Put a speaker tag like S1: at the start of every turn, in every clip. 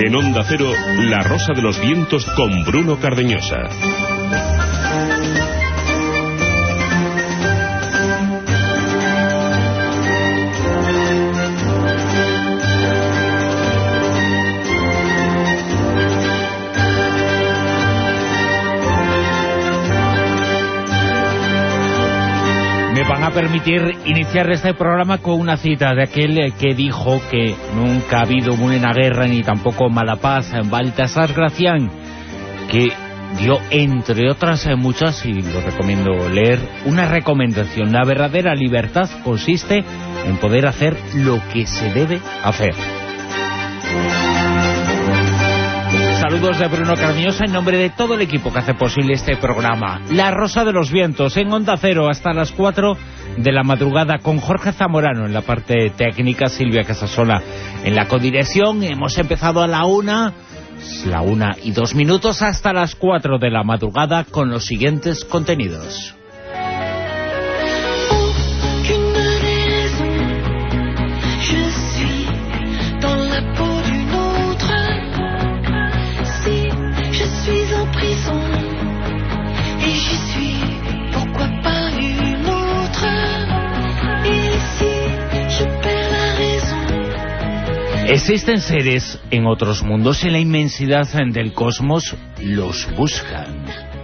S1: En Onda Cero, La Rosa de los Vientos con Bruno Cardeñosa.
S2: Me van a permitir iniciar este programa con una cita de aquel que dijo que nunca ha habido buena guerra ni tampoco mala paz, Baltasar Gracián, que dio, entre otras muchas, y lo recomiendo leer, una recomendación. La verdadera libertad consiste en poder hacer lo que se debe hacer. Saludos de Bruno Cardeñosa en nombre de todo el equipo que hace posible este programa. La Rosa de los Vientos en Onda Cero hasta las 4 de la madrugada con Jorge Zamorano en la parte técnica, Silvia Casasola en la codirección. Hemos empezado a la 1:02 hasta las 4 de la madrugada con los siguientes contenidos. Existen seres en otros mundos, en la inmensidad del cosmos, los buscan.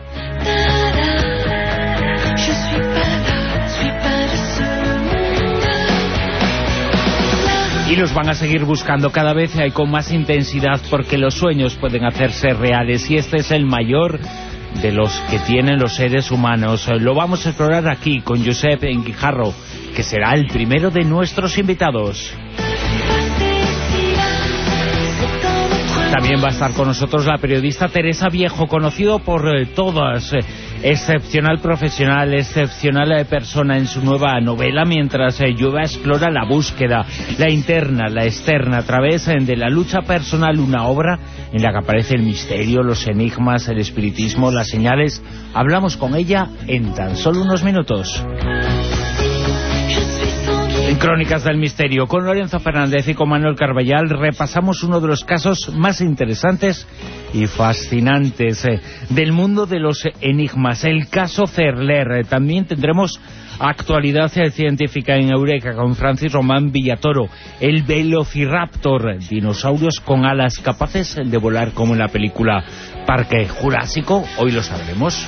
S2: Y los van a seguir buscando cada vez con más intensidad, porque los sueños pueden hacerse reales y este es el mayor de los que tienen los seres humanos. Lo vamos a explorar aquí con Josep Guijarro, que será el primero de nuestros invitados. También va a estar con nosotros la periodista Teresa Viejo, conocido por todas, excepcional profesional, excepcional persona en su nueva novela, mientras Llueva explora la búsqueda, la interna, la externa, a través de la lucha personal, una obra en la que aparece el misterio, los enigmas, el espiritismo, las señales. Hablamos con ella en tan solo unos minutos. En Crónicas del Misterio, con Lorenzo Fernández y con Manuel Carballal, repasamos uno de los casos más interesantes y fascinantes del mundo de los enigmas, el caso Cerler. También tendremos actualidad científica en Eureka con Francis Román Villatoro, el Velociraptor, dinosaurios con alas capaces de volar como en la película Parque Jurásico. Hoy lo sabremos.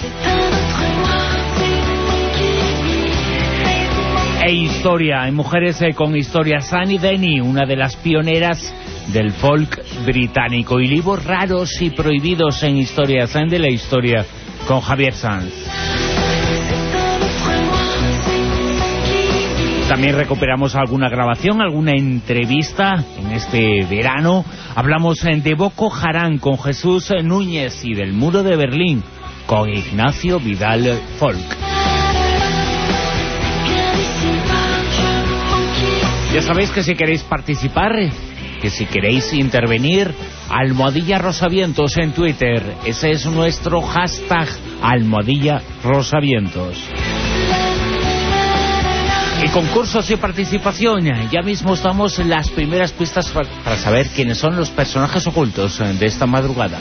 S2: E historia, en Mujeres con Historia, Sunny Denny, una de las pioneras del folk británico, y libros raros y prohibidos en historia, de la historia, con Javier Sanz. También recuperamos alguna grabación, alguna entrevista en este verano. Hablamos de Boko Haram con Jesús Núñez y del Muro de Berlín con Ignacio Vidal Folk. Ya sabéis que si queréis participar, que si queréis intervenir, Almohadilla Rosavientos en Twitter. Ese es nuestro hashtag, Almohadilla Rosavientos. Y concursos y participación. Ya mismo estamos en las primeras pistas para saber quiénes son los personajes ocultos de esta madrugada.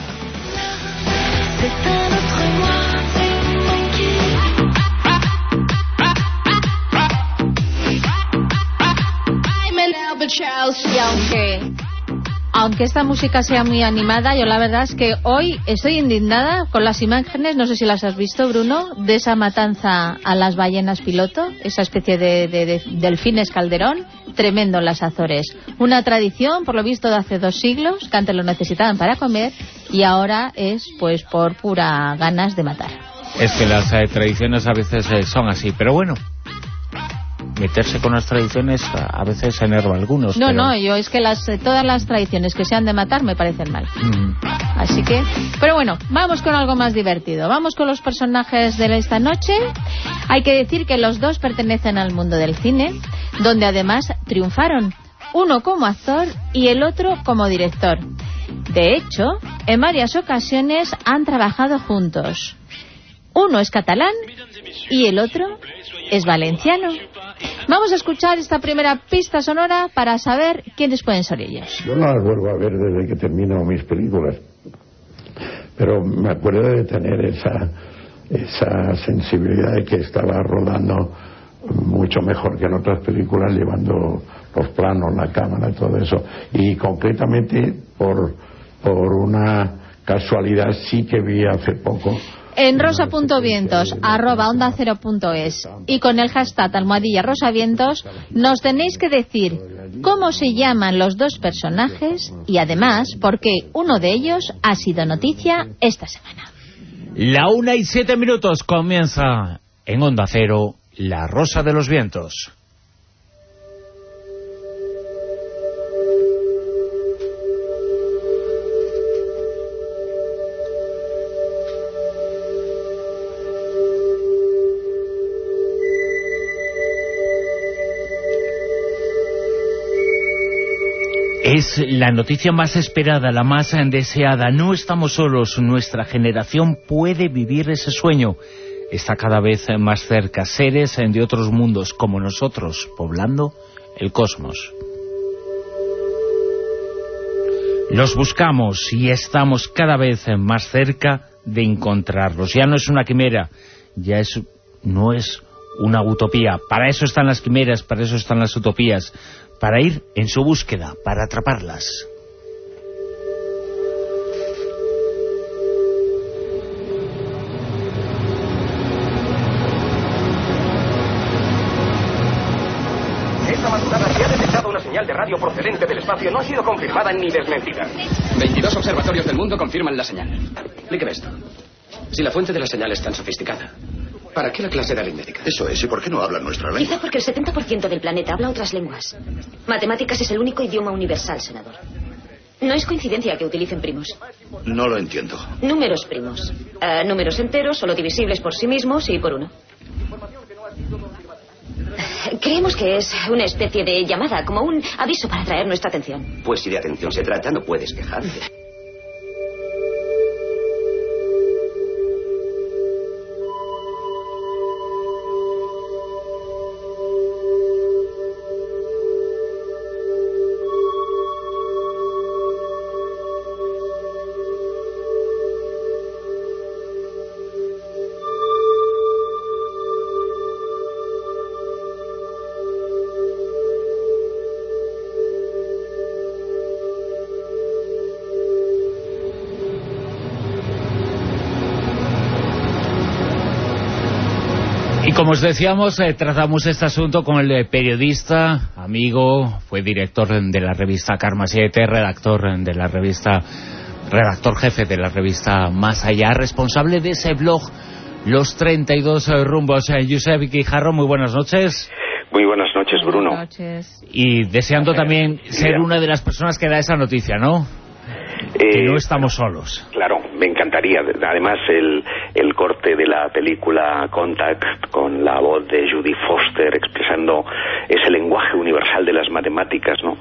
S3: Y aunque esta música sea muy animada, yo la verdad es que hoy estoy indignada con las imágenes, no sé si las has visto, Bruno, de esa matanza a las ballenas piloto, esa especie de delfines calderón, tremendo en las Azores. Una tradición, por lo visto, de hace 2 siglos, que antes lo necesitaban para comer, y ahora es pues por pura ganas de matar.
S2: Es que las tradiciones a veces son así, pero bueno, meterse con las tradiciones a veces enerva a algunos.
S3: No, pero... no, yo es que todas las tradiciones que sean de matar me parecen mal. Así que, pero bueno, vamos con algo más divertido. Vamos con los personajes de esta noche. Hay que decir que los dos pertenecen al mundo del cine, donde además triunfaron, uno como actor y el otro como director. De hecho, en varias ocasiones han trabajado juntos. Uno es catalán y el otro es valenciano. Vamos a escuchar esta primera pista sonora para saber quiénes pueden ser ellos.
S4: Yo no las vuelvo a ver desde que termino mis películas, pero me acuerdo de tener esa sensibilidad de que estaba rodando mucho mejor que en otras películas, llevando los planos, la cámara y todo eso. Y concretamente por una casualidad sí que vi hace poco
S3: en rosa.vientos @onda0.es y con el hashtag #rosavientos nos tenéis que decir cómo se llaman los dos personajes y además por qué uno de ellos ha sido noticia esta semana.
S2: 1:07 comienza en Onda Cero La Rosa de los Vientos. Es la noticia más esperada, la más deseada. No estamos solos, nuestra generación puede vivir ese sueño. Está cada vez más cerca, seres de otros mundos como nosotros, poblando el cosmos. Los buscamos y estamos cada vez más cerca de encontrarlos. Ya no es una quimera, no es una utopía. Para eso están las quimeras, para eso están las utopías, para ir en su búsqueda, para atraparlas.
S5: Esta madrugada se ha detectado una señal de radio procedente del espacio. No ha sido confirmada ni desmentida. 22 observatorios del mundo confirman la señal. Explíqueme esto. Si la fuente de la señal es tan sofisticada, ¿para qué la clase de aritmética?
S6: Eso es, ¿y por qué no hablan nuestra lengua?
S7: Quizá porque el 70% del planeta habla otras lenguas. Matemáticas es el único idioma universal, senador. No es coincidencia que utilicen primos.
S6: No lo entiendo.
S7: Números primos. Números enteros, solo divisibles por sí mismos y por uno. Creemos que es una especie de llamada, como un aviso para atraer nuestra atención.
S5: Pues si de atención se trata, no puedes quejarte.
S2: Y como os decíamos, tratamos este asunto con el periodista, amigo, fue director de la revista Karma 7, redactor jefe de la revista Más Allá, responsable de ese blog Los 32 Rumbos. Josep Guijarro, muy buenas noches.
S8: Muy buenas noches, Bruno.
S3: Buenas noches.
S2: Y deseando también ser una de las personas que da esa noticia, ¿no? Que no estamos solos.
S8: Claro, me encantaría. Además, el corte de la película Contact, con la voz de Judy Foster expresando ese lenguaje universal de las matemáticas, ¿no?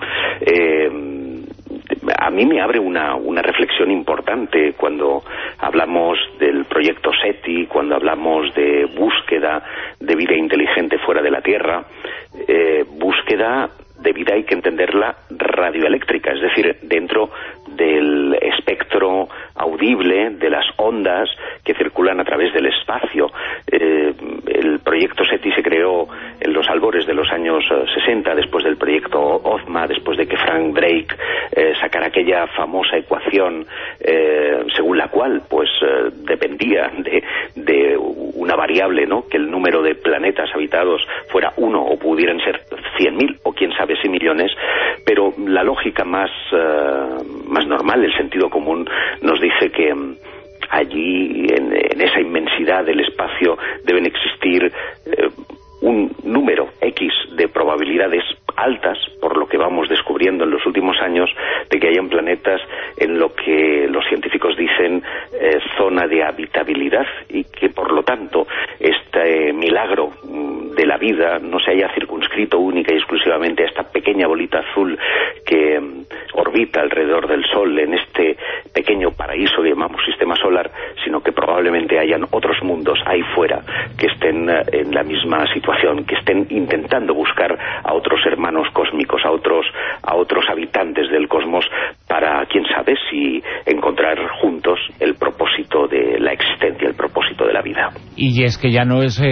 S8: A mí me abre una reflexión importante cuando hablamos del proyecto SETI, cuando hablamos de búsqueda de vida inteligente fuera de la Tierra. Búsqueda de vida hay que entenderla radioeléctrica, es decir, dentro del espectro audible, de las ondas que circulan a través del espacio. El proyecto SETI se creó en los albores de los años 60, después del proyecto OZMA, después de que Frank Drake sacara aquella famosa ecuación según la cual pues dependía de una variable, ¿no?, que el número de planetas habitados fuera 1 o pudieran ser 100.000 o quién sabe si millones, pero la lógica más normal, el sentido común, nos dice que allí, en esa inmensidad del espacio, deben existir un número X de probabilidades altas, por lo que vamos descubriendo en los últimos años, de que hayan planetas en lo que los científicos dicen zona de habitabilidad, y que por lo tanto este milagro de la vida no se haya circunscrito circunscrito única y exclusivamente a esta pequeña bolita azul que orbita alrededor del Sol en este pequeño paraíso que llamamos sistema solar, sino que probablemente hayan otros mundos ahí fuera que estén en la misma situación, que estén intentando buscar a otros hermanos cósmicos, a otros habitantes del cosmos, para, quién sabe, si encontrar juntos el propósito de la existencia, el propósito de la vida.
S2: Y es que ya no es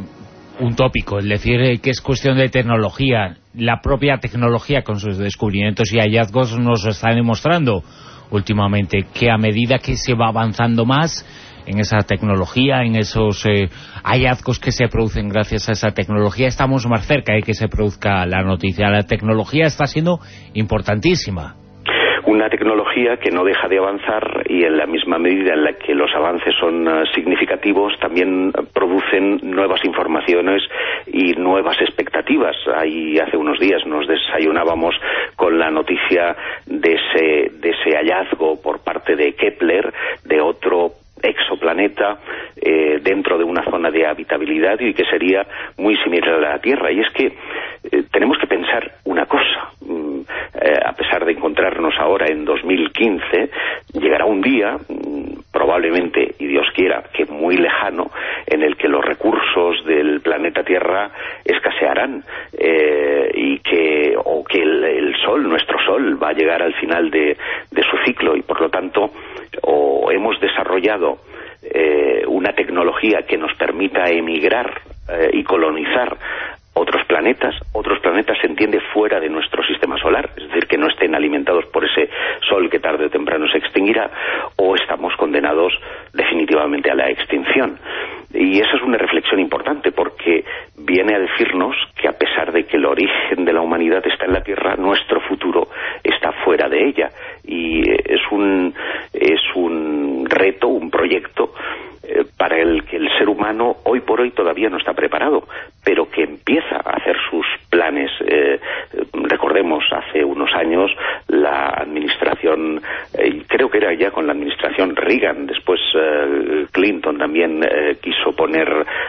S2: un tópico, es decir, que es cuestión de tecnología. La propia tecnología, con sus descubrimientos y hallazgos, nos está demostrando últimamente que a medida que se va avanzando más en esa tecnología, en esos hallazgos que se producen gracias a esa tecnología, estamos más cerca de que se produzca la noticia. La tecnología está siendo importantísima.
S8: Una tecnología que no deja de avanzar, y en la misma medida en la que los avances son significativos, también producen nuevas informaciones y nuevas expectativas. Ahí hace unos días nos desayunábamos con la noticia de ese hallazgo por parte de Kepler de otro exoplaneta dentro de una zona de habitabilidad y que sería muy similar a la Tierra. Y es que tenemos que pensar una cosa, a pesar de encontrarnos ahora en 2015, llegará un día, probablemente, y Dios quiera, que muy lejano, en el que los recursos del planeta Tierra escasearán y que el Sol, nuestro Sol, va a llegar al final de su ciclo, y por lo tanto o hemos desarrollado una tecnología que nos permita emigrar y colonizar otros planetas se entiende fuera de nuestro sistema solar, es decir, que no estén alimentados por ese Sol que tarde o temprano se extinguirá, o estamos condenados definitivamente a la extinción. Y esa es una reflexión importante, porque viene a decirnos que a pesar de que el origen de la humanidad está en la Tierra, nuestro futuro está fuera de ella, y es un reto, un proyecto para el que el ser humano hoy por hoy todavía no está preparado, pero que empieza a hacer sus planes. Recordemos, hace unos años la administración, creo que era ya con la administración Reagan, después Clinton también quiso poner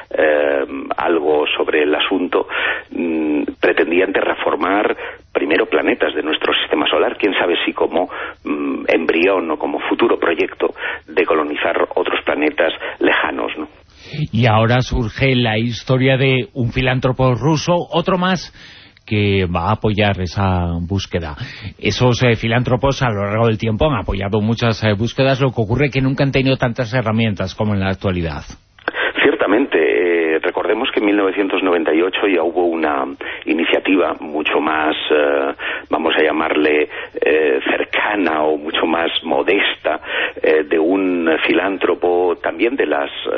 S8: algo sobre el asunto, pretendían terraformar primero planetas de nuestro sistema solar, quién sabe si como embrión o como futuro proyecto de colonizar otros planetas lejanos, ¿no?
S2: Y ahora surge la historia de un filántropo ruso, otro más, que va a apoyar esa búsqueda. Esos filántropos a lo largo del tiempo han apoyado muchas búsquedas, lo que ocurre es que nunca han tenido tantas herramientas como en la actualidad.
S8: Ciertamente, recordemos que en 1998 ya hubo una iniciativa mucho más, vamos a llamarle cercana o mucho más modesta, de un filántropo también de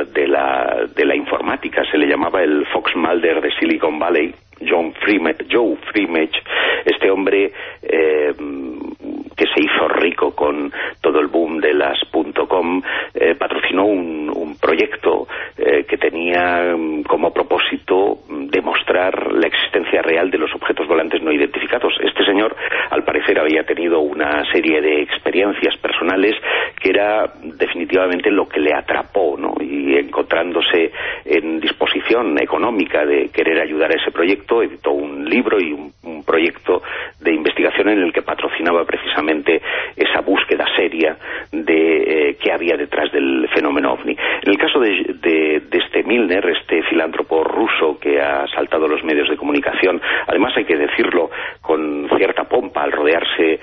S8: la informática, se le llamaba el Fox Mulder de Silicon Valley, Joe Freemage, este hombre que se hizo rico con todo el boom de las .com, patrocinó un proyecto que tenía como propósito demostrar la existencia real de los objetos volantes no identificados. Este señor, al parecer, había tenido una serie de experiencias personales que era definitivamente lo que le atrapó, ¿no? Y encontrándose en disposición económica de querer ayudar a ese proyecto, editó un libro y un proyecto de investigación en el que patrocinaba precisamente esa búsqueda seria de qué había detrás del fenómeno OVNI. En el caso de este Milner, este filántropo ruso que ha saltado los medios de comunicación, además hay que decirlo con cierta pompa al rodearse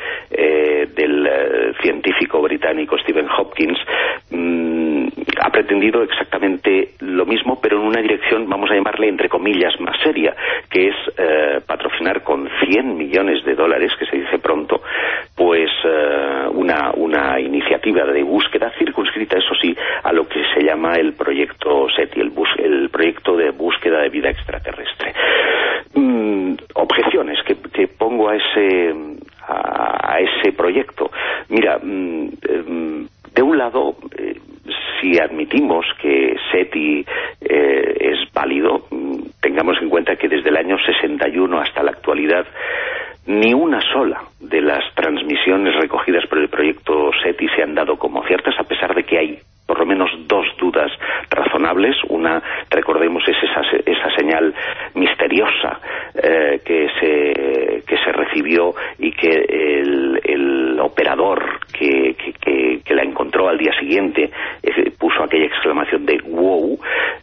S8: del científico británico Stephen Hopkins, ha pretendido exactamente lo mismo, pero en una dirección, vamos a llamarle entre comillas, más seria, que es patrocinar con $100 millones, que se dice pronto, pues una iniciativa de búsqueda circunscrita, eso sí, a lo que se llama el proyecto SETI, el proyecto de búsqueda de vida extraterrestre. Objeciones que pongo a ese proyecto. Mira, de un lado, si admitimos que SETI es válido, tengamos en cuenta que desde el año 61 hasta la actualidad, ni una sola de las transmisiones recogidas por el proyecto SETI se han dado como ciertas, a pesar de que hay por lo menos dos dudas razonables. Una, recordemos, es esa señal misteriosa misteriosa que se recibió y que el operador que la encontró al día siguiente puso aquella exclamación de wow,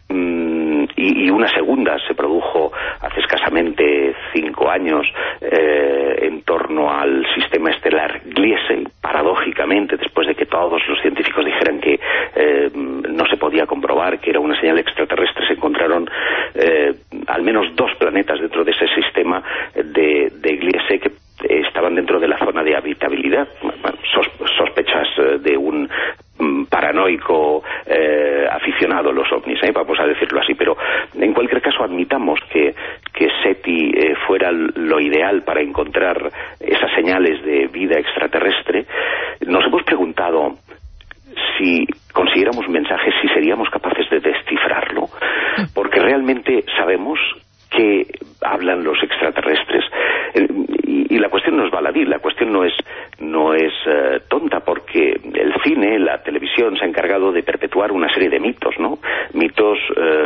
S8: y una segunda se produjo hace escasamente 5 años en torno al sistema estelar Gliese. Paradójicamente, después de que todos los científicos dijeran que no se podía comprobar que era una señal extraterrestre, se encontraron al menos 2 planetas dentro de ese sistema de Gliese que estaban dentro de la zona de habitabilidad. Sospechas de un paranoico aficionado a los ovnis, vamos a decirlo así, pero en cualquier caso admitamos que SETI fuera lo ideal para encontrar esas señales de vida extraterrestre. Nos hemos preguntado si consiguiéramos un mensaje, si seríamos capaces de descifrarlo, porque realmente sabemos que hablan los extraterrestres, y la cuestión no es baladí, la cuestión no es tonta, porque el cine, la televisión se ha encargado de perpetuar una serie de mitos, ¿no? Mitos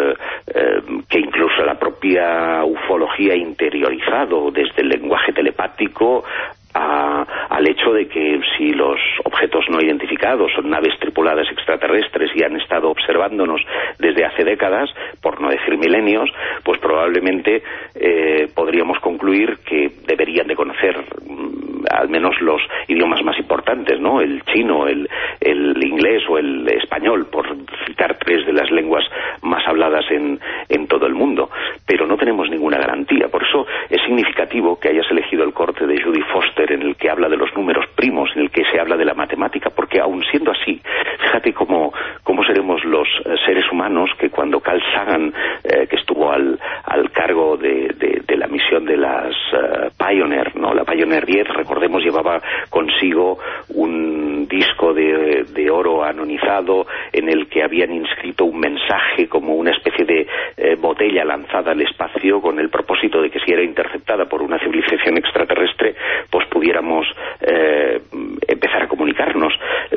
S8: que incluso la propia ufología ha interiorizado, desde el lenguaje telepático al hecho de que si los objetos no identificados son naves tripuladas extraterrestres y han estado observándonos desde hace décadas, por no decir milenios, pues probablemente podríamos concluir que deberían de conocer al menos los idiomas más importantes, ¿no? El chino, el inglés o el español, por citar 3 de las lenguas más habladas en todo el mundo. Pero no tenemos ninguna garantía. Por eso es significativo que hayas elegido el corte de Judy Foster, en el que habla de los números primos, en el que se habla de la matemática, porque aun siendo así, fíjate cómo seremos los seres humanos que cuando Carl Sagan, que estuvo al cargo de la misión de las Pioneer, ¿no? La Pioneer 10, recordemos, llevaba consigo un disco de oro anonizado en el que habían inscrito un mensaje como una especie de botella lanzada al espacio, con el propósito de que si era interceptada por una civilización extraterrestre, pues pudiéramos empezar a comunicarnos.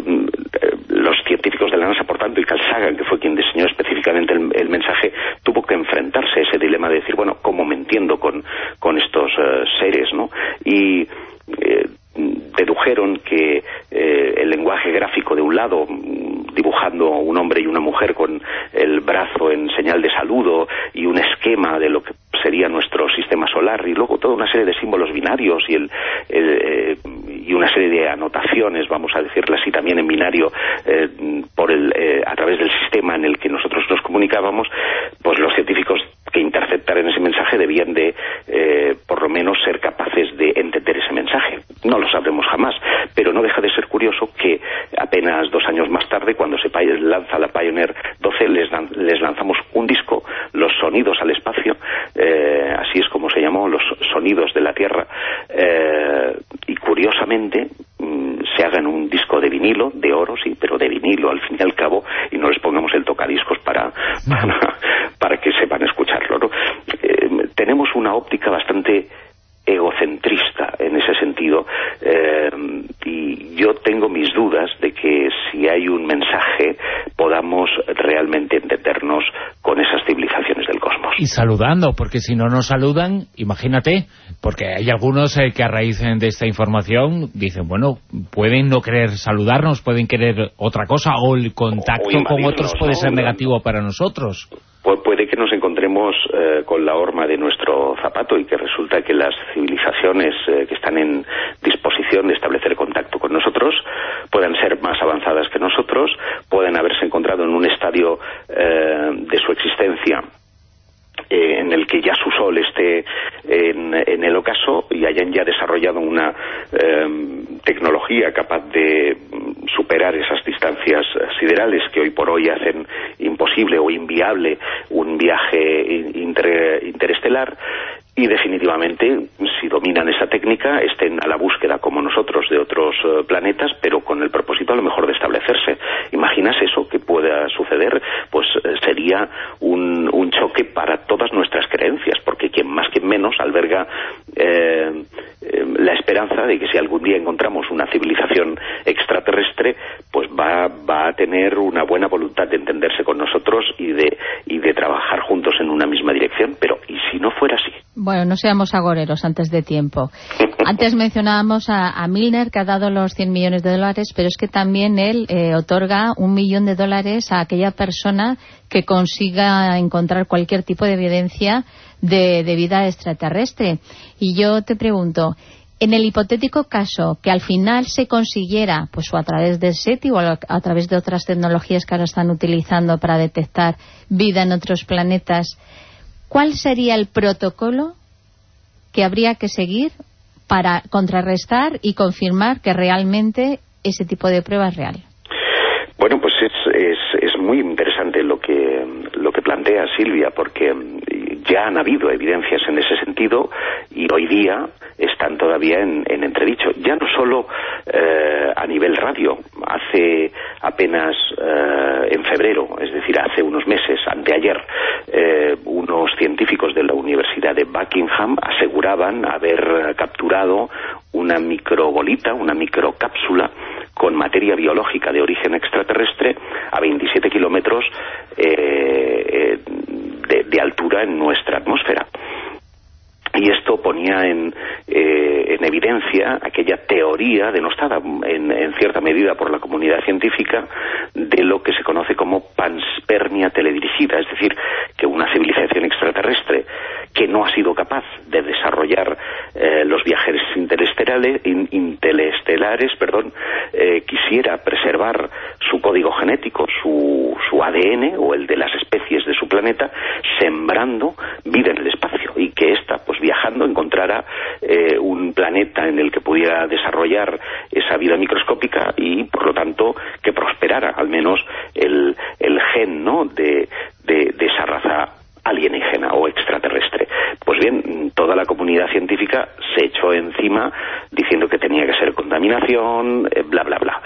S8: Los científicos de la NASA, por tanto, y Carl Sagan, que fue quien diseñó específicamente el mensaje, tuvo que enfrentarse a ese dilema de decir, bueno, ¿cómo me entiendo con estos seres, ¿no? Y dedujeron que el lenguaje gráfico de un lado, dibujando un hombre y una mujer con el brazo en señal de saludo y un esquema de lo que sería nuestro sistema solar, y luego toda una serie de símbolos binarios y una serie de anotaciones, vamos a decirlo así, también en binario, a través del sistema en el que nosotros nos comunicábamos, pues los científicos que interceptaran ese mensaje debían de por lo menos ser capaces de entender ese mensaje. No lo sabremos jamás, pero no deja de ser curioso que apenas 2 años más tarde, cuando se lanza la Pioneer 12, les lanzamos un disco, Los sonidos al espacio, así es como se llamó, Los sonidos de la Tierra, y curiosamente se hagan un disco de vinilo, de oro, sí, pero de vinilo al fin y al cabo, y no les pongamos el tocadiscos para que sepan escucharlo, ¿no? Tenemos una óptica bastante egocentrista en ese sentido, y yo tengo mis dudas de que si hay un mensaje podamos realmente entendernos con esas civilizaciones del cosmos.
S2: Y saludando, porque si no nos saludan, imagínate, porque hay algunos que a raíz de esta información dicen, bueno, pueden no querer saludarnos, pueden querer otra cosa, o el contacto con otros puede ser negativo para nosotros.
S8: Puede que nos encontremos con la horma de nuestro zapato y que resulta que las civilizaciones que están en disposición de establecer contacto con nosotros puedan ser más avanzadas que nosotros, pueden haberse encontrado en un estadio de su existencia en el que ya su sol esté en el ocaso y hayan ya desarrollado una tecnología capaz de superar esas distancias siderales que hoy por hoy hacen imposible o inviable un viaje interestelar. Y definitivamente, si dominan esa técnica, estén a la búsqueda, como nosotros, de otros planetas, pero con el propósito a lo mejor de establecerse. ¿Imaginas eso que pueda suceder? Pues sería un choque para todas nuestras creencias, porque quien más quien menos alberga la esperanza de que si algún día encontramos una civilización extraterrestre, pues va a tener una buena voluntad de entenderse con nosotros y de trabajar juntos en una misma dirección. Pero ¿y si no fuera así.
S3: Bueno, no seamos agoreros antes de tiempo. Antes mencionábamos a Milner, que ha dado los 100 millones de dólares, pero es que también él otorga $1 millón a aquella persona que consiga encontrar cualquier tipo de evidencia de vida extraterrestre. Y yo te pregunto, en el hipotético caso que al final se consiguiera, pues o a través del SETI o a través de otras tecnologías que ahora están utilizando para detectar vida en otros planetas, ¿cuál sería el protocolo que habría que seguir para contrarrestar y confirmar que realmente ese tipo de prueba es real?
S8: Bueno, pues es muy interesante lo que plantea Silvia, porque ya han habido evidencias en ese sentido y hoy día están todavía en entredicho. Ya no solo a nivel radio. Hace apenas en febrero, es decir, hace unos meses, anteayer, unos científicos de la Universidad de Buckingham aseguraban haber capturado una microbolita, una microcápsula con materia biológica de origen extraterrestre a 27 kilómetros de altura en nuestra atmósfera. Y esto ponía en evidencia aquella teoría denostada en cierta medida por la comunidad científica de lo que se conoce como panspermia teledirigida, es decir, que una civilización extraterrestre que no ha sido capaz de desarrollar los viajes interestelares, quisiera preservar su código genético, su ADN o el de las especies de su planeta, sembrando vida en el espacio, y que ésta, pues viajando, encontrara un planeta en el que pudiera desarrollar esa vida microscópica y, por lo tanto, que prosperara al menos el gen, ¿no?, de esa raza alienígena o extraterrestre. Pues bien, toda la comunidad científica se echó encima diciendo que tenía que ser contaminación, bla, bla, bla.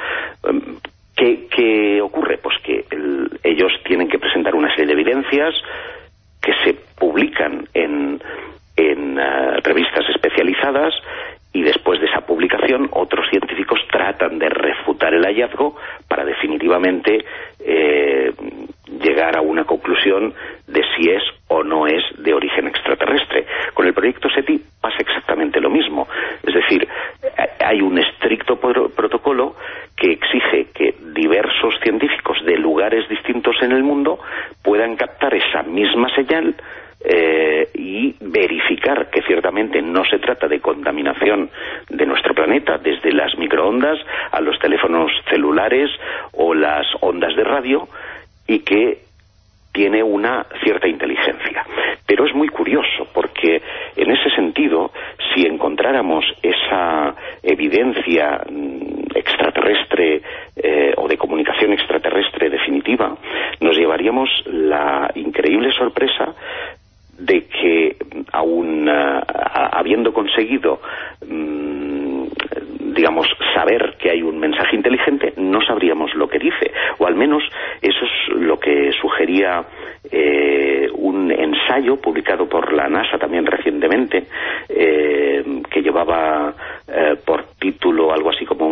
S8: ¿Qué ocurre? Pues que ellos tienen que presentar una serie de evidencias que se publican en revistas especializadas, y después de esa publicación otros científicos tratan de refutar el hallazgo para definitivamente llegar a una conclusión de si es o no es de origen extraterrestre. Con el proyecto SETI pasa exactamente lo mismo. Es decir, hay un estricto protocolo que exige que diversos científicos de lugares distintos en el mundo puedan captar esa misma señal y verificar que ciertamente no se trata de contaminación de nuestro planeta, desde las microondas a los teléfonos celulares o las ondas de radio, y que tiene una cierta inteligencia. Pero es muy curioso, porque en ese sentido, si encontráramos esa evidencia extraterrestre o de comunicación extraterrestre definitiva, nos llevaríamos la increíble sorpresa de que, aún habiendo conseguido digamos, saber que hay un mensaje inteligente, no sabríamos lo que dice, o al menos eso es lo que sugería un ensayo publicado por la NASA también recientemente, que llevaba por título algo así como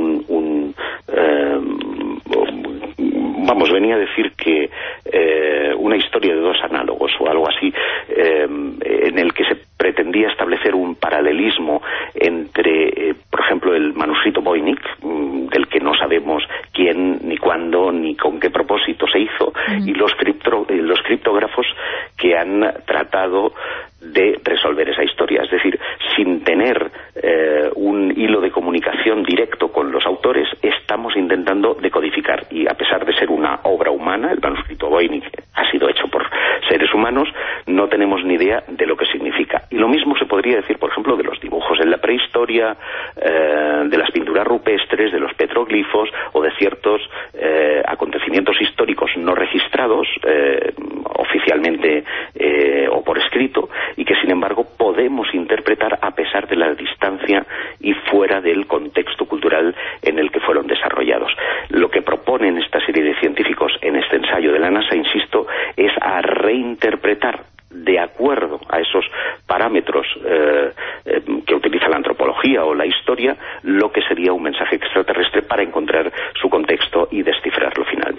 S8: venía a decir que una historia de dos análogos o algo así, en el que se pretendía establecer un paralelismo entre, por ejemplo, el manuscrito Voynich, del que no sabemos quién, ni cuándo, ni con qué propósito se hizo, y los criptógrafos que han tratado de resolver esa historia. Es decir, sin tener un hilo de comunicación directo con los autores, estamos intentando decodificar, y a pesar de ser una obra humana, el manuscrito Voynich ha sido hecho por seres humanos, no tenemos ni idea de lo que significa. Y lo mismo se podría decir, por ejemplo, de los dibujos en la prehistoria, de las pinturas rupestres, de los petroglifos o de ciertos acontecimientos históricos no registrados oficialmente o por escrito, y que sin embargo podemos interpretar a pesar de la distancia y fuera del contexto cultural en el que fueron desarrollados. Lo que proponen esta serie de científicos en este ensayo de la NASA, insisto, es a reinterpretar de acuerdo a esos parámetros que utiliza la antropología o la historia, lo que sería un mensaje extraterrestre, para encontrar su contexto y descifrarlo finalmente.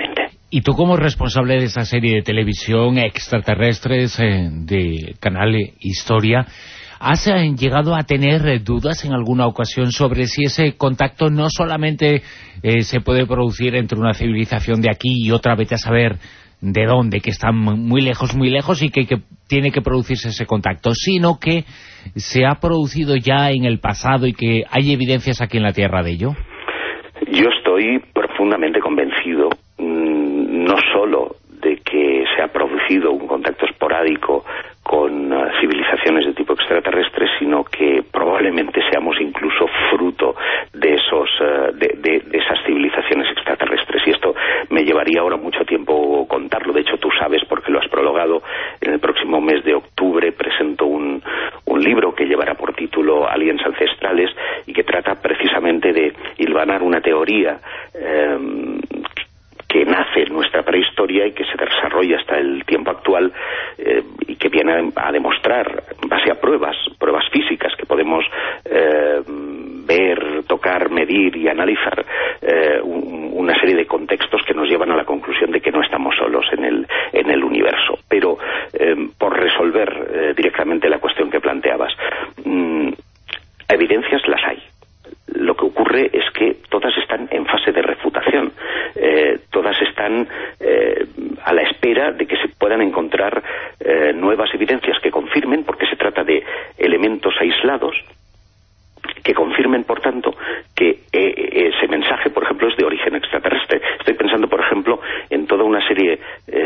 S2: Y tú, como responsable de esa serie de televisión Extraterrestres de Canal Historia, ¿has llegado a tener dudas en alguna ocasión sobre si ese contacto no solamente se puede producir entre una civilización de aquí y otra, vete a saber de dónde, que están muy lejos y que tiene que producirse ese contacto, sino que se ha producido ya en el pasado y que hay evidencias aquí en la Tierra de ello?
S8: Yo estoy profundamente convencido, no solo de que se ha producido un contacto esporádico con civilizaciones de tipo extraterrestre, sino que probablemente seamos incluso fruto de esas civilizaciones extraterrestres. Y esto me llevaría ahora mucho tiempo contarlo. De hecho, tú sabes, porque lo has prologado, en el próximo mes de octubre presento un libro que llevará por título Aliens Ancestrales, y que trata precisamente de hilvanar una teoría que nace en nuestra prehistoria y que se desarrolla hasta el tiempo actual, y que viene a demostrar, en base a pruebas físicas que podemos ver, tocar, medir y analizar, una serie de contextos que nos llevan a la conclusión de que no estamos solos en el universo. Pero por resolver directamente la cuestión que planteabas, evidencias las hay. Lo que ocurre es que todas están en fase de refutación, todas están a la espera de que se puedan encontrar nuevas evidencias que confirmen, porque se trata de elementos aislados, que confirmen, por tanto, que ese mensaje, por ejemplo, es de origen extraterrestre. Estoy pensando, por ejemplo, en toda una serie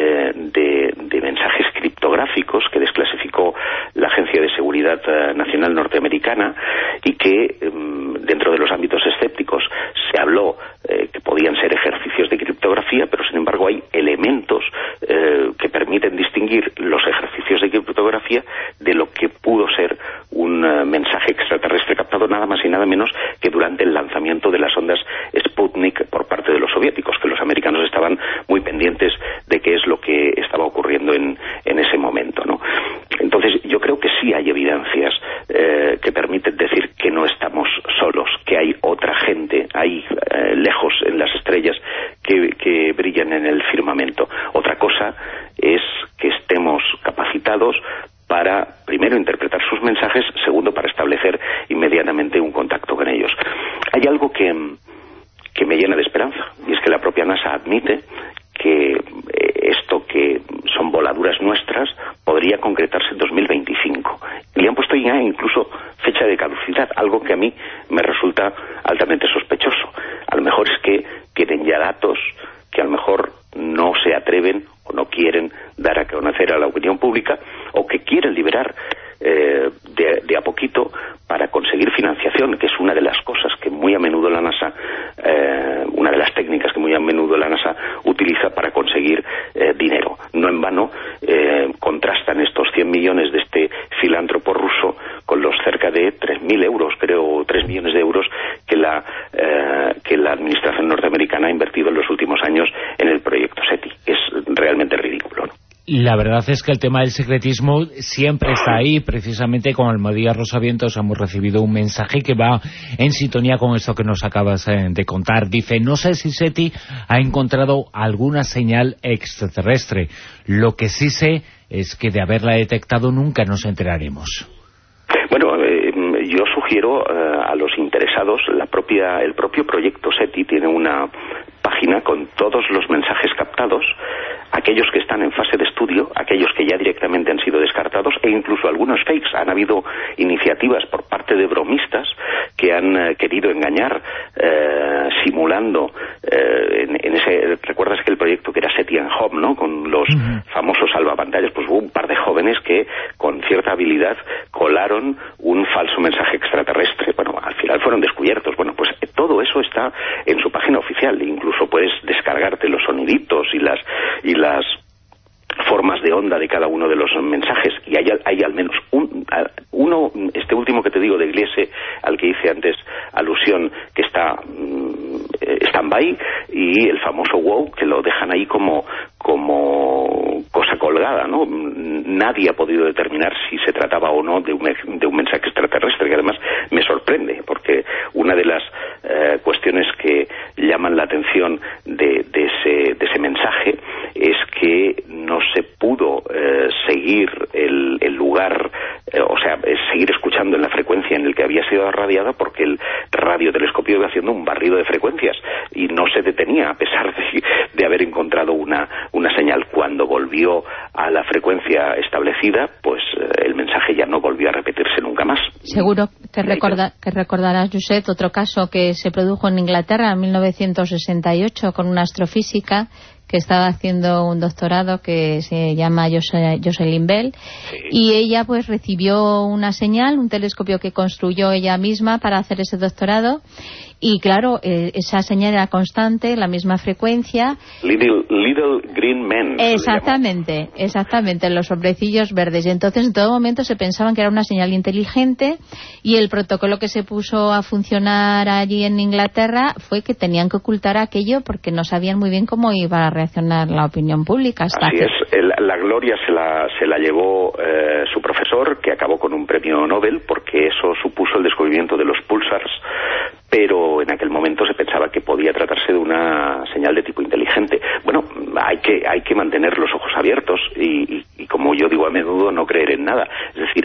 S8: de mensajes criptográficos que desclasificó la Agencia de Seguridad Nacional norteamericana, y que dentro de los ámbitos escépticos se habló que podían ser ejercicios de criptografía, pero sin embargo hay elementos que permiten distinguir los ejercicios de criptografía de lo que pudo ser un mensaje extraterrestre captado nada más y nada menos que durante el lanzamiento de las ondas Sputnik por parte de los soviéticos, que los americanos estaban muy pendientes de qué es lo que estaba ocurriendo en ese momento, ¿no? Entonces yo creo que sí hay evidencias que permiten decir que no estamos solos, que hay otra gente ahí lejos en las estrellas que brillan en el firmamento. Otra cosa es que estemos capacitados para, primero, interpretar sus mensajes, segundo, para establecer inmediatamente un contacto con ellos. Hay algo que me llena de esperanza, y es que la propia NASA admite que esto que son voladuras nuestras podría concretarse en 2025. Y han puesto ya incluso fecha de caducidad, algo que a mí me resulta altamente sospechoso. A lo mejor es que tienen ya datos que a lo mejor no se atreven o no quieren dar a conocer a la opinión pública, o que quieren liberar de a poquito para conseguir financiación, que es una de las cosas que muy a menudo la NASA, una de las técnicas que muy a menudo la NASA utiliza para conseguir dinero. No en vano contrastan estos 100 millones de este filántropo ruso con los cerca de 3.000 euros, creo, 3 millones de euros que la administración norteamericana ha invertido en los últimos años en el proyecto SETI. Es realmente ridículo, ¿no?
S2: La verdad es que el tema del secretismo siempre está ahí. Precisamente con Almadía Rosavientos hemos recibido un mensaje que va en sintonía con esto que nos acabas de contar. Dice, no sé si SETI ha encontrado alguna señal extraterrestre. Lo que sí sé es que de haberla detectado nunca nos enteraremos.
S8: Bueno, yo sugiero a los interesados, el propio proyecto SETI tiene una página con todos los mensajes captados, aquellos que están en fase de estudio, aquellos que ya directamente han sido descartados, e incluso algunos fakes. Han habido iniciativas por parte de bromistas que han querido engañar, simulando en ese... ¿Recuerdas aquel proyecto que era SETI and Home, ¿no?, con los famosos salvapantallas? Pues hubo un par de jóvenes que con cierta habilidad colaron un falso mensaje extraterrestre. Bueno, al final fueron descubiertos. Bueno, pues todo eso está en su página oficial. Incluso puedes descargarte los soniditos y las formas de onda de cada uno de los mensajes, y hay al menos uno, este último que te digo de Gliese, al que hice antes alusión, que está stand-by, y el famoso wow, que lo dejan ahí como cosa colgada, ¿no? Nadie ha podido determinar si se trataba o no de un mensaje extraterrestre, que además me sorprende, porque una de las cuestiones que llaman la atención de ese mensaje había sido irradiada porque el radiotelescopio iba haciendo un barrido de frecuencias y no se detenía a pesar de haber encontrado una señal. Cuando volvió a la frecuencia establecida, pues el mensaje ya no volvió a repetirse nunca más.
S3: Seguro que recordarás, Josep, otro caso que se produjo en Inglaterra en 1968 con una astrofísica que estaba haciendo un doctorado que se llama Jocelyn Bell, sí. Y ella pues recibió una señal, un telescopio que construyó ella misma para hacer ese doctorado, y claro, esa señal era constante, la misma frecuencia.
S8: Little Green Men.
S3: Exactamente, los hombrecillos verdes. Y entonces en todo momento se pensaban que era una señal inteligente, y el protocolo que se puso a funcionar allí en Inglaterra fue que tenían que ocultar aquello porque no sabían muy bien cómo iba a reaccionar la opinión pública.
S8: Así es, la gloria se la llevó su profesor, que acabó con un premio Nobel, porque eso supuso el descubrimiento de los pulsars, pero en aquel momento se pensaba que podía tratarse de una señal de tipo inteligente. Bueno, hay que mantener los ojos abiertos y como yo digo a menudo, no creer en nada. Es decir,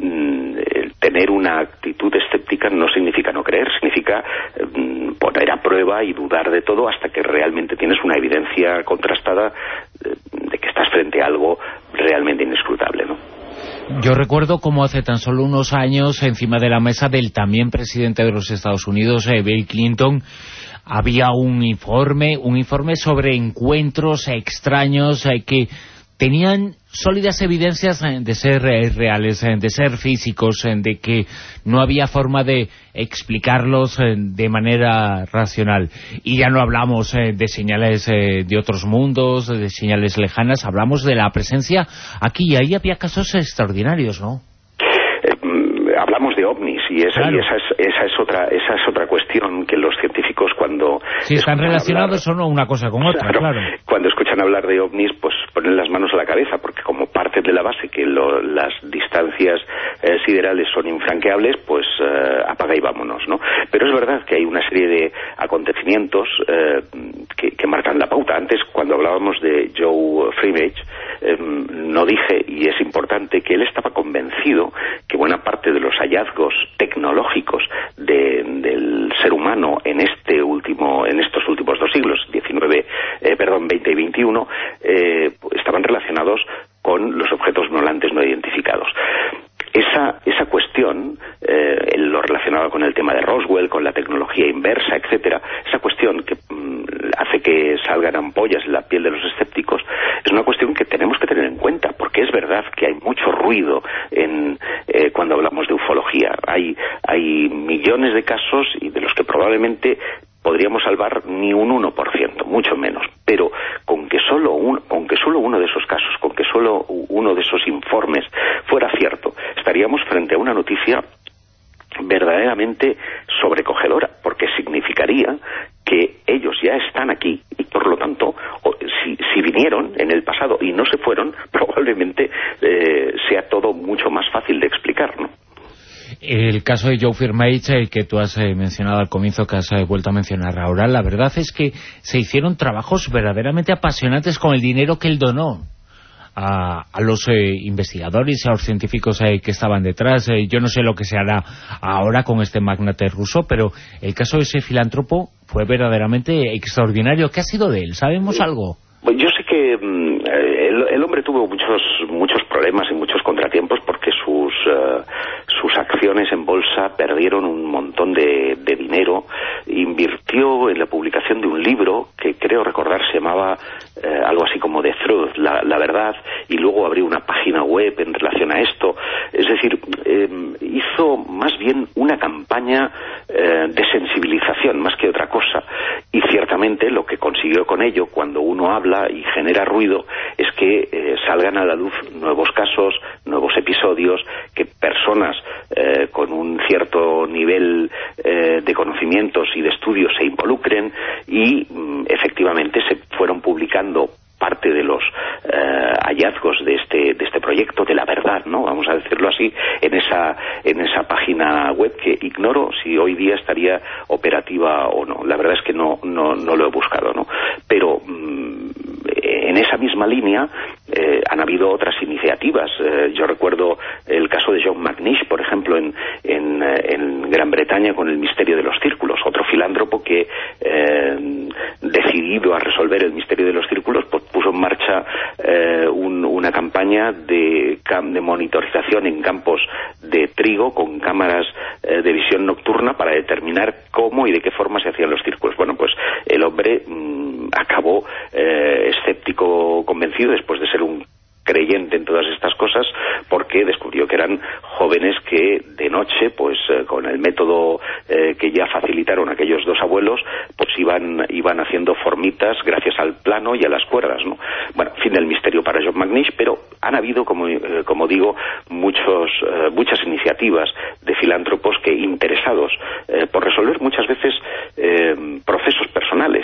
S8: tener una actitud escéptica no significa no creer, significa poner a prueba y dudar de todo hasta que realmente tienes una evidencia contrastada de que estás frente a algo realmente inescrutable, ¿no?
S2: Yo recuerdo como hace tan solo unos años, encima de la mesa del también presidente de los Estados Unidos, Bill Clinton, había un informe sobre encuentros extraños que tenían sólidas evidencias de ser reales, de ser físicos, de que no había forma de explicarlos de manera racional. Y ya no hablamos de señales de otros mundos, de señales lejanas, hablamos de la presencia aquí, y ahí había casos extraordinarios, ¿no?
S8: Hablamos de ovnis y esa es otra cuestión que los científicos cuando...
S2: Si están relacionados o no una cosa con otra, claro.
S8: Cuando escuchan hablar de ovnis, pues ponen las manos a la cabeza, porque como parte de la base que las distancias siderales son infranqueables, pues apaga y vámonos, ¿no? Pero es verdad que hay una serie de acontecimientos que marcan la pauta. Antes, cuando hablábamos de Joe Freemage, no dije, y es importante, que él estaba convencido que buena parte de los hallazgos tecnológicos del ser humano en estos últimos 2 siglos, 20 y 21, estaban relacionados con los objetos volantes no identificados. Esa cuestión, lo relacionado con el tema de Roswell, con la tecnología inversa, etcétera, esa cuestión que hace que salgan ampollas en la piel de los escépticos, es una cuestión que tenemos que tener en cuenta, porque es verdad que hay mucho ruido cuando hablamos de ufología. Hay millones de casos y de los que probablemente podríamos salvar ni un 1%, mucho menos, pero con que solo uno de esos casos, con que solo uno de esos informes fuera cierto, estaríamos frente a una noticia verdaderamente sobrecogedora, porque significaría que ellos ya están aquí y por lo tanto, si vinieron en el pasado y no se fueron, probablemente sea todo mucho más fácil de explicar, ¿no?
S2: El caso de Joe Freemage, el que tú has mencionado al comienzo, que has vuelto a mencionar ahora, la verdad es que se hicieron trabajos verdaderamente apasionantes con el dinero que él donó a los investigadores y a los científicos que estaban detrás. Yo no sé lo que se hará ahora con este magnate ruso, pero el caso de ese filántropo fue verdaderamente extraordinario. ¿Qué ha sido de él? ¿Sabemos algo?
S8: Yo sé que el hombre tuvo muchos problemas y muchos contratiempos porque sus acciones en bolsa perdieron un montón de dinero. Invirtió en la publicación de un libro que creo recordar se llamaba algo así como The Truth, la verdad, y luego abrió una página web en relación a esto. Es decir, hizo más bien una campaña de sensibilización más que otra cosa, y ciertamente lo que consiguió con ello, cuando uno habla y genera ruido, es que salgan a la luz nuevos casos, nuevos episodios, que personas con un cierto nivel de conocimientos y de estudios se involucren y efectivamente se fueron publicando parte de los hallazgos de este proyecto de la verdad, ¿no? Vamos a decirlo así, en esa página web que ignoro si hoy día estaría operativa o no. La verdad es que no lo he buscado, ¿no? Pero en esa misma línea han habido otras iniciativas. Yo recuerdo el caso de John McNish, por ejemplo, en Gran Bretaña con el misterio de los círculos. Otro filántropo que, decidido a resolver el misterio de los círculos, pues puso en marcha una campaña de monitorización en campos de trigo con cámaras de visión nocturna para determinar cómo y de qué forma se hacían los círculos. Bueno, pues el hombre acabó escéptico convencido después de ser un creyente en todas estas cosas, porque descubrió que eran jóvenes que de noche, pues con el método que ya facilitaron aquellos dos abuelos, pues iban haciendo formitas gracias al plano y a las cuerdas, ¿no? Bueno, fin del misterio para John McNish, pero han habido, como digo, muchas iniciativas de filántropos que, interesados por resolver muchas veces procesos personales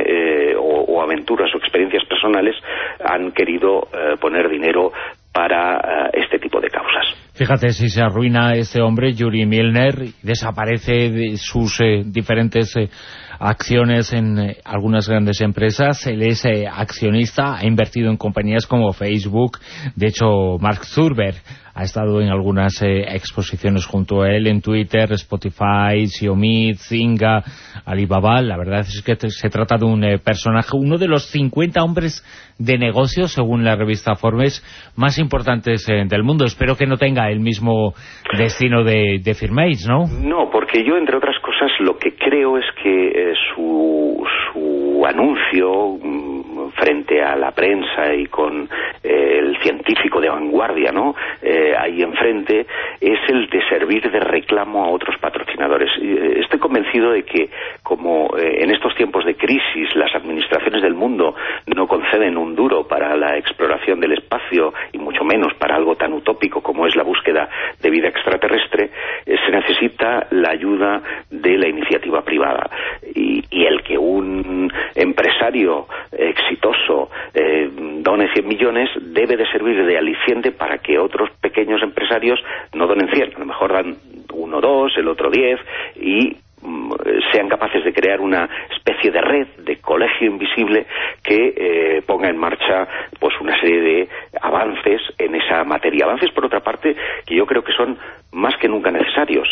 S8: o aventuras o experiencias personales, han querido poner dinero para este tipo de causas.
S2: Fíjate, si se arruina este hombre, Yuri Milner, desaparece de sus diferentes acciones en algunas grandes empresas. Él es accionista, ha invertido en compañías como Facebook. De hecho, Mark Zuckerberg ha estado en algunas exposiciones junto a él en Twitter, Spotify, Xiaomi, Zynga, Alibaba. La verdad es que se trata de un personaje, uno de los 50 hombres de negocios, según la revista Forbes, más importantes del mundo. Espero que no tenga el mismo destino de Firmates, ¿no? No,
S8: porque yo, entre otras cosas, lo que creo es que su anuncio frente a la prensa y con el científico de vanguardia, ¿no?, ahí enfrente, es el de servir de reclamo a otros patrocinadores. Estoy convencido de que, como en estos tiempos de crisis las administraciones del mundo no conceden un duro para la exploración del espacio, y mucho menos para algo tan utópico como es la búsqueda de vida extraterrestre, se necesita la ayuda de la iniciativa privada. Y el que un empresario exitoso done 100 millones debe de servir de aliciente para que otros pequeños empresarios no donen 100, a lo mejor dan 1 o 2, el otro 10, y sean capaces de crear una especie de red, de colegio invisible que ponga en marcha pues una serie de avances en esa materia. Avances, por otra parte, que yo creo que son más que nunca necesarios,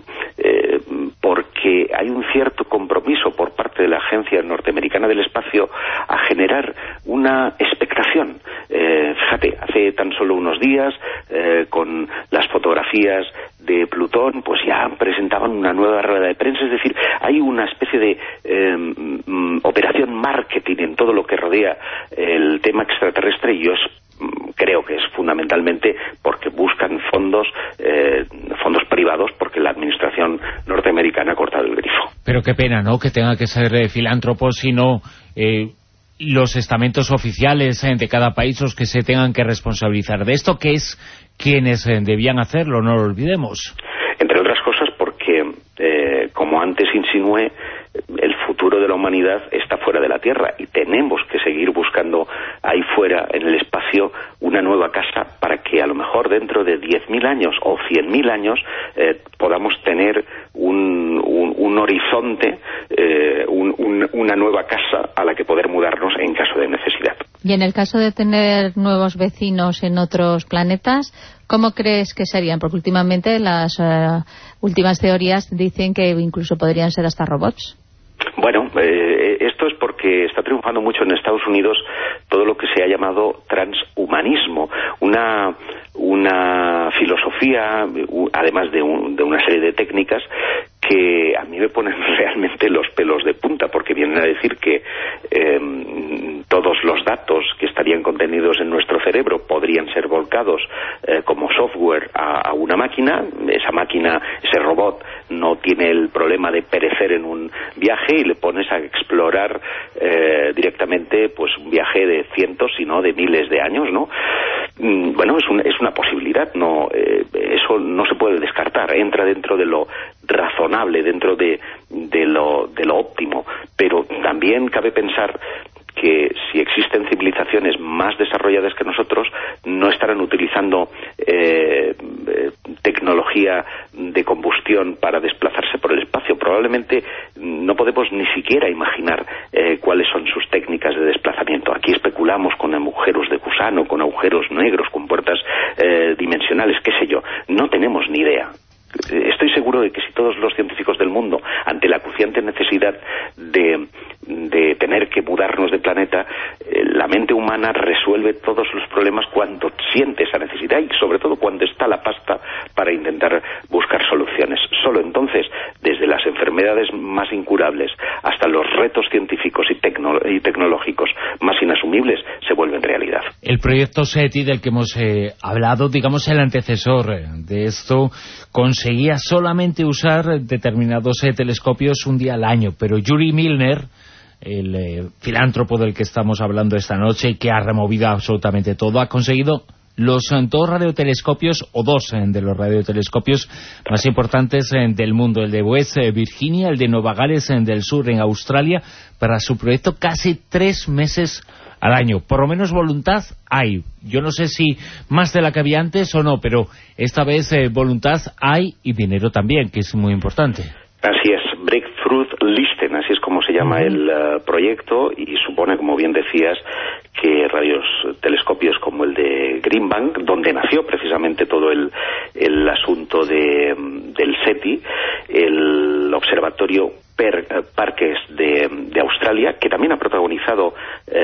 S8: porque hay un cierto compromiso por parte de la Agencia Norteamericana del Espacio a generar una expectación. Fíjate, hace tan solo unos días, con las fotografías de Plutón, pues ya presentaban una nueva rueda de prensa. Es decir, hay una especie de operación marketing en todo lo que rodea el tema extraterrestre, y yo creo que es fundamentalmente porque buscan fondos privados, porque la administración norteamericana ha cortado el grifo.
S2: Pero qué pena, ¿no?, que tenga que ser filántropos, sino los estamentos oficiales de cada país los que se tengan que responsabilizar de esto, que es quienes debían hacerlo, no lo olvidemos.
S8: Entre otras cosas porque, como antes insinué, el futuro de la humanidad está fuera de la Tierra, y tenemos que seguir buscando ahí fuera, en el espacio, una nueva casa para que a lo mejor dentro de 10.000 años o 100.000 años podamos tener un horizonte, una nueva casa a la que poder mudarnos en caso de necesidad.
S3: Y en el caso de tener nuevos vecinos en otros planetas, ¿cómo crees que serían? Porque últimamente las últimas teorías dicen que incluso podrían ser hasta robots.
S8: Bueno, esto es porque está triunfando mucho en Estados Unidos todo lo que se ha llamado transhumanismo, una filosofía, además de una serie de técnicas que a mí me ponen realmente los pelos de punta, porque vienen a decir que todos los datos que estarían contenidos en nuestro cerebro podrían ser volcados como software a una máquina. Esa máquina, ese robot, no tiene el problema de perecer en un viaje, y le pones a explorar directamente pues un viaje de cientos, si no de miles de años, ¿no? Bueno, es una posibilidad, no, eso no se puede descartar, entra dentro de lo razonable, dentro de lo óptimo, pero también cabe pensar que si existen civilizaciones más desarrolladas que nosotros, no estarán utilizando tecnología de combustión para desplazarse por el espacio. Probablemente no podemos ni siquiera imaginar cuáles son sus técnicas de desplazamiento. Aquí especulamos con agujeros de gusano, con agujeros negros, con puertas dimensionales, qué sé yo. No tenemos ni idea. estoy seguro de que si todos los científicos del mundo, ante la acuciante necesidad de tener que mudarnos de planeta, la mente humana resuelve todos los problemas cuando siente esa necesidad y sobre todo cuando está la pasta para intentar buscar soluciones. Solo entonces, desde las enfermedades más incurables hasta los retos científicos y tecnológicos más inasumibles, se vuelven realidad.
S2: El proyecto SETI del que hemos hablado, digamos el antecesor de esto, conseguía solamente usar determinados telescopios un día al año, pero Yuri Milner, el filántropo del que estamos hablando esta noche y que ha removido absolutamente todo, ha conseguido los dos radiotelescopios, o dos de los radiotelescopios más importantes del mundo, el de West Virginia, el de Nueva Gales del Sur en Australia, para su proyecto casi 3 meses al año. Por lo menos voluntad hay. Yo no sé si más de la que había antes o no, pero esta vez voluntad hay y dinero también, que es muy importante.
S8: Así es, Breakthrough-Listen, así es como se llama el proyecto, y supone, como bien decías, que telescopios como el de Green Bank, donde nació precisamente todo el asunto del SETI, el observatorio Parkes de Australia, que también ha protagonizado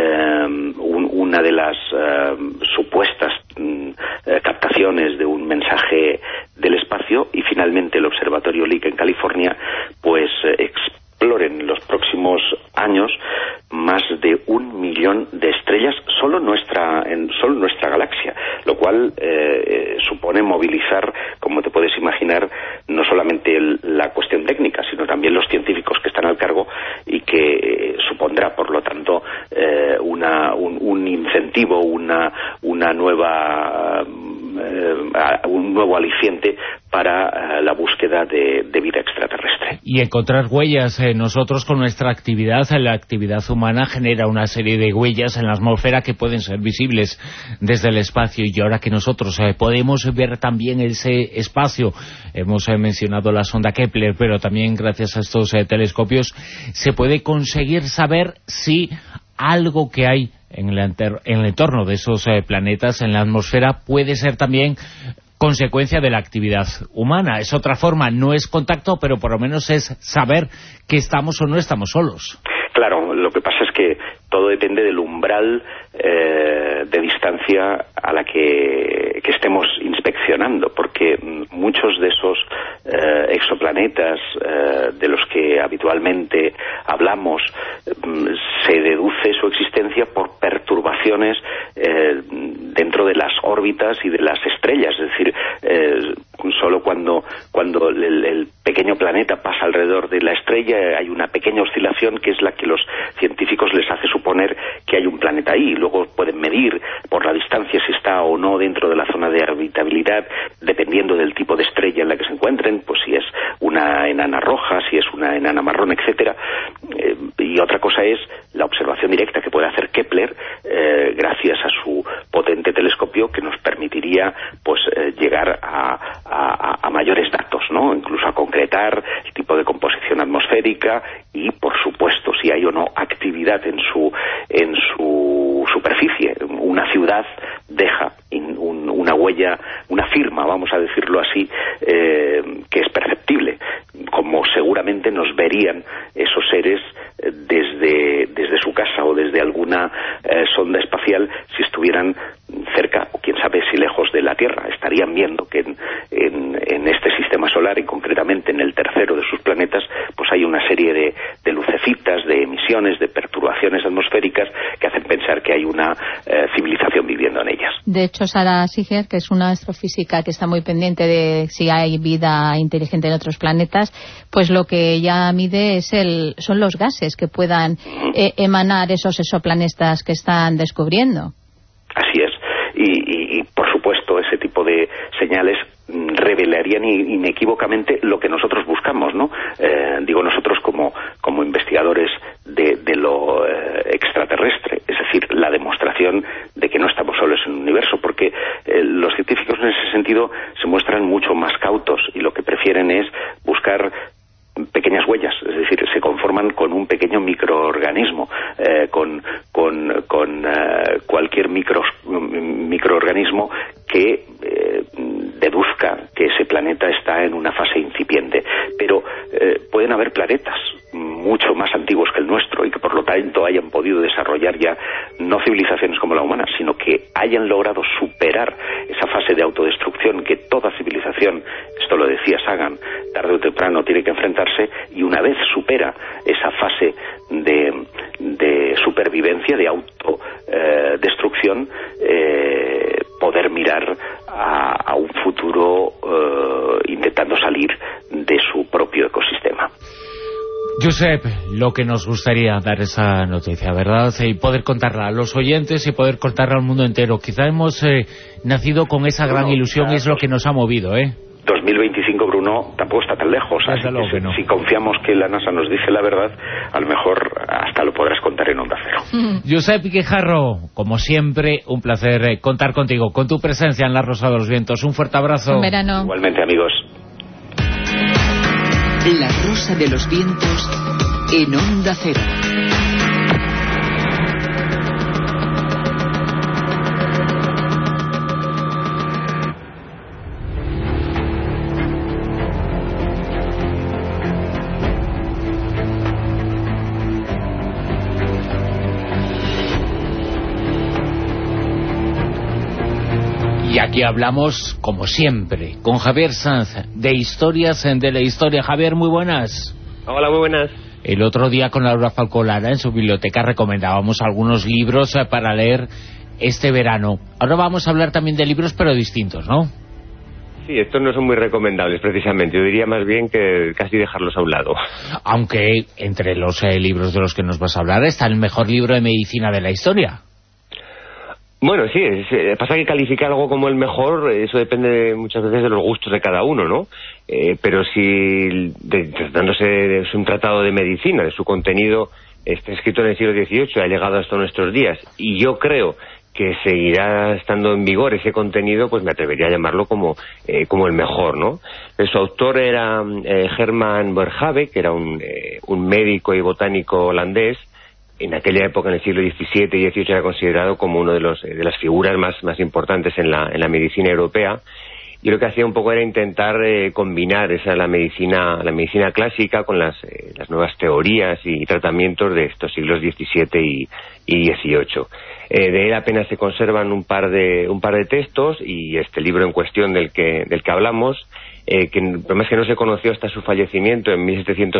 S8: una de las supuestas captaciones de un mensaje del espacio, y finalmente el observatorio Lick en California, pues exploren en los próximos años más de 1 millón de estrellas solo en nuestra galaxia, lo cual supone movilizar, como te puedes imaginar, no solamente la cuestión técnica, sino también los científicos que están al cargo, y que supondrá, por lo tanto, un incentivo, una nueva un nuevo aliciente para la búsqueda de vida extraterrestre.
S2: Y encontrar huellas. Nosotros, con nuestra actividad, la actividad humana genera una serie de huellas en la atmósfera que pueden ser visibles desde el espacio, y ahora que nosotros podemos ver también ese espacio, hemos mencionado la sonda Kepler, pero también gracias a estos telescopios se puede conseguir saber si algo que hay en el entorno de esos planetas, en la atmósfera, puede ser también consecuencia de la actividad humana. Es otra forma, no es contacto, pero por lo menos es saber que estamos o no estamos solos.
S8: Claro, lo que pasa es que todo depende del umbral de distancia a la que estemos inspeccionando, porque muchos de esos exoplanetas de los que habitualmente hablamos, se deduce su existencia por perturbaciones dentro de las órbitas y de las estrellas. Es decir, solo cuando el pequeño planeta pasa alrededor de la estrella hay una pequeña oscilación que es la que los científicos les hace suponer que hay un planeta ahí. Luego pueden medir por la distancia si está o no dentro de la zona de habitabilidad, dependiendo del tipo de estrella en la que se encuentren, pues si es una enana roja, si es una enana marrón, etcétera. Y otra cosa es la observación directa que puede hacer Kepler, gracias a su potente telescopio, que nos permitiría pues llegar a mayores datos, ¿no? Incluso a concretar el tipo de composición atmosférica y, por supuesto, si hay o no actividad en su superficie. Una ciudad deja una huella, una firma, vamos a decirlo así, que es perceptible, como seguramente nos verían esos seres desde su casa o desde alguna sonda espacial si estuvieran cerca, o quién sabe si lejos de la Tierra. Estarían viendo que en este sistema solar, y concretamente en el tercero de sus planetas, pues hay una serie de lucecitas, de emisiones, de perturbaciones atmosféricas que hacen pensar que hay una civilización viviendo en ellas.
S3: De hecho, Sara Siger, que es una astrofísica que está muy pendiente de si hay vida inteligente en otros planetas, pues lo que ella mide son los gases que puedan emanar esos exoplanetas que están descubriendo.
S8: Así es. Y por supuesto, ese tipo de señales revelarían inequívocamente lo que nosotros buscamos, ¿no? Digo nosotros como investigadores de lo extraterrestre, es decir, la demostración de que no estamos solos en el universo, porque los científicos en ese sentido se muestran mucho más cautos y lo que prefieren es buscar pequeñas huellas, es decir, se conforman con un pequeño microorganismo, con cualquier microorganismo que deduzca que ese planeta planeta está en una fase incipiente, pero pueden haber planetas mucho más antiguos que el nuestro y que por lo tanto hayan podido desarrollar ya no civilizaciones como la humana, sino que hayan logrado superar esa fase de autodestrucción que toda civilización, esto lo decía Sagan, tarde o temprano tiene que enfrentarse, y una vez supera esa fase de supervivencia, de autodestrucción, poder mirar a un futuro intentando salir de su propio ecosistema.
S2: Josep, lo que nos gustaría dar esa noticia, ¿verdad? Y poder contarla a los oyentes y poder contarla al mundo entero. Quizá hemos nacido con esa gran ilusión y es lo que nos ha movido,
S8: 2025, Bruno, tampoco está tan lejos. Así que si confiamos que la NASA nos dice la verdad, a lo mejor hasta lo podrás contar en Onda Cero.
S2: Josep Guijarro, como siempre, un placer contar contigo, con tu presencia en La Rosa de los Vientos. Un fuerte abrazo.
S3: En verano.
S8: Igualmente, amigos.
S9: La Rosa de los Vientos en Onda Cero.
S2: Y aquí hablamos, como siempre, con Javier Sanz, de Historias de la Historia. Javier, muy buenas.
S10: Hola, muy buenas.
S2: El otro día con Laura Falcolara en su biblioteca recomendábamos algunos libros para leer este verano. Ahora vamos a hablar también de libros, pero distintos, ¿no?
S10: Sí, estos no son muy recomendables, precisamente. Yo diría más bien que casi dejarlos a un lado.
S2: Aunque entre los libros de los que nos vas a hablar está el mejor libro de medicina de la historia.
S10: Bueno, sí, pasa que calificar algo como el mejor, eso depende muchas veces de los gustos de cada uno, ¿no? Pero si, tratándose de un tratado de medicina, de su contenido, está escrito en el siglo XVIII, ha llegado hasta nuestros días, y yo creo que seguirá estando en vigor ese contenido, pues me atrevería a llamarlo como el mejor, ¿no? Su autor era Herman Boerhaave, que era un médico y botánico holandés. En aquella época, en el siglo XVII y XVIII, era considerado como uno de las figuras más importantes en la medicina europea. Y lo que hacía un poco era intentar combinar la medicina clásica con las nuevas teorías y tratamientos de estos siglos XVII y XVIII. De él apenas se conservan un par de textos, y este libro en cuestión del que hablamos, que además que no se conoció hasta su fallecimiento en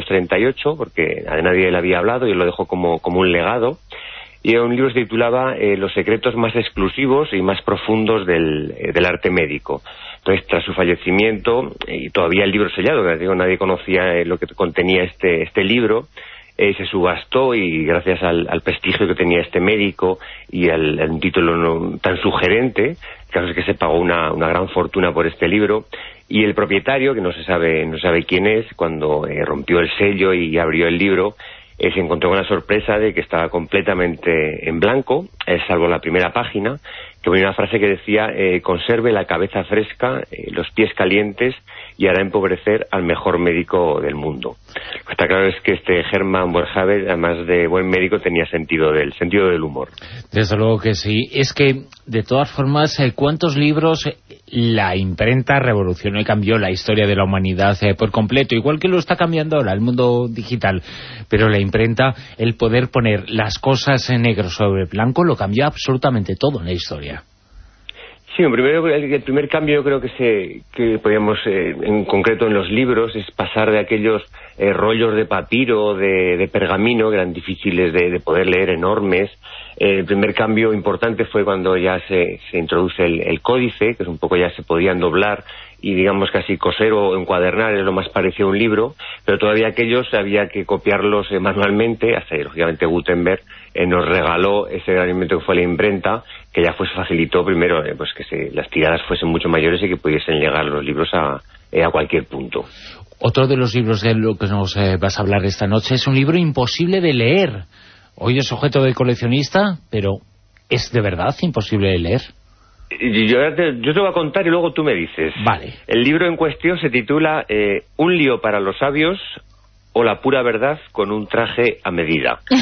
S10: 1738, porque a nadie le había hablado y lo dejó como un legado. Y era un libro que se titulaba Los secretos más exclusivos y más profundos del arte médico. Entonces, tras su fallecimiento, y todavía el libro sellado, que digo, nadie conocía lo que contenía este libro, se subastó, y gracias al prestigio que tenía este médico y al título tan sugerente, claro, es que se pagó una gran fortuna por este libro. Y el propietario, que no se sabe quién es, cuando rompió el sello y abrió el libro, se encontró con la sorpresa de que estaba completamente en blanco, salvo la primera página, que ponía una frase que decía: conserve la cabeza fresca, los pies calientes, y hará empobrecer al mejor médico del mundo. Lo que está claro es que este Herman Boerhaave, además de buen médico, tenía sentido del humor.
S2: Desde luego que sí. Es que, de todas formas, ¿cuántos libros la imprenta revolucionó y cambió la historia de la humanidad por completo? Igual que lo está cambiando ahora el mundo digital. Pero la imprenta, el poder poner las cosas en negro sobre blanco, lo cambió absolutamente todo en la historia.
S10: Sí, el primer cambio yo creo que podríamos, en concreto en los libros, es pasar de aquellos rollos de papiro, de pergamino, que eran difíciles de poder leer, enormes. El primer cambio importante fue cuando ya se introduce el códice, que es un poco, ya se podían doblar y, digamos, casi coser o encuadernar, es lo más parecido a un libro, pero todavía aquellos había que copiarlos manualmente, hasta que, lógicamente, Gutenberg nos regaló ese gran invento que fue la imprenta, que ya facilitó primero pues que las tiradas fuesen mucho mayores y que pudiesen llegar los libros a cualquier punto.
S2: Otro de los libros de lo que nos vas a hablar esta noche es un libro imposible de leer. Hoy es objeto de coleccionista, pero ¿es de verdad imposible de leer?
S10: Yo te voy a contar y luego tú me dices.
S2: Vale.
S10: El libro en cuestión se titula Un lío para los sabios o la pura verdad con un traje a medida.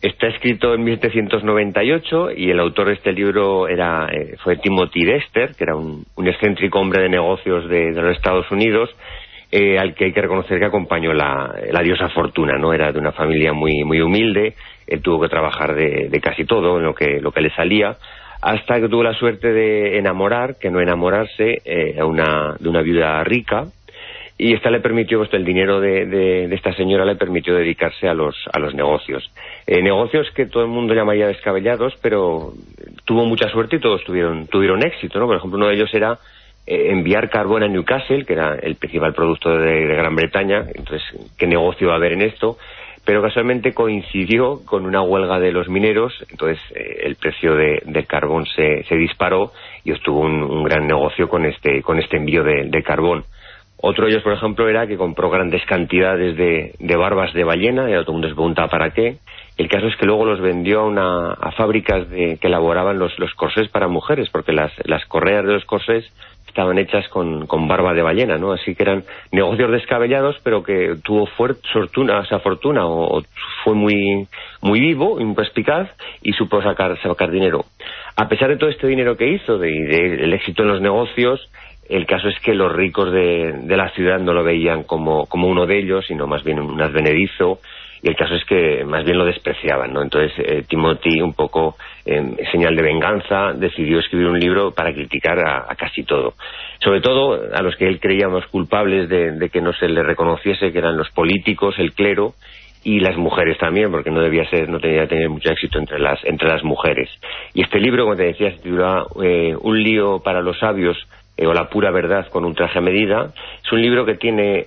S10: Está escrito en 1798 y el autor de este libro fue Timothy Dexter, que era un excéntrico hombre de negocios de los Estados Unidos, al que hay que reconocer que acompañó la diosa Fortuna, ¿no? Era de una familia muy, muy humilde, él tuvo que trabajar de casi todo, en lo que le salía, hasta que tuvo la suerte de enamorar, que no enamorarse, de una viuda rica, y esta le permitió, el dinero de esta señora le permitió dedicarse a los negocios. Negocios que todo el mundo llamaría descabellados, pero tuvo mucha suerte y todos tuvieron éxito, ¿no? Por ejemplo, uno de ellos era enviar carbón a Newcastle, que era el principal producto de Gran Bretaña. Entonces, ¿qué negocio va a haber en esto? Pero casualmente coincidió con una huelga de los mineros, entonces el precio del carbón se disparó y obtuvo un gran negocio con este envío de carbón. Otro de ellos, por ejemplo, era que compró grandes cantidades de barbas de ballena, y todo el mundo se pregunta para qué. El caso es que luego los vendió a fábricas que elaboraban los corsés para mujeres, porque las correas de los corsés estaban hechas con barba de ballena, ¿no? Así que eran negocios descabellados, pero que tuvo fortuna, o fue muy, muy vivo, muy perspicaz, y supo sacar dinero. A pesar de todo este dinero que hizo, del éxito en los negocios, el caso es que los ricos de la ciudad no lo veían como uno de ellos, sino más bien un advenedizo, y el caso es que más bien lo despreciaban, ¿no? Entonces Timothy, un poco en señal de venganza, decidió escribir un libro para criticar a casi todo. Sobre todo a los que él creía más culpables de que no se le reconociese, que eran los políticos, el clero y las mujeres también, porque no tenía que tener mucho éxito entre las mujeres. Y este libro, como te decía, se titula Un lío para los sabios, o La pura verdad con un traje a medida. Es un libro que tiene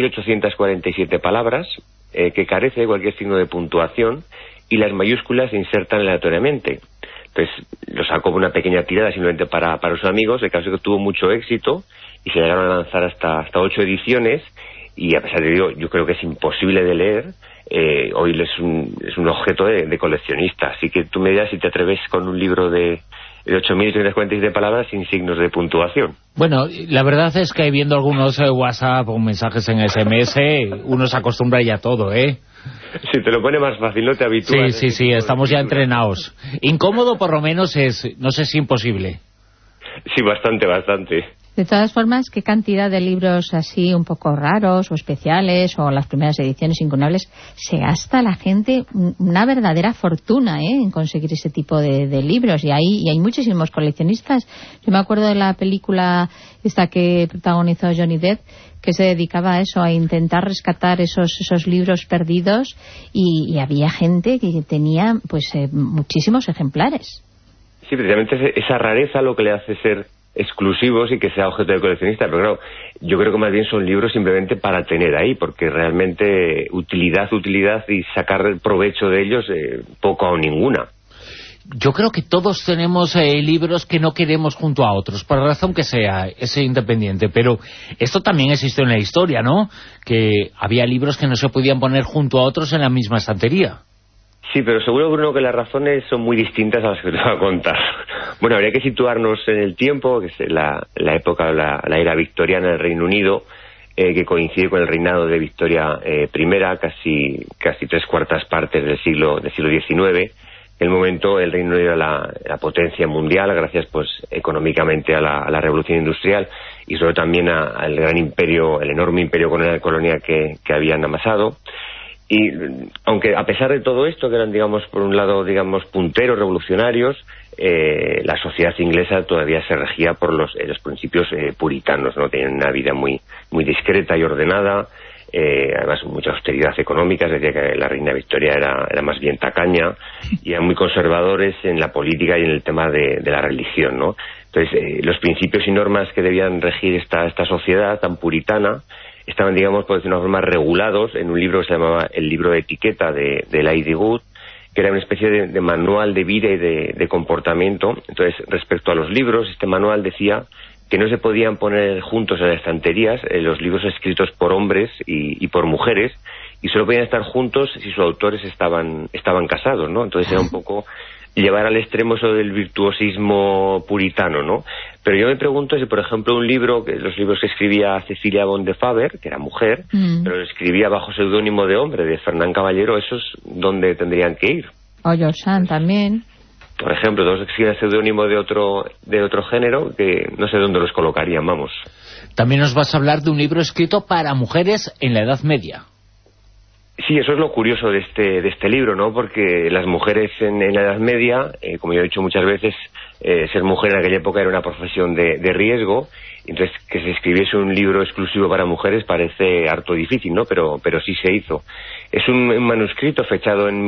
S10: 8.847 palabras, que carece de cualquier signo de puntuación, y las mayúsculas se insertan aleatoriamente. Entonces lo sacó con una pequeña tirada simplemente para sus amigos. El caso es que tuvo mucho éxito y se llegaron a lanzar hasta 8 ediciones, y a pesar de ello yo creo que es imposible de leer. Hoy es un objeto de coleccionista, así que tú me dirás si te atreves con un libro de 8.347 palabras sin signos de puntuación.
S2: Bueno, la verdad es que viendo algunos WhatsApp o mensajes en SMS, uno se acostumbra ya a todo, ¿eh?
S10: Si te lo pone más fácil, no te habitúas.
S2: Sí, estamos ya entrenados. Incómodo por lo menos es, no sé si imposible.
S10: Sí, bastante.
S3: De todas formas, ¿qué cantidad de libros así un poco raros o especiales, o las primeras ediciones incunables, se gasta la gente una verdadera fortuna en conseguir ese tipo de libros? Y hay muchísimos coleccionistas. Yo me acuerdo de la película esta que protagonizó Johnny Depp, que se dedicaba a eso, a intentar rescatar esos libros perdidos, y había gente que tenía muchísimos ejemplares.
S10: Sí, precisamente esa rareza lo que le hace ser exclusivos y que sea objeto de coleccionista, pero claro, yo creo que más bien son libros simplemente para tener ahí, porque realmente utilidad y sacar provecho de ellos poco o ninguna.
S2: Yo creo que todos tenemos libros que no queremos junto a otros, por la razón que sea, es independiente, pero esto también existió en la historia, ¿no? Que había libros que no se podían poner junto a otros en la misma estantería.
S10: Sí, pero seguro, Bruno, que las razones son muy distintas a las que te voy a contar. Bueno, habría que situarnos en el tiempo, que es la época, la era victoriana del Reino Unido, que coincide con el reinado de Victoria I, casi 3/4 partes del siglo XIX. En el momento el Reino Unido era la potencia mundial, gracias pues económicamente a la revolución industrial, y sobre todo también al gran imperio, el enorme imperio colonial que habían amasado. Y aunque a pesar de todo esto, que eran, digamos, por un lado, digamos, punteros, revolucionarios, la sociedad inglesa todavía se regía por los principios puritanos, ¿no? Tenían una vida muy, muy discreta y ordenada, además mucha austeridad económica, es decir, que la reina Victoria era más bien tacaña, y eran muy conservadores en la política y en el tema de la religión, ¿no? Entonces, los principios y normas que debían regir esta sociedad tan puritana estaban, digamos, por decir una forma, regulados en un libro que se llamaba el libro de etiqueta de Lady Good, que era una especie de manual de vida y de comportamiento. Entonces, respecto a los libros, este manual decía que no se podían poner juntos en las estanterías los libros escritos por hombres y por mujeres, y solo podían estar juntos si sus autores estaban casados, ¿no? Entonces era un poco llevar al extremo eso del virtuosismo puritano, ¿no? Pero yo me pregunto si, por ejemplo, los libros que escribía Cecilia Bon de Faber, que era mujer, pero lo escribía bajo seudónimo de hombre, de Fernán Caballero, ¿esos dónde tendrían que ir?
S3: O George también.
S10: Por ejemplo, dos que siguen seudónimo de otro género, que no sé dónde los colocarían, vamos.
S2: También nos vas a hablar de un libro escrito para mujeres en la Edad Media.
S10: Sí, eso es lo curioso de este libro, ¿no? Porque las mujeres en la Edad Media, como yo he dicho muchas veces, ser mujer en aquella época era una profesión de riesgo. Entonces, que se escribiese un libro exclusivo para mujeres parece harto difícil, ¿no? Pero sí se hizo. Es un manuscrito fechado en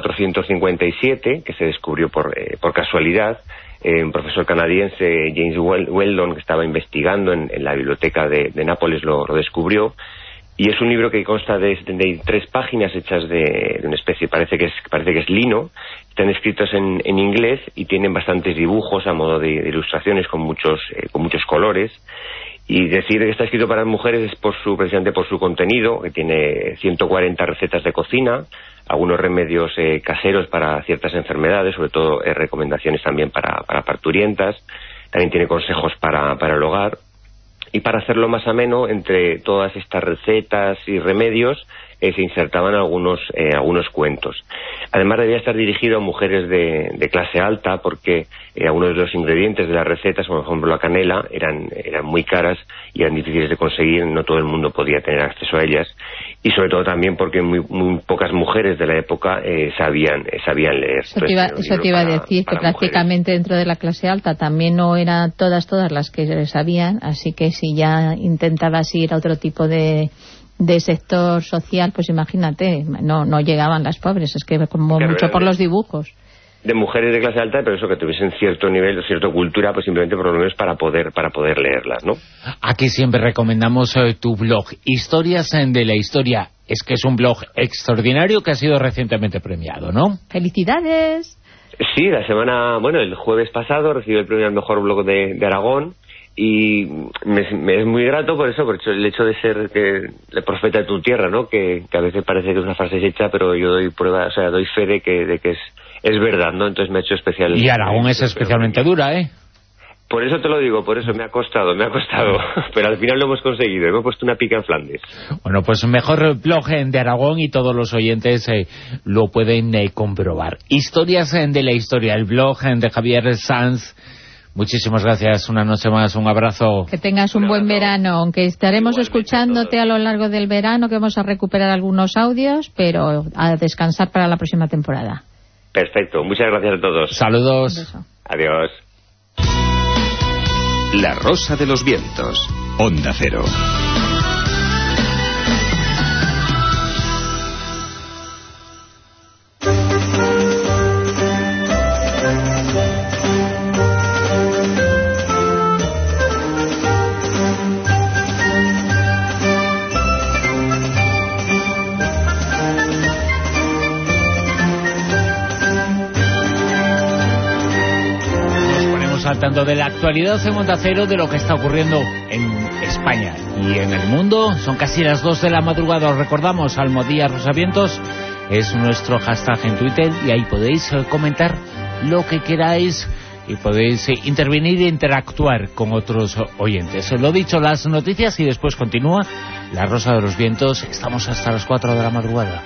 S10: 1457, que se descubrió por casualidad. Un profesor canadiense, James Weldon, que estaba investigando en la biblioteca de Nápoles, lo descubrió. Y es un libro que consta de 73 páginas hechas de una especie, parece que es lino. Están escritos en inglés y tienen bastantes dibujos a modo de ilustraciones con muchos colores. Y decir que está escrito para mujeres es precisamente por su contenido, que tiene 140 recetas de cocina, algunos remedios caseros para ciertas enfermedades, sobre todo recomendaciones también para parturientas. También tiene consejos para el hogar. Y para hacerlo más ameno, entre todas estas recetas y remedios se insertaban algunos cuentos. Además debía estar dirigido a mujeres de clase alta, porque algunos de los ingredientes de las recetas, como por ejemplo la canela, eran muy caras y eran difíciles de conseguir, no todo el mundo podía tener acceso a ellas, y sobre todo también porque muy pocas mujeres de la época sabían leer.
S3: Eso te iba a decir, que prácticamente dentro de la clase alta también no eran todas las que sabían, así que si ya intentabas ir a otro tipo de sector social, pues imagínate, no llegaban las pobres, es que como claro, mucho por los dibujos.
S10: De mujeres de clase alta, pero eso, que tuviesen cierto nivel, cierta cultura, pues simplemente por lo menos para poder leerlas, ¿no?
S2: Aquí siempre recomendamos tu blog, Historias de la Historia. Es que es un blog extraordinario que ha sido recientemente premiado, ¿no?
S3: ¡Felicidades! Sí,
S10: el jueves pasado recibí el premio al mejor blog de Aragón. Y me es muy grato por el hecho de ser el profeta de tu tierra, ¿no? Que a veces parece que es una frase hecha, pero yo doy prueba, doy fe de que es verdad, ¿no? Entonces me ha hecho especial.
S2: Y Aragón es especialmente dura, ¿eh?
S10: Por eso te lo digo, por eso me ha costado, pero al final lo hemos conseguido, hemos puesto una pica en Flandes.
S2: Bueno, pues mejor blog de Aragón, y todos los oyentes lo pueden comprobar. Historias de la Historia, el blog de Javier Sanz. Muchísimas gracias, una noche más, un abrazo.
S3: Que tengas un buen verano, aunque estaremos escuchándote a lo largo del verano, que vamos a recuperar algunos audios, pero a descansar para la próxima temporada.
S10: Perfecto, muchas gracias a todos.
S2: Saludos.
S10: Adiós.
S1: La Rosa de los Vientos, Onda Cero.
S2: Saltando de la actualidad en Onda Cero, de lo que está ocurriendo en España y en el mundo. Son casi las 2 de la madrugada. Os recordamos, Almodía Rosavientos es nuestro hashtag en Twitter, y ahí podéis comentar lo que queráis y podéis intervenir e interactuar con otros oyentes. Lo dicho, las noticias, y después continúa La Rosa de los Vientos. Estamos hasta las 4 de la madrugada.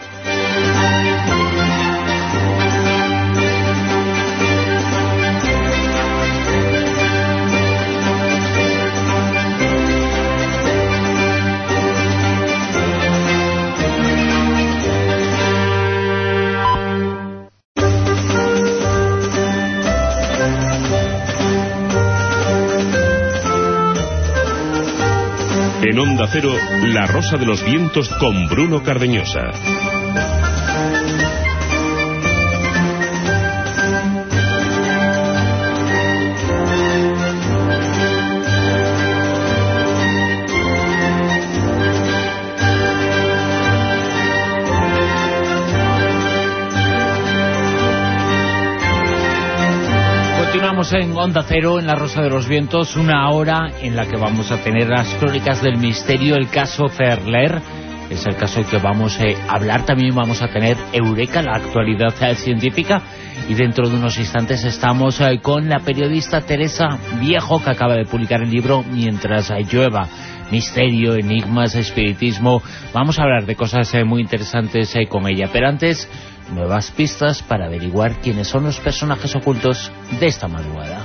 S1: En Onda Cero, La Rosa de los Vientos con Bruno Cardeñosa.
S2: Continuamos en Onda Cero, en La Rosa de los Vientos, una hora en la que vamos a tener las crónicas del misterio, el caso Ferler, Es el caso que vamos a hablar. También vamos a tener Eureka, la actualidad científica. Y dentro de unos instantes estamos con la periodista Teresa Viejo, que acaba de publicar el libro Mientras llueva. Misterio, enigmas, espiritismo. Vamos a hablar de cosas muy interesantes con ella. Pero antes, nuevas pistas para averiguar quiénes son los personajes ocultos de esta madrugada.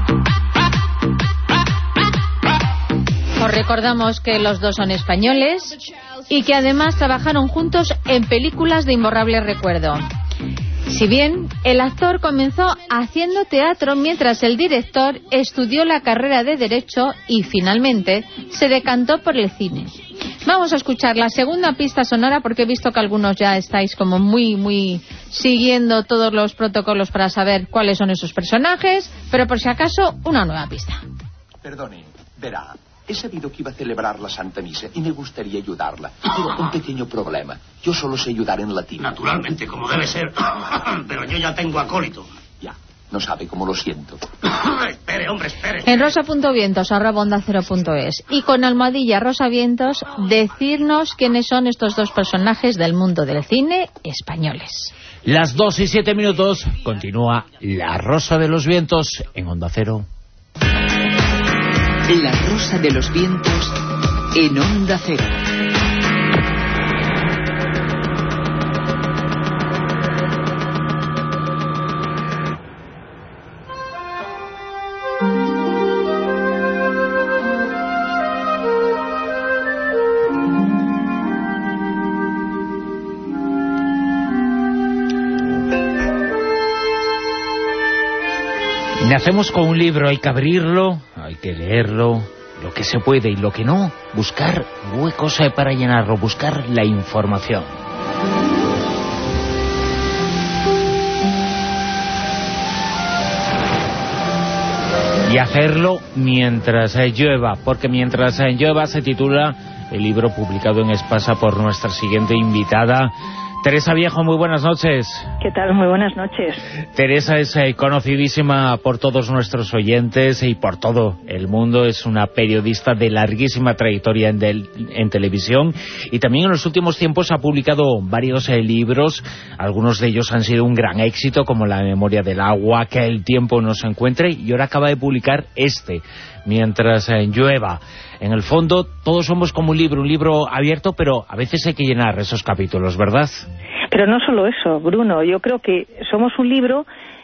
S3: Os recordamos que los dos son españoles y que además trabajaron juntos en películas de imborrable recuerdo. Si bien el actor comenzó haciendo teatro mientras el director estudió la carrera de Derecho y finalmente se decantó por el cine. Vamos a escuchar la segunda pista sonora porque he visto que algunos ya estáis como muy siguiendo todos los protocolos para saber cuáles son esos personajes, pero por si acaso una nueva pista.
S11: Perdone, verá. He sabido que iba a celebrar la Santa Misa y me gustaría ayudarla. Pero un pequeño problema. Yo solo sé ayudar en latín.
S12: Naturalmente, como debe ser. Pero yo ya tengo acólito.
S11: Ya, no sabe cómo lo siento.
S12: Espere, hombre, espere.
S3: En rosa.vientos@onda0.es y con almohadilla rosavientos, decirnos quiénes son estos dos personajes del mundo del cine españoles.
S2: Las 2:07, continúa La Rosa de los Vientos en Onda Cero.
S9: La Rosa de los Vientos en Onda Cero.
S2: Nacemos con un libro, hay que abrirlo, hay que leerlo, lo que se puede y lo que no, buscar huecos para llenarlo, buscar la información. Y hacerlo mientras llueva, porque mientras llueva se titula el libro publicado en Espasa por nuestra siguiente invitada, Teresa Viejo. Muy buenas noches.
S13: ¿Qué tal? Muy buenas noches.
S2: Teresa es conocidísima por todos nuestros oyentes y por todo el mundo. Es una periodista de larguísima trayectoria en televisión y también en los últimos tiempos ha publicado varios libros. Algunos de ellos han sido un gran éxito, como La memoria del agua, Que el tiempo nos encuentre, y ahora acaba de publicar Mientras llueva. En el fondo, todos somos como un libro abierto, pero a veces hay que llenar esos capítulos, ¿verdad?
S13: Pero no solo eso, Bruno. Yo creo que somos un libro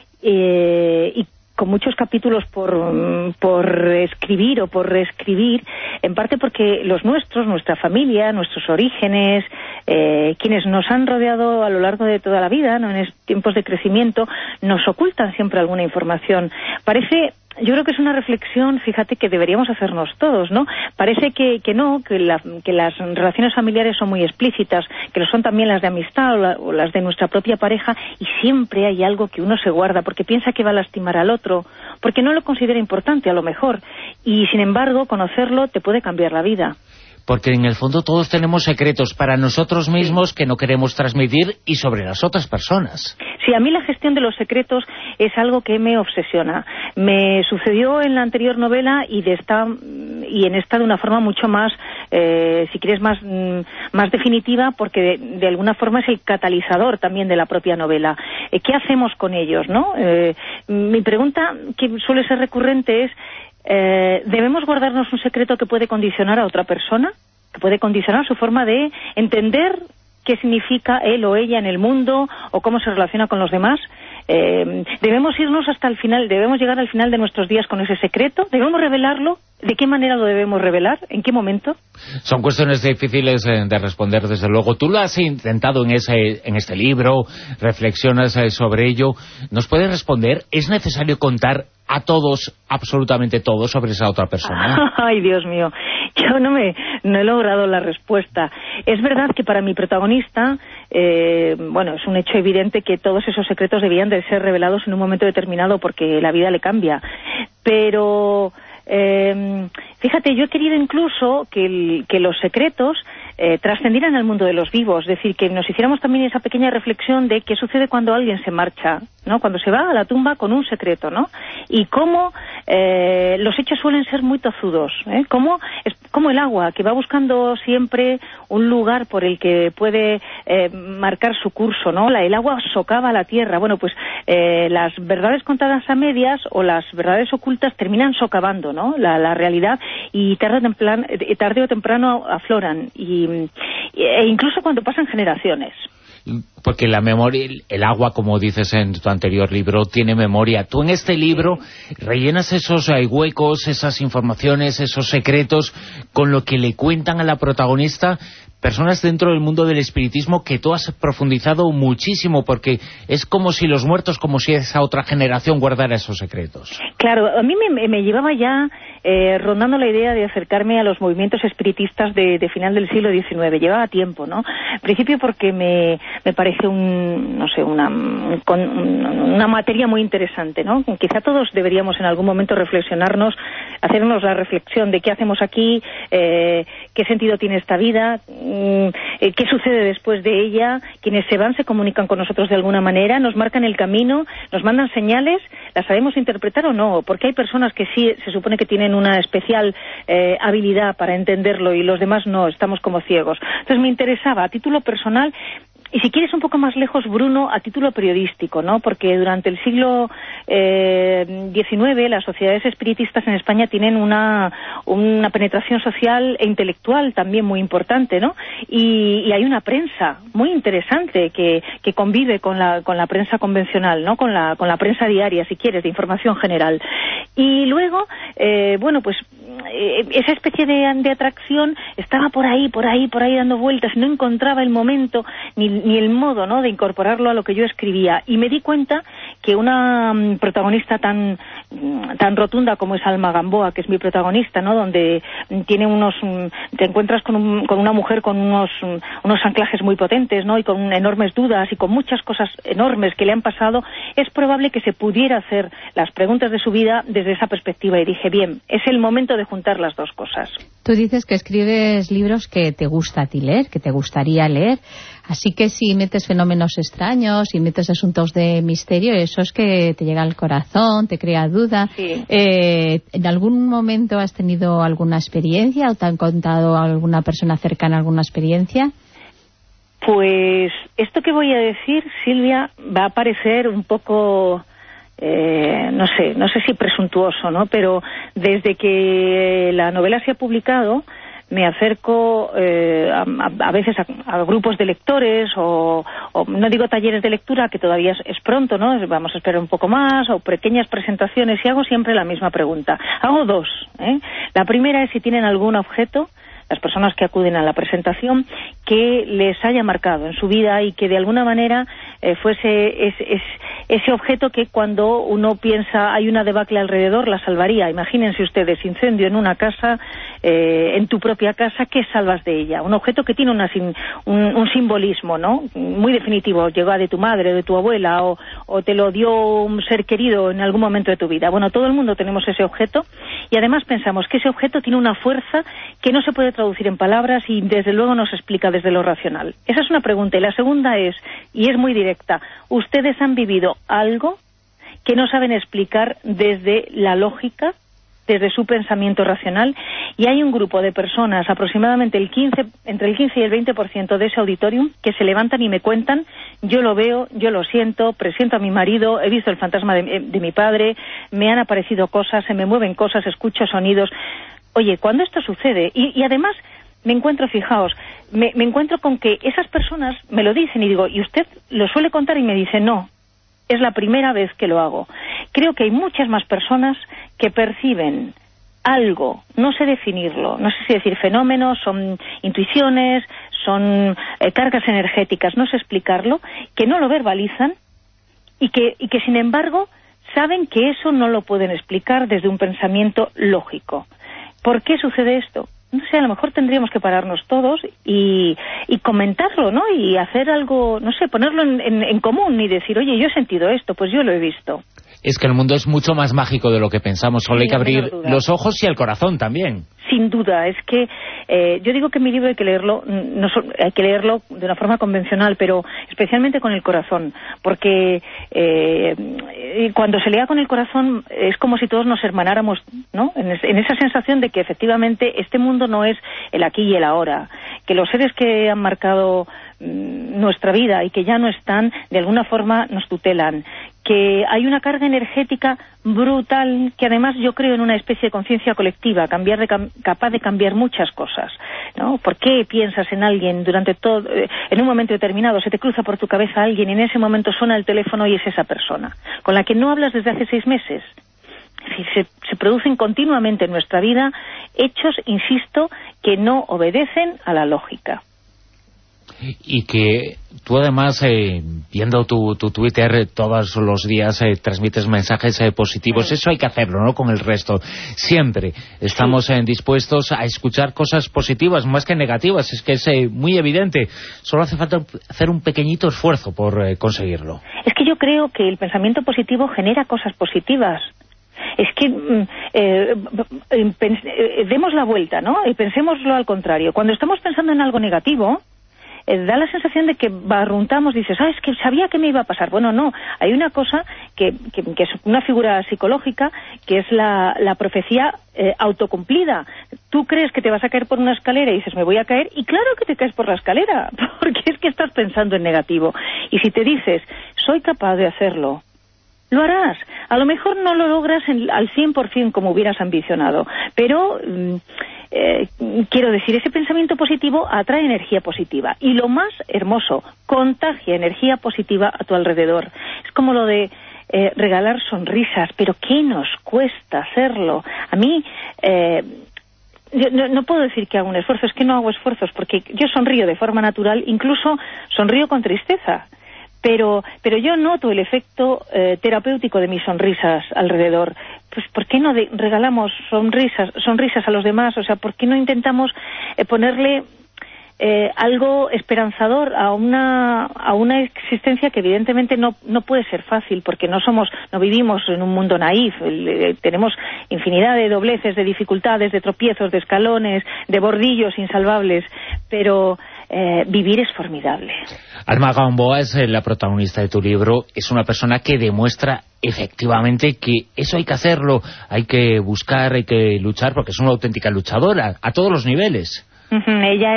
S13: y con muchos capítulos por escribir o por reescribir, en parte porque los nuestros, nuestra familia, nuestros orígenes, quienes nos han rodeado a lo largo de toda la vida, ¿no?, en tiempos de crecimiento, nos ocultan siempre alguna información. Yo creo que es una reflexión, fíjate, que deberíamos hacernos todos, ¿no? Parece que las relaciones familiares son muy explícitas, que lo son también las de amistad o las de nuestra propia pareja, y siempre hay algo que uno se guarda porque piensa que va a lastimar al otro, porque no lo considera importante a lo mejor, y sin embargo conocerlo te puede cambiar la vida.
S2: Porque en el fondo todos tenemos secretos para nosotros mismos que no queremos transmitir y sobre las otras personas.
S13: Sí, a mí la gestión de los secretos es algo que me obsesiona. Me sucedió en la anterior novela y en esta de una forma mucho más, si quieres, más definitiva, porque de alguna forma es el catalizador también de la propia novela. ¿Qué hacemos con ellos, no? Mi pregunta, que suele ser recurrente, es ¿debemos guardarnos un secreto que puede condicionar a otra persona? ¿Que puede condicionar su forma de entender qué significa él o ella en el mundo o cómo se relaciona con los demás? ¿Debemos irnos hasta el final? ¿Debemos llegar al final de nuestros días con ese secreto? ¿Debemos revelarlo? ¿De qué manera lo debemos revelar? ¿En qué momento?
S2: Son cuestiones difíciles de responder, desde luego. Tú lo has intentado en este libro, reflexionas sobre ello. ¿Nos puedes responder? ¿Es necesario contar a todos, absolutamente todos, sobre esa otra persona?
S13: Ay, Dios mío, yo no he logrado la respuesta. Es verdad que para mi protagonista, es un hecho evidente que todos esos secretos debían de ser revelados en un momento determinado porque la vida le cambia. Pero fíjate, yo he querido incluso que los secretos trascendieran al mundo de los vivos, es decir, que nos hiciéramos también esa pequeña reflexión de qué sucede cuando alguien se marcha, ¿no? Cuando se va a la tumba con un secreto, ¿no? Y cómo los hechos suelen ser muy tozudos, como el agua, que va buscando siempre un lugar por el que puede marcar su curso, ¿no? El agua socava la tierra. Bueno, pues las verdades contadas a medias o las verdades ocultas terminan socavando, ¿no? La realidad, y tarde o temprano afloran, e incluso cuando pasan generaciones.
S2: Porque la memoria, el agua, como dices en tu anterior libro, tiene memoria. Tú en este libro rellenas esos huecos, esas informaciones, esos secretos, con lo que le cuentan a la protagonista personas dentro del mundo del espiritismo que tú has profundizado muchísimo, porque es como si los muertos, como si esa otra generación guardara esos secretos.
S13: Claro, a mí me llevaba ya rondando la idea de acercarme a los movimientos espiritistas de final del siglo XIX. Llevaba tiempo, ¿no? Al principio porque me parece una materia muy interesante, ¿no? Quizá todos deberíamos en algún momento reflexionarnos, hacernos la reflexión de qué hacemos aquí, qué sentido tiene esta vida, qué sucede después de ella. Quienes se van se comunican con nosotros de alguna manera, nos marcan el camino, nos mandan señales, ¿las sabemos interpretar o no? Porque hay personas que sí se supone que tienen una especial habilidad para entenderlo y los demás no, estamos como ciegos. Entonces me interesaba a título personal, y si quieres un poco más lejos, Bruno, a título periodístico, ¿no? Porque durante el siglo XIX las sociedades espiritistas en España tienen una penetración social e intelectual también muy importante, ¿no? Y hay una prensa muy interesante que convive con la prensa convencional, ¿no? Con la prensa diaria, si quieres, de información general. Y luego, esa especie de atracción estaba por ahí dando vueltas, y no encontraba el momento ni el modo, ¿no?, de incorporarlo a lo que yo escribía, y me di cuenta que una protagonista tan rotunda como es Alma Gamboa, que es mi protagonista, ¿no?, donde tiene te encuentras con una mujer con unos anclajes muy potentes, ¿no?, y con enormes dudas y con muchas cosas enormes que le han pasado, es probable que se pudiera hacer las preguntas de su vida desde esa perspectiva, y dije, bien, es el momento de juntar las dos cosas.
S3: Tú dices que escribes libros que te gusta a ti leer, que te gustaría leer, así que si metes fenómenos extraños, si metes asuntos de misterio, eso es que te llega al corazón, te crea duda.
S13: Sí.
S3: ¿En algún momento has tenido alguna experiencia o te han contado alguna persona cercana alguna experiencia?
S13: Pues esto que voy a decir, Silvia, va a parecer un poco... no sé si presuntuoso, ¿no? Pero desde que la novela se ha publicado, me acerco a veces a grupos de lectores o no digo talleres de lectura, que todavía es pronto, ¿no? Vamos a esperar un poco más, o pequeñas presentaciones, y hago siempre la misma pregunta. Hago dos, La primera es si tienen algún objeto, las personas que acuden a la presentación, que les haya marcado en su vida y que de alguna manera fuese ese objeto que cuando uno piensa hay una debacle alrededor la salvaría. Imagínense ustedes, incendio en una casa, en tu propia casa, ¿qué salvas de ella? Un objeto que tiene un simbolismo, ¿no?, muy definitivo, llegó de tu madre, de tu abuela, o te lo dio un ser querido en algún momento de tu vida. Bueno, todo el mundo tenemos ese objeto, y además pensamos que ese objeto tiene una fuerza que no se puede traducir en palabras y desde luego no se explica desde lo racional. Esa es una pregunta. Y la segunda es, y es muy directa, ¿ustedes han vivido algo que no saben explicar desde la lógica, desde su pensamiento racional? Y hay un grupo de personas, aproximadamente entre el 15 y el 20% de ese auditorium, que se levantan y me cuentan: yo lo veo, yo lo siento, presiento a mi marido, he visto el fantasma de mi padre, me han aparecido cosas, se me mueven cosas, escucho sonidos. Oye, cuando esto sucede, y además me encuentro, fijaos, me encuentro con que esas personas me lo dicen, y digo, ¿y usted lo suele contar? Y me dice, no, es la primera vez que lo hago. Creo que hay muchas más personas que perciben algo, no sé definirlo, no sé si decir fenómenos, son intuiciones, son cargas energéticas, no sé explicarlo, que no lo verbalizan y que sin embargo saben que eso no lo pueden explicar desde un pensamiento lógico. ¿Por qué sucede esto? No sé, a lo mejor tendríamos que pararnos todos y comentarlo, ¿no? Y hacer algo, no sé, ponerlo en común y decir, oye, yo he sentido esto, pues yo lo he visto.
S2: Es que el mundo es mucho más mágico de lo que pensamos. Solo hay que abrir los ojos y el corazón también.
S13: Sin duda, es que yo digo que mi libro hay que leerlo de una forma convencional, pero especialmente con el corazón, porque cuando se lea con el corazón es como si todos nos hermanáramos, ¿no? En esa sensación de que efectivamente este mundo no es el aquí y el ahora, que los seres que han marcado nuestra vida y que ya no están, de alguna forma nos tutelan, que hay una carga energética brutal, que además yo creo en una especie de conciencia colectiva, capaz de cambiar muchas cosas, ¿no? ¿Por qué piensas en alguien durante todo, en un momento determinado, se te cruza por tu cabeza alguien y en ese momento suena el teléfono y es esa persona, con la que no hablas desde hace 6 meses? Es decir, se producen continuamente en nuestra vida hechos, insisto, que no obedecen a la lógica.
S2: Y que tú además, viendo tu Twitter todos los días, transmites mensajes positivos. Eso hay que hacerlo, ¿no?, con el resto. Siempre estamos dispuestos a escuchar cosas positivas, más que negativas. Es que es muy evidente. Solo hace falta hacer un pequeñito esfuerzo por conseguirlo.
S13: Es que yo creo que el pensamiento positivo genera cosas positivas. Es que demos la vuelta, ¿no? Y pensémoslo al contrario. Cuando estamos pensando en algo negativo, da la sensación de que barruntamos, dices, es que sabía que me iba a pasar. Bueno, no, hay una cosa que es una figura psicológica, que es la profecía autocumplida. Tú crees que te vas a caer por una escalera y dices, me voy a caer, y claro que te caes por la escalera, porque es que estás pensando en negativo. Y si te dices, soy capaz de hacerlo, lo harás. A lo mejor no lo logras al 100% como hubieras ambicionado, pero quiero decir, ese pensamiento positivo atrae energía positiva. Y lo más hermoso, contagia energía positiva a tu alrededor. Es como lo de regalar sonrisas, pero ¿qué nos cuesta hacerlo? A mí yo no puedo decir que hago un esfuerzo, es que no hago esfuerzos, porque yo sonrío de forma natural, incluso sonrío con tristeza. Pero yo noto el efecto terapéutico de mis sonrisas alrededor. Pues ¿por qué no regalamos sonrisas a los demás? O sea, ¿por qué no intentamos ponerle algo esperanzador a una existencia que evidentemente no puede ser fácil, porque no vivimos en un mundo naif, tenemos infinidad de dobleces, de dificultades, de tropiezos, de escalones, de bordillos insalvables, pero vivir es formidable.
S2: Alma Gamboa es la protagonista de tu libro, es una persona que demuestra efectivamente que eso hay que hacerlo, hay que buscar, hay que luchar, porque es una auténtica luchadora a todos los niveles.
S13: Ella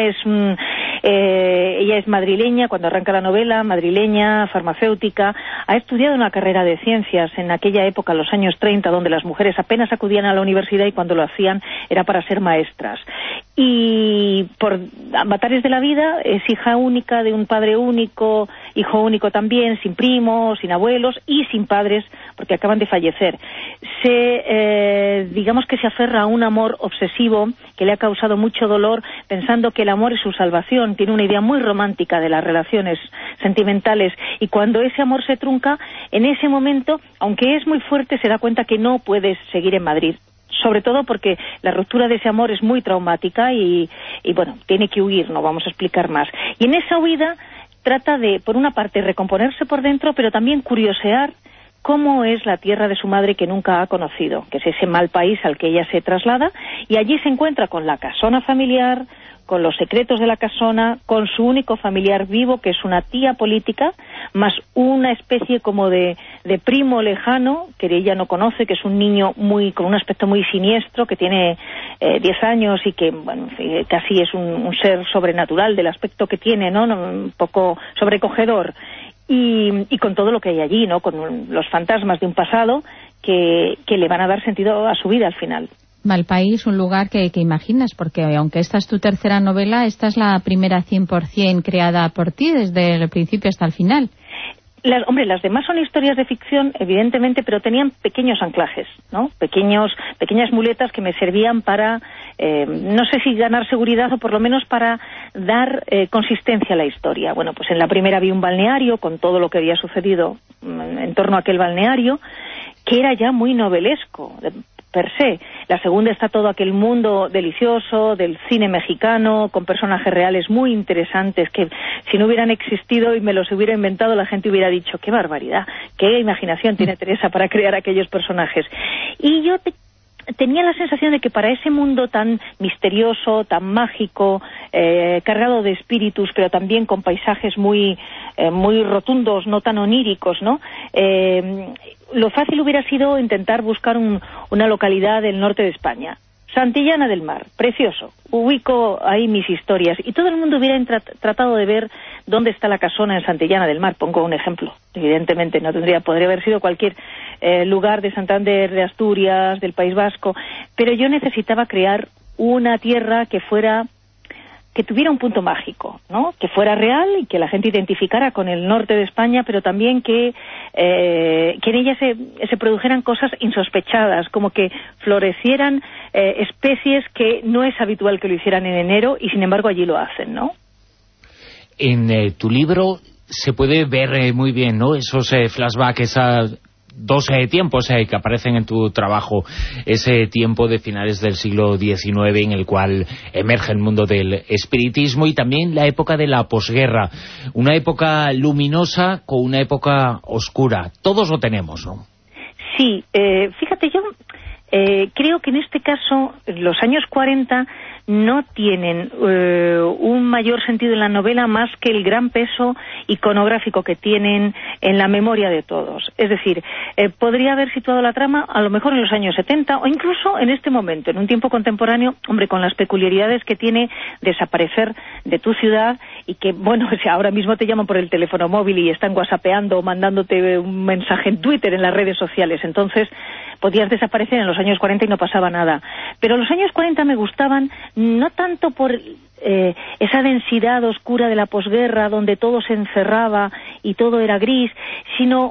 S13: es madrileña, cuando arranca la novela, madrileña, farmacéutica, ha estudiado una carrera de ciencias en aquella época, los años 30, donde las mujeres apenas acudían a la universidad y cuando lo hacían era para ser maestras. Y por avatares de la vida es hija única de un padre único, hijo único también, sin primos, sin abuelos y sin padres, porque acaban de fallecer. Digamos que se aferra a un amor obsesivo que le ha causado mucho dolor, pensando que el amor es su salvación. Tiene una idea muy romántica de las relaciones sentimentales, y cuando ese amor se trunca, en ese momento, aunque es muy fuerte, se da cuenta que no puede seguir en Madrid. Sobre todo porque la ruptura de ese amor es muy traumática y bueno, tiene que huir, no vamos a explicar más. Y en esa huida trata de, por una parte, recomponerse por dentro, pero también curiosear cómo es la tierra de su madre que nunca ha conocido, que es ese mal país al que ella se traslada, y allí se encuentra con la casona familiar, con los secretos de la casona, con su único familiar vivo, que es una tía política, más una especie como de primo lejano, que ella no conoce, que es un niño con un aspecto muy siniestro, que tiene 10 años y que, bueno, casi es un ser sobrenatural del aspecto que tiene, ¿no? Un poco sobrecogedor. Y con todo lo que hay allí, ¿no? Con los fantasmas de un pasado que le van a dar sentido a su vida al final.
S3: Malpaís, un lugar que imaginas, porque aunque esta es tu tercera novela, esta es la primera 100% creada por ti, desde el principio hasta el final.
S13: Las demás son historias de ficción, evidentemente, pero tenían pequeños anclajes, ¿no? Pequeñas muletas que me servían para, no sé si ganar seguridad o por lo menos para dar consistencia a la historia. Bueno, pues en la primera vi un balneario con todo lo que había sucedido en torno a aquel balneario, que era ya muy novelesco. per se. La segunda está todo aquel mundo delicioso del cine mexicano, con personajes reales muy interesantes que si no hubieran existido y me los hubiera inventado, la gente hubiera dicho, qué barbaridad, qué imaginación tiene Teresa para crear aquellos personajes. Y yo tenía la sensación de que para ese mundo tan misterioso, tan mágico, cargado de espíritus, pero también con paisajes muy rotundos, no tan oníricos, ¿no? Lo fácil hubiera sido intentar buscar una localidad del norte de España. Santillana del Mar, precioso. Ubico ahí mis historias. Y todo el mundo hubiera tratado de ver dónde está la casona en Santillana del Mar. Pongo un ejemplo. Evidentemente no podría haber sido cualquier lugar de Santander, de Asturias, del País Vasco. Pero yo necesitaba crear una tierra que tuviera un punto mágico, ¿no? Que fuera real y que la gente identificara con el norte de España, pero también que en ella se produjeran cosas insospechadas, como que florecieran especies que no es habitual que lo hicieran en enero y sin embargo allí lo hacen, ¿no?
S2: En tu libro se puede ver muy bien, ¿no? Esos flashbacks, esas dos tiempos que aparecen en tu trabajo, ese tiempo de finales del siglo XIX en el cual emerge el mundo del espiritismo y también la época de la posguerra, una época luminosa con una época oscura. Todos lo tenemos, ¿no?
S13: Sí, fíjate, yo creo que en este caso los años 40 no tienen un mayor sentido en la novela más que el gran peso iconográfico que tienen en la memoria de todos. Es decir, podría haber situado la trama a lo mejor en los años 70 o incluso en este momento, en un tiempo contemporáneo, hombre, con las peculiaridades que tiene desaparecer de tu ciudad y que, bueno, si ahora mismo te llaman por el teléfono móvil y están whatsappeando o mandándote un mensaje en Twitter, en las redes sociales, entonces podías desaparecer en los años 40 y no pasaba nada. Pero los años 40 me gustaban no tanto por esa densidad oscura de la posguerra donde todo se encerraba y todo era gris, sino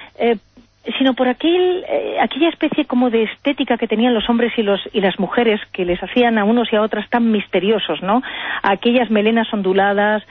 S13: por aquella especie como de estética que tenían los hombres y las mujeres que les hacían a unos y a otras tan misteriosos, ¿no? Aquellas melenas onduladas,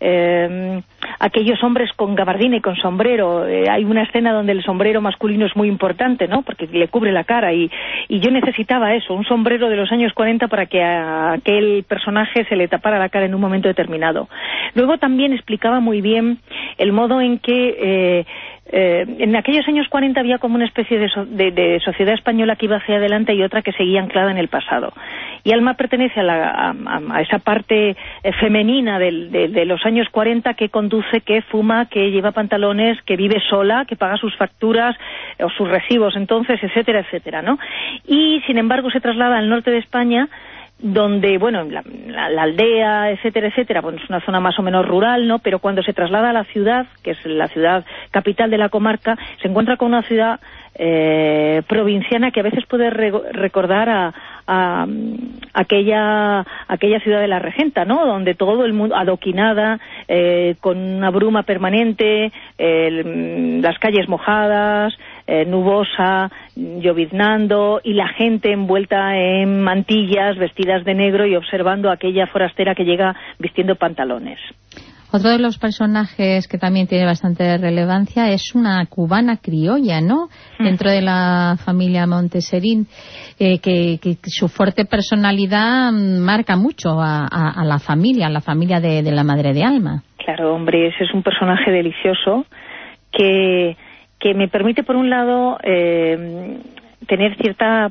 S13: aquellos hombres con gabardina y con sombrero. Hay una escena donde el sombrero masculino es muy importante, ¿no? Porque le cubre la cara y yo necesitaba eso, un sombrero de los años 40 para que a aquel personaje se le tapara la cara en un momento determinado. Luego también explicaba muy bien el modo en que en aquellos años 40 había como una especie de sociedad española que iba hacia adelante y otra que seguía anclada en el pasado. Y Alma pertenece a esa parte femenina de los años 40 que conduce, que fuma, que lleva pantalones, que vive sola, que paga sus facturas o sus recibos, entonces, etcétera, etcétera, ¿no? Y, sin embargo, se traslada al norte de España, donde, bueno, la aldea, etcétera, etcétera, bueno, es una zona más o menos rural, ¿no? Pero cuando se traslada a la ciudad, que es la ciudad capital de la comarca, se encuentra con una ciudad provinciana que a veces puede recordar a aquella ciudad de la Regenta, ¿no? Donde todo el mundo adoquinada, con una bruma permanente, las calles mojadas, nubosa, lloviznando, y la gente envuelta en mantillas, vestidas de negro y observando a aquella forastera que llega vistiendo pantalones.
S3: Otro de los personajes que también tiene bastante relevancia es una cubana criolla, ¿no? Dentro de la familia Monteserín, que su fuerte personalidad marca mucho a la familia de la madre de Alma.
S13: Claro, hombre, ese es un personaje delicioso que me permite, por un lado, tener cierta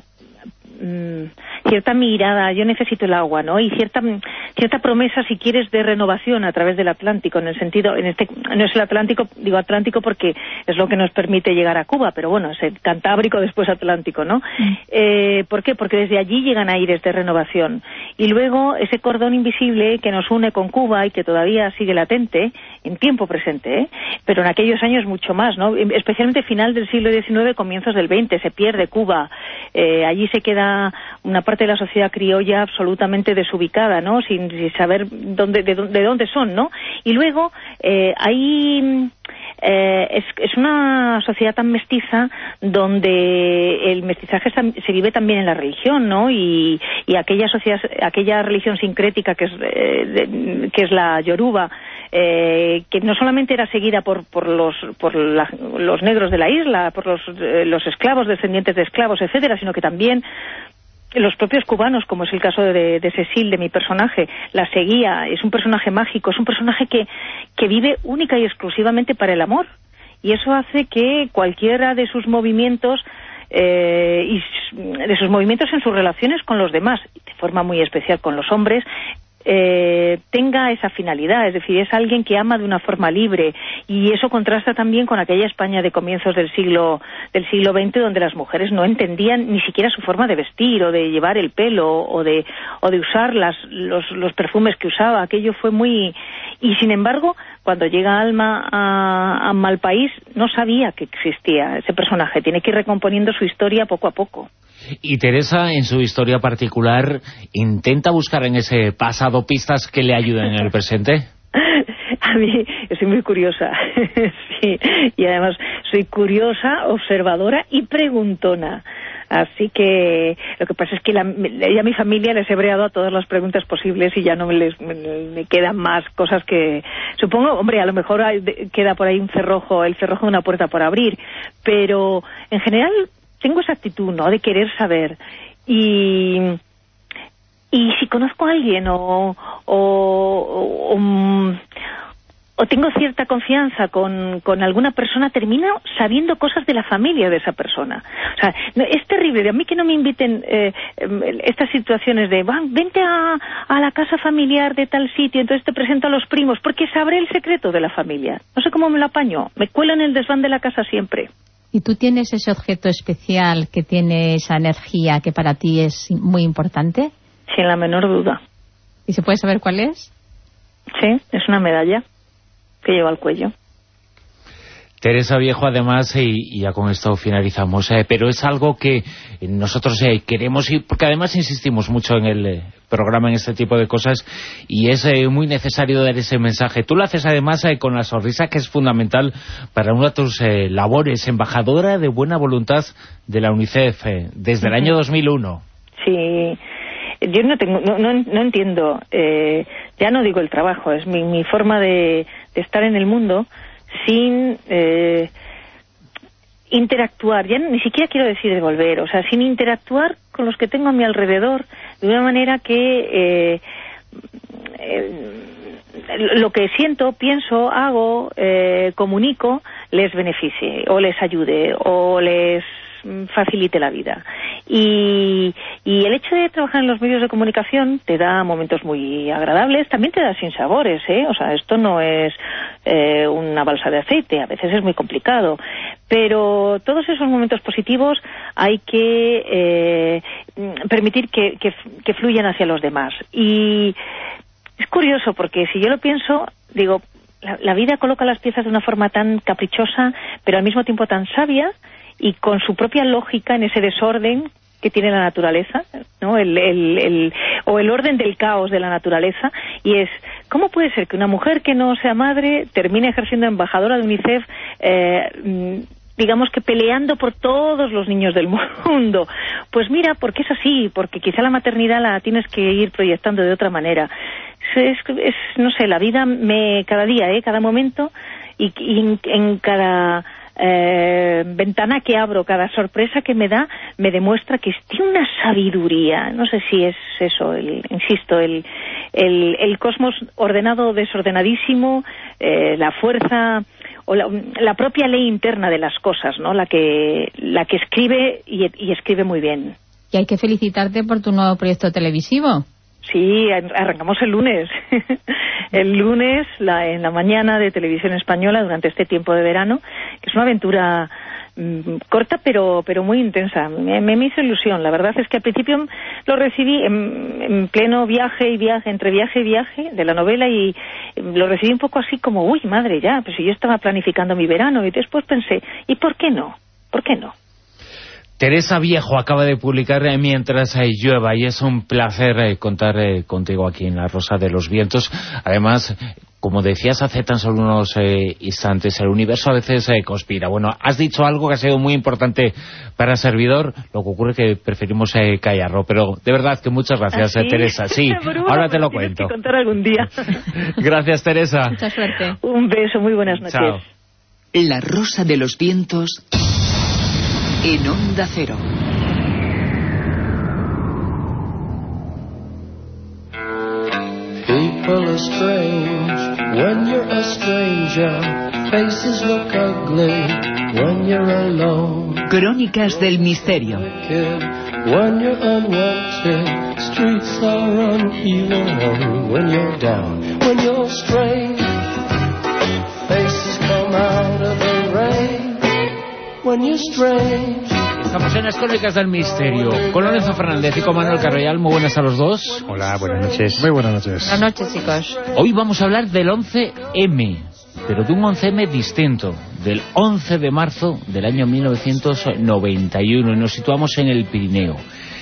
S13: mirada, yo necesito el agua, ¿no? Y cierta promesa, si quieres, de renovación a través del Atlántico, en el sentido, no es el Atlántico, digo Atlántico porque es lo que nos permite llegar a Cuba, pero bueno, es el Cantábrico, después Atlántico, ¿no? ¿Por qué? Porque desde allí llegan aires de renovación. Y luego ese cordón invisible que nos une con Cuba y que todavía sigue latente, en tiempo presente, pero en aquellos años mucho más, ¿no? Especialmente final del siglo XIX, comienzos del XX, se pierde Cuba, allí se queda una parte de la sociedad criolla absolutamente desubicada, ¿no? Sin saber de dónde son, ¿no? Y luego ahí es una sociedad tan mestiza donde el mestizaje se vive también en la religión, ¿no? Y aquella religión sincrética que es la yoruba, que no solamente era seguida por los negros de la isla, por los esclavos, descendientes de esclavos, etcétera, sino que también los propios cubanos, como es el caso de Cecil, de mi personaje, la seguía. Es un personaje mágico, es un personaje que vive única y exclusivamente para el amor, y eso hace que cualquiera de sus movimientos en sus relaciones con los demás, de forma muy especial con los hombres, tenga esa finalidad, es decir, es alguien que ama de una forma libre, y eso contrasta también con aquella España de comienzos del siglo XX, donde las mujeres no entendían ni siquiera su forma de vestir, o de llevar el pelo, o de usar los perfumes que usaba. Aquello fue muy... Y sin embargo, cuando llega Alma a Malpaís, no sabía que existía ese personaje, tiene que ir recomponiendo su historia poco a poco.
S2: Y Teresa, en su historia particular, ¿intenta buscar en ese pasado pistas que le ayuden en el presente?
S13: A mí, yo soy muy curiosa, sí, y además soy curiosa, observadora y preguntona. Así que lo que pasa es que ya mi familia les he breado a todas las preguntas posibles y ya no me quedan más cosas que... Supongo, hombre, a lo mejor queda por ahí el cerrojo de una puerta por abrir, pero en general tengo esa actitud, ¿no?, de querer saber. Y si conozco a alguien o tengo cierta confianza con alguna persona, termino sabiendo cosas de la familia de esa persona. O sea, es terrible. A mí que no me inviten estas situaciones de vente a la casa familiar de tal sitio, entonces te presento a los primos, porque sabré el secreto de la familia. No sé cómo me lo apaño. Me cuelo en el desván de la casa siempre.
S3: ¿Y tú tienes ese objeto especial que tiene esa energía que para ti es muy importante?
S13: Sin la menor duda.
S3: ¿Y se puede saber cuál es?
S13: Sí, es una medalla que lleva al cuello.
S2: Teresa Viejo, además, y ya con esto finalizamos, pero es algo que nosotros queremos, y porque además insistimos mucho en el programa en este tipo de cosas, y es muy necesario dar ese mensaje. Tú lo haces además con la sonrisa, que es fundamental para una de tus labores, embajadora de buena voluntad de la UNICEF desde el año 2001.
S13: Sí, yo no entiendo, ya no digo el trabajo, es mi forma de estar en el mundo sin interactuar, ya ni siquiera quiero decir devolver, o sea, sin interactuar con los que tengo a mi alrededor de una manera que lo que siento, pienso, hago, comunico, les beneficie, o les ayude, o les facilite la vida. Y el hecho de trabajar en los medios de comunicación te da momentos muy agradables, también te da sinsabores, o sea, esto no es una balsa de aceite, a veces es muy complicado, pero todos esos momentos positivos hay que permitir que fluyan hacia los demás. Y es curioso, porque si yo lo pienso, digo, la vida coloca las piezas de una forma tan caprichosa, pero al mismo tiempo tan sabia, y con su propia lógica en ese desorden que tiene la naturaleza, ¿no? El orden del caos de la naturaleza. Y es, ¿cómo puede ser que una mujer que no sea madre termine ejerciendo embajadora de UNICEF, digamos que peleando por todos los niños del mundo? Pues mira, porque es así, porque quizá la maternidad la tienes que ir proyectando de otra manera. No sé, la vida cada día, cada momento, y en cada ventana que abro, cada sorpresa que me da, me demuestra que tiene una sabiduría. No sé si es eso, insisto, el cosmos ordenado o desordenadísimo, la fuerza o la propia ley interna de las cosas, ¿no? La que escribe y escribe muy bien.
S3: Y hay que felicitarte por tu nuevo proyecto televisivo.
S13: Sí, arrancamos el lunes. El lunes, en la mañana de Televisión Española, durante este tiempo de verano, que es una aventura corta pero muy intensa. Me hizo ilusión. La verdad es que al principio lo recibí en pleno viaje entre viaje y viaje de la novela, y lo recibí un poco así como, uy, madre, ya, pues si yo estaba planificando mi verano, y después pensé, ¿y por qué no? ¿Por qué no?
S2: Teresa Viejo acaba de publicar Mientras llueva, y es un placer contar contigo aquí en La Rosa de los Vientos. Además, como decías hace tan solo unos instantes, el universo a veces conspira. Bueno, has dicho algo que ha sido muy importante para el servidor, lo que ocurre es que preferimos callarlo, pero de verdad que muchas gracias, Teresa. Sí,
S13: Bruno,
S2: ahora te lo cuento.
S13: Tienes que contar algún día.
S2: Gracias, Teresa.
S3: Mucha suerte.
S13: Un beso, muy buenas noches.
S2: Chao.
S9: La Rosa de los Vientos en Onda Cero.
S14: People are strange when you're a stranger. Faces look ugly when you're alone.
S9: Crónicas del misterio.
S14: When you're unwanted, streets are uneven. When you're down, when you're strange, faces come out of the rain. When you're strange.
S2: Estamos en las Crónicas del Misterio con Lorenzo Fernández y con Manuel Carvallal. Muy buenas a los dos.
S15: Hola, buenas noches. Muy buenas noches.
S3: Buenas noches, chicos.
S2: Hoy vamos a hablar del 11M, pero de un 11M distinto, del 11 de marzo del año 1991, y nos situamos en el Pirineo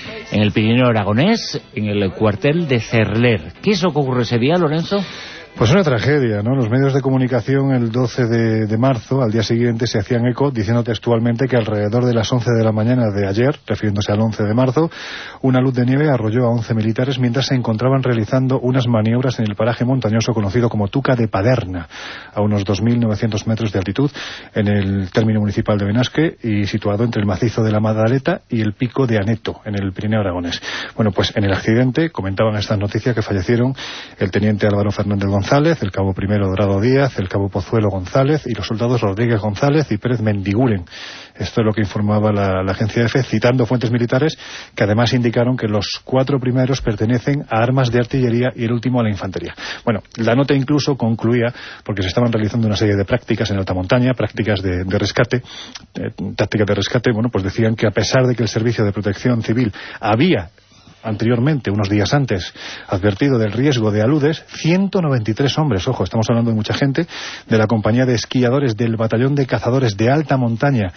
S2: aragonés, en el cuartel de Cerler. ¿Qué es lo que ocurre ese día, Lorenzo?
S15: Pues una tragedia, ¿no? Los medios de comunicación el 12 de marzo, al día siguiente, se hacían eco diciendo textualmente que alrededor de las 11 de la mañana de ayer, refiriéndose al 11 de marzo, una luz de nieve arrolló a 11 militares mientras se encontraban realizando unas maniobras en el paraje montañoso conocido como Tuca de Paderna, a unos 2.900 metros de altitud, en el término municipal de Benasque y situado entre el macizo de la Madaleta y el pico de Aneto, en el Pirineo aragonés. Bueno, pues en el accidente, comentaban estas noticias, que fallecieron el teniente Álvaro Fernández González, el cabo primero Dorado Díaz, el cabo Pozuelo González y los soldados Rodríguez González y Pérez Mendiguren. Esto es lo que informaba la agencia EFE, citando fuentes militares que además indicaron que los 4 primeros pertenecen a armas de artillería y el último a la infantería. Bueno, la nota incluso concluía, porque se estaban realizando una serie de prácticas en alta montaña, prácticas de rescate, tácticas de rescate. Bueno, pues decían que a pesar de que el Servicio de Protección Civil había anteriormente, unos días antes, advertido del riesgo de aludes, 193 hombres, ojo, estamos hablando de mucha gente, de la compañía de esquiadores del batallón de cazadores de alta montaña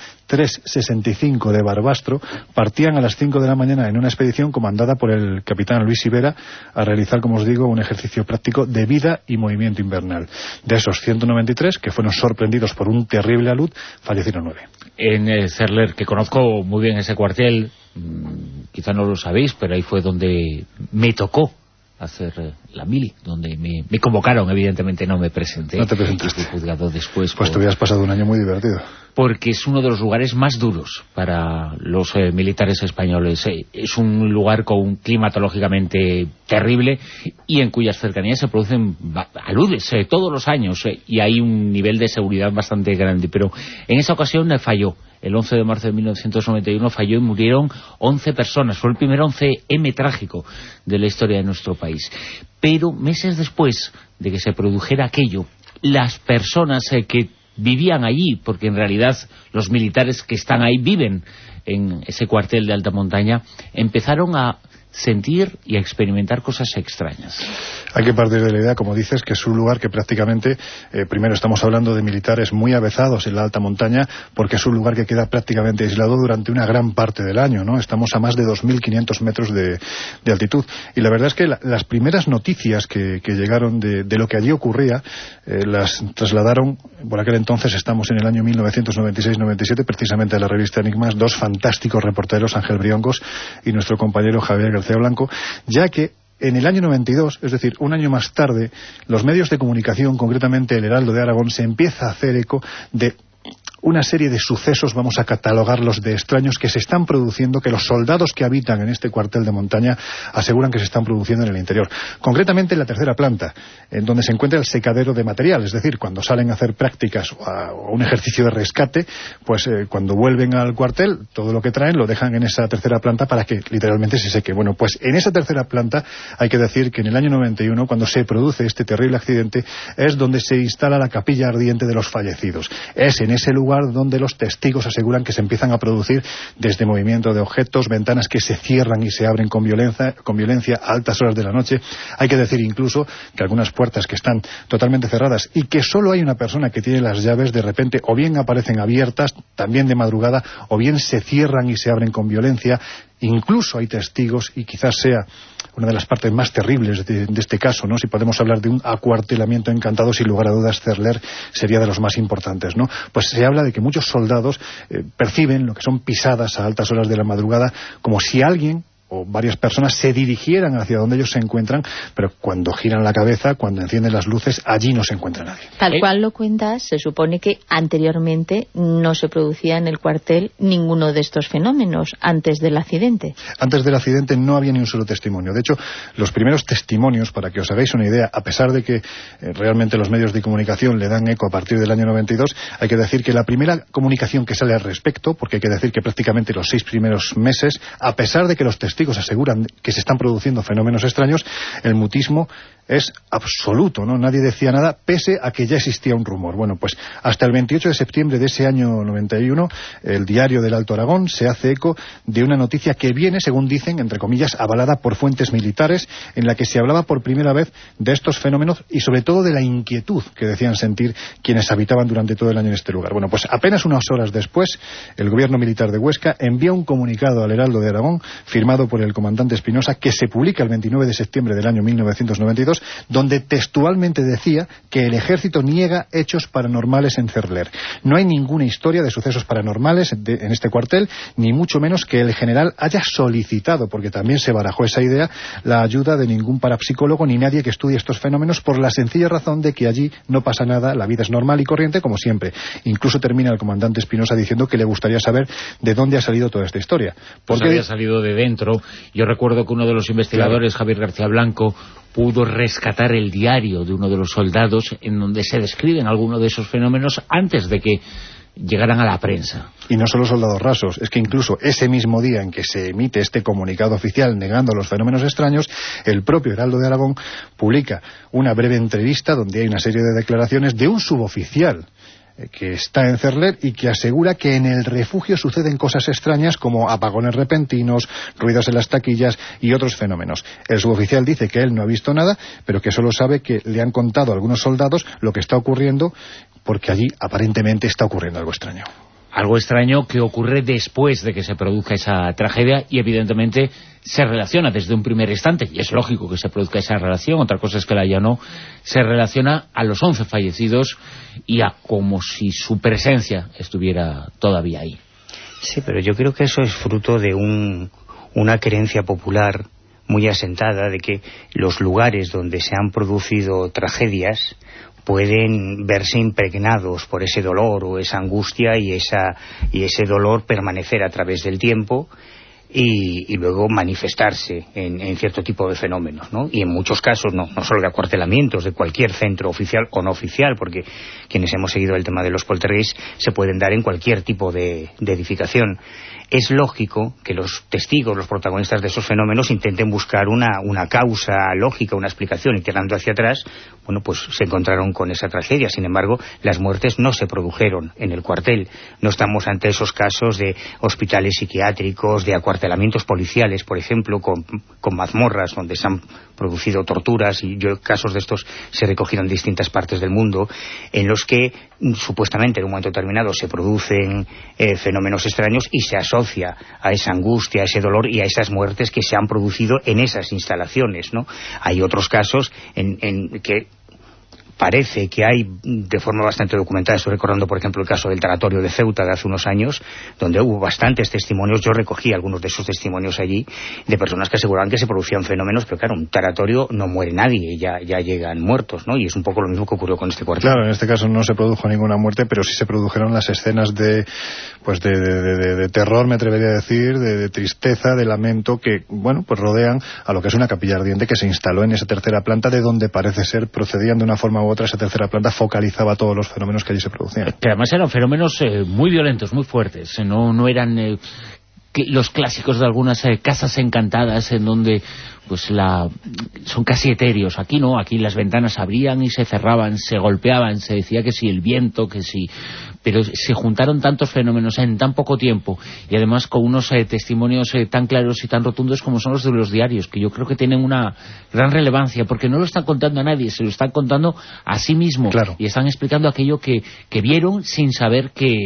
S15: 365 de Barbastro, partían a las 5 de la mañana en una expedición comandada por el capitán Luis Ibera a realizar, como os digo, un ejercicio práctico de vida y movimiento invernal. De esos 193, que fueron sorprendidos por un terrible alud, fallecieron 9.
S2: En Cerler, que conozco muy bien ese cuartel, quizá no lo sabéis, pero ahí fue donde me tocó hacer la mili, donde me convocaron, evidentemente no me presenté.
S15: No te presentaste.
S2: Fui juzgado después.
S15: Pues te hubieras pasado un año muy divertido.
S2: Porque es uno de los lugares más duros para los militares españoles. Es un lugar con climatológicamente terrible y en cuyas cercanías se producen aludes todos los años y hay un nivel de seguridad bastante grande. Pero en esa ocasión falló. El 11 de marzo de 1991 falló y murieron 11 personas. Fue el primer 11M trágico de la historia de nuestro país. Pero meses después de que se produjera aquello, las personas que vivían allí, porque en realidad los militares que están ahí viven en ese cuartel de alta montaña, empezaron a sentir y a experimentar cosas extrañas.
S15: Hay que partir de la idea, como dices, que es un lugar que prácticamente, primero estamos hablando de militares muy avezados en la alta montaña, porque es un lugar que queda prácticamente aislado durante una gran parte del año, ¿no? Estamos a más de 2.500 metros de altitud. Y la verdad es que las primeras noticias que llegaron de lo que allí ocurría, las trasladaron, por aquel entonces estamos en el año 1996-97, precisamente a la revista Enigmas, 2 fantásticos reporteros, Ángel Briongos y nuestro compañero Javier García Blanco, ya que en el año 92, es decir, un año más tarde, los medios de comunicación, concretamente el Heraldo de Aragón, se empieza a hacer eco de una serie de sucesos, vamos a catalogarlos de extraños, que se están produciendo, que los soldados que habitan en este cuartel de montaña aseguran que se están produciendo en el interior. Concretamente en la tercera planta, en donde se encuentra el secadero de material, es decir, cuando salen a hacer prácticas o un ejercicio de rescate, pues cuando vuelven al cuartel, todo lo que traen lo dejan en esa tercera planta para que literalmente se seque. Bueno, pues en esa tercera planta hay que decir que en el año 91, cuando se produce este terrible accidente, es donde se instala la capilla ardiente de los fallecidos. Es en ese lugar donde los testigos aseguran que se empiezan a producir desde movimiento de objetos, ventanas que se cierran y se abren con violencia a altas horas de la noche. Hay que decir incluso que algunas puertas que están totalmente cerradas y que solo hay una persona que tiene las llaves, de repente o bien aparecen abiertas, también de madrugada, o bien se cierran y se abren con violencia. Incluso hay testigos, y quizás sea una de las partes más terribles de este caso, ¿no? Si podemos hablar de un acuartelamiento encantado, sin lugar a dudas Cerler sería de los más importantes, ¿no? Pues se habla de que muchos soldados perciben lo que son pisadas a altas horas de la madrugada, como si alguien o varias personas se dirigieran hacia donde ellos se encuentran, pero cuando giran la cabeza, cuando encienden las luces, allí no se encuentra nadie.
S16: Tal cual lo cuentas, se supone que anteriormente no se producía en el cuartel ninguno de estos fenómenos antes del accidente.
S15: Antes del accidente no había ni un solo testimonio. De hecho, los primeros testimonios, para que os hagáis una idea, a pesar de que realmente los medios de comunicación le dan eco a partir del año 92, hay que decir que la primera comunicación que sale al respecto, porque hay que decir que prácticamente los 6 primeros meses, a pesar de que los testigos aseguran que se están produciendo fenómenos extraños, el mutismo es absoluto, ¿no? Nadie decía nada, pese a que ya existía un rumor. Bueno, pues hasta el 28 de septiembre de ese año 91, el diario del Alto Aragón se hace eco de una noticia que viene, según dicen, entre comillas, avalada por fuentes militares, en la que se hablaba por primera vez de estos fenómenos y sobre todo de la inquietud que decían sentir quienes habitaban durante todo el año en este lugar. Bueno, pues apenas unas horas después, el gobierno militar de Huesca envía un comunicado al Heraldo de Aragón, firmado por el comandante Espinosa, que se publica el 29 de septiembre del año 1992, donde textualmente decía que el ejército niega hechos paranormales en Cerler. No hay ninguna historia de sucesos paranormales en este cuartel, ni mucho menos que el general haya solicitado, porque también se barajó esa idea, la ayuda de ningún parapsicólogo ni nadie que estudie estos fenómenos, por la sencilla razón de que allí no pasa nada, la vida es normal y corriente como siempre. Incluso termina el comandante Espinosa diciendo que le gustaría saber de dónde ha salido toda esta historia.
S2: Pues había salido de dentro. Yo recuerdo que uno de los investigadores, Javier García Blanco, pudo rescatar el diario de uno de los soldados en donde se describen algunos de esos fenómenos antes de que llegaran a la prensa.
S15: Y no solo soldados rasos, es que incluso ese mismo día en que se emite este comunicado oficial negando los fenómenos extraños, el propio Heraldo de Aragón publica una breve entrevista donde hay una serie de declaraciones de un suboficial que está en Cerler y que asegura que en el refugio suceden cosas extrañas como apagones repentinos, ruidos en las taquillas y otros fenómenos. El suboficial dice que él no ha visto nada, pero que solo sabe que le han contado a algunos soldados lo que está ocurriendo, porque allí aparentemente está ocurriendo algo extraño.
S2: Algo extraño que ocurre después de que se produzca esa tragedia y evidentemente se relaciona desde un primer instante, y es lógico que se produzca esa relación, otra cosa es que la haya no, se relaciona a los 11 fallecidos y a como si su presencia estuviera todavía ahí.
S17: Sí, pero yo creo que eso es fruto de una creencia popular muy asentada de que los lugares donde se han producido tragedias pueden verse impregnados por ese dolor o esa angustia y ese dolor permanecer a través del tiempo y luego manifestarse en cierto tipo de fenómenos, ¿no? Y en muchos casos, no solo de acuartelamientos, de cualquier centro oficial o no oficial, porque quienes hemos seguido el tema de los poltergeists se pueden dar en cualquier tipo de edificación. Es lógico que los testigos, los protagonistas de esos fenómenos intenten buscar una causa lógica, una explicación, y tirando hacia atrás, bueno, pues se encontraron con esa tragedia. Sin embargo, las muertes no se produjeron en el cuartel. No estamos ante esos casos de hospitales psiquiátricos, de acuartelamientos policiales, por ejemplo, con mazmorras donde se han producido torturas, y casos de estos se recogieron en distintas partes del mundo, en los que supuestamente en un momento determinado se producen fenómenos extraños y se asocia a esa angustia, a ese dolor y a esas muertes que se han producido en esas instalaciones, ¿no? Hay otros casos en que parece que hay de forma bastante documentada. Estoy recordando, por ejemplo, el caso del tanatorio de Ceuta de hace unos años, donde hubo bastantes testimonios. Yo recogí algunos de esos testimonios allí, de personas que aseguraban que se producían fenómenos, pero claro, un tanatorio no muere nadie, ya llegan muertos, ¿no? Y es un poco lo mismo que ocurrió con este cuartel.
S15: Claro, en este caso no se produjo ninguna muerte, pero sí se produjeron las escenas de terror, me atrevería a decir, de tristeza, de lamento, que, bueno, pues rodean a lo que es una capilla ardiente que se instaló en esa tercera planta, de donde parece ser procedían de una forma u otra. Esa tercera planta focalizaba todos los fenómenos que allí se producían.
S2: Que además eran fenómenos muy violentos, muy fuertes, no eran los clásicos de algunas casas encantadas en donde pues son casi etéreos. Aquí no, aquí las ventanas se abrían y se cerraban, se golpeaban, se decía que si el viento, que si... Pero se juntaron tantos fenómenos en tan poco tiempo, y además con unos testimonios tan claros y tan rotundos como son los de los diarios, que yo creo que tienen una gran relevancia, porque no lo están contando a nadie, se lo están contando a sí mismos.
S15: Claro.
S2: Y están explicando aquello que vieron sin saber que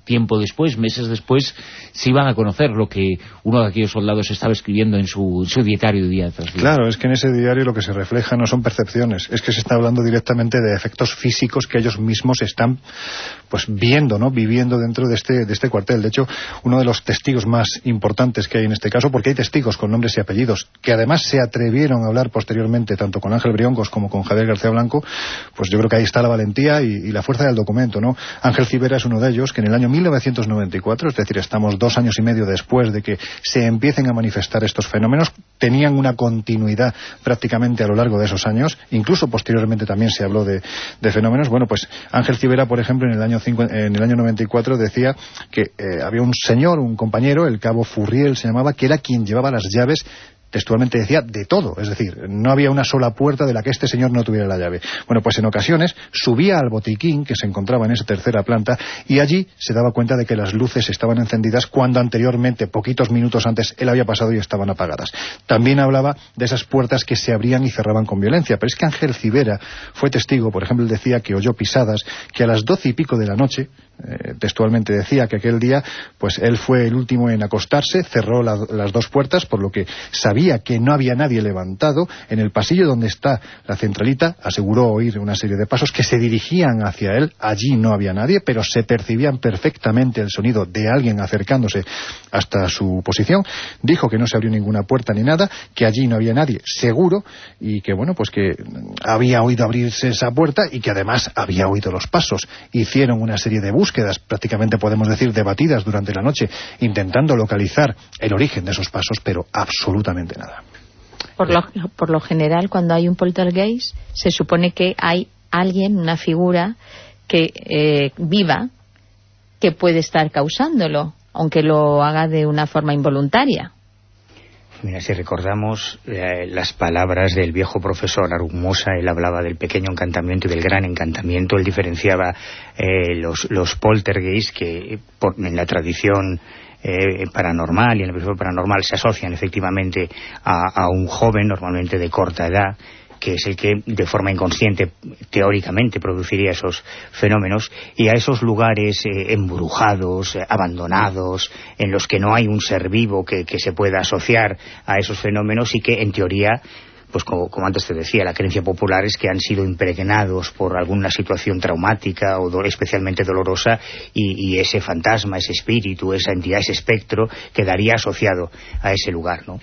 S2: tiempo después, meses después, se iban a conocer lo que uno de aquellos soldados estaba escribiendo en su dietario día tras día.
S15: Claro, es que en ese diario lo que se refleja no son percepciones, es que se está hablando directamente de efectos físicos que ellos mismos están pues viendo, ¿no?, viviendo dentro de este cuartel. De hecho, uno de los testigos más importantes que hay en este caso, porque hay testigos con nombres y apellidos, que además se atrevieron a hablar posteriormente tanto con Ángel Briongos como con Javier García Blanco, pues yo creo que ahí está la valentía y la fuerza del documento, ¿no? Ángel Civera es uno de ellos, que en el año 1994, es decir, estamos 2 años y medio después de que se empiecen a manifestar estos fenómenos, tenían una continuidad prácticamente a lo largo de esos años, incluso posteriormente también se habló de fenómenos. Bueno, pues Ángel Civera, por ejemplo, en el año 94 decía que había un señor, un compañero, el cabo Furriel se llamaba, que era quien llevaba las llaves, textualmente decía, de todo, es decir, no había una sola puerta de la que este señor no tuviera la llave. Bueno, pues en ocasiones subía al botiquín que se encontraba en esa tercera planta y allí se daba cuenta de que las luces estaban encendidas cuando anteriormente, poquitos minutos antes, él había pasado y estaban apagadas. También hablaba de esas puertas que se abrían y cerraban con violencia, pero es que Ángel Civera fue testigo, por ejemplo, él decía que oyó pisadas, que a las 12 y pico de la noche, textualmente decía que aquel día pues él fue el último en acostarse, cerró las 2 puertas, por lo que sabía que no había nadie levantado. En el pasillo donde está la centralita aseguró oír una serie de pasos que se dirigían hacia él. Allí no había nadie, pero se percibían perfectamente el sonido de alguien acercándose hasta su posición. Dijo que no se abrió ninguna puerta ni nada, que allí no había nadie seguro, y que bueno, pues que había oído abrirse esa puerta y que además había oído los pasos. Hicieron una serie de búsquedas, prácticamente podemos decir debatidas durante la noche, intentando localizar el origen de esos pasos, pero absolutamente nada.
S16: Por lo general, cuando hay un poltergeist, se supone que hay alguien, una figura que viva, que puede estar causándolo, aunque lo haga de una forma involuntaria.
S17: Mira, si recordamos las palabras del viejo profesor Argumosa, él hablaba del pequeño encantamiento y del gran encantamiento. Él diferenciaba los poltergeists que en la tradición paranormal y en el principio paranormal se asocian efectivamente a un joven, normalmente de corta edad, que es el que de forma inconsciente teóricamente produciría esos fenómenos, y a esos lugares embrujados, abandonados, en los que no hay un ser vivo que se pueda asociar a esos fenómenos, y que en teoría, pues como antes te decía, la creencia popular es que han sido impregnados por alguna situación traumática o especialmente dolorosa, y ese fantasma, ese espíritu, esa entidad, ese espectro quedaría asociado a ese lugar, ¿no?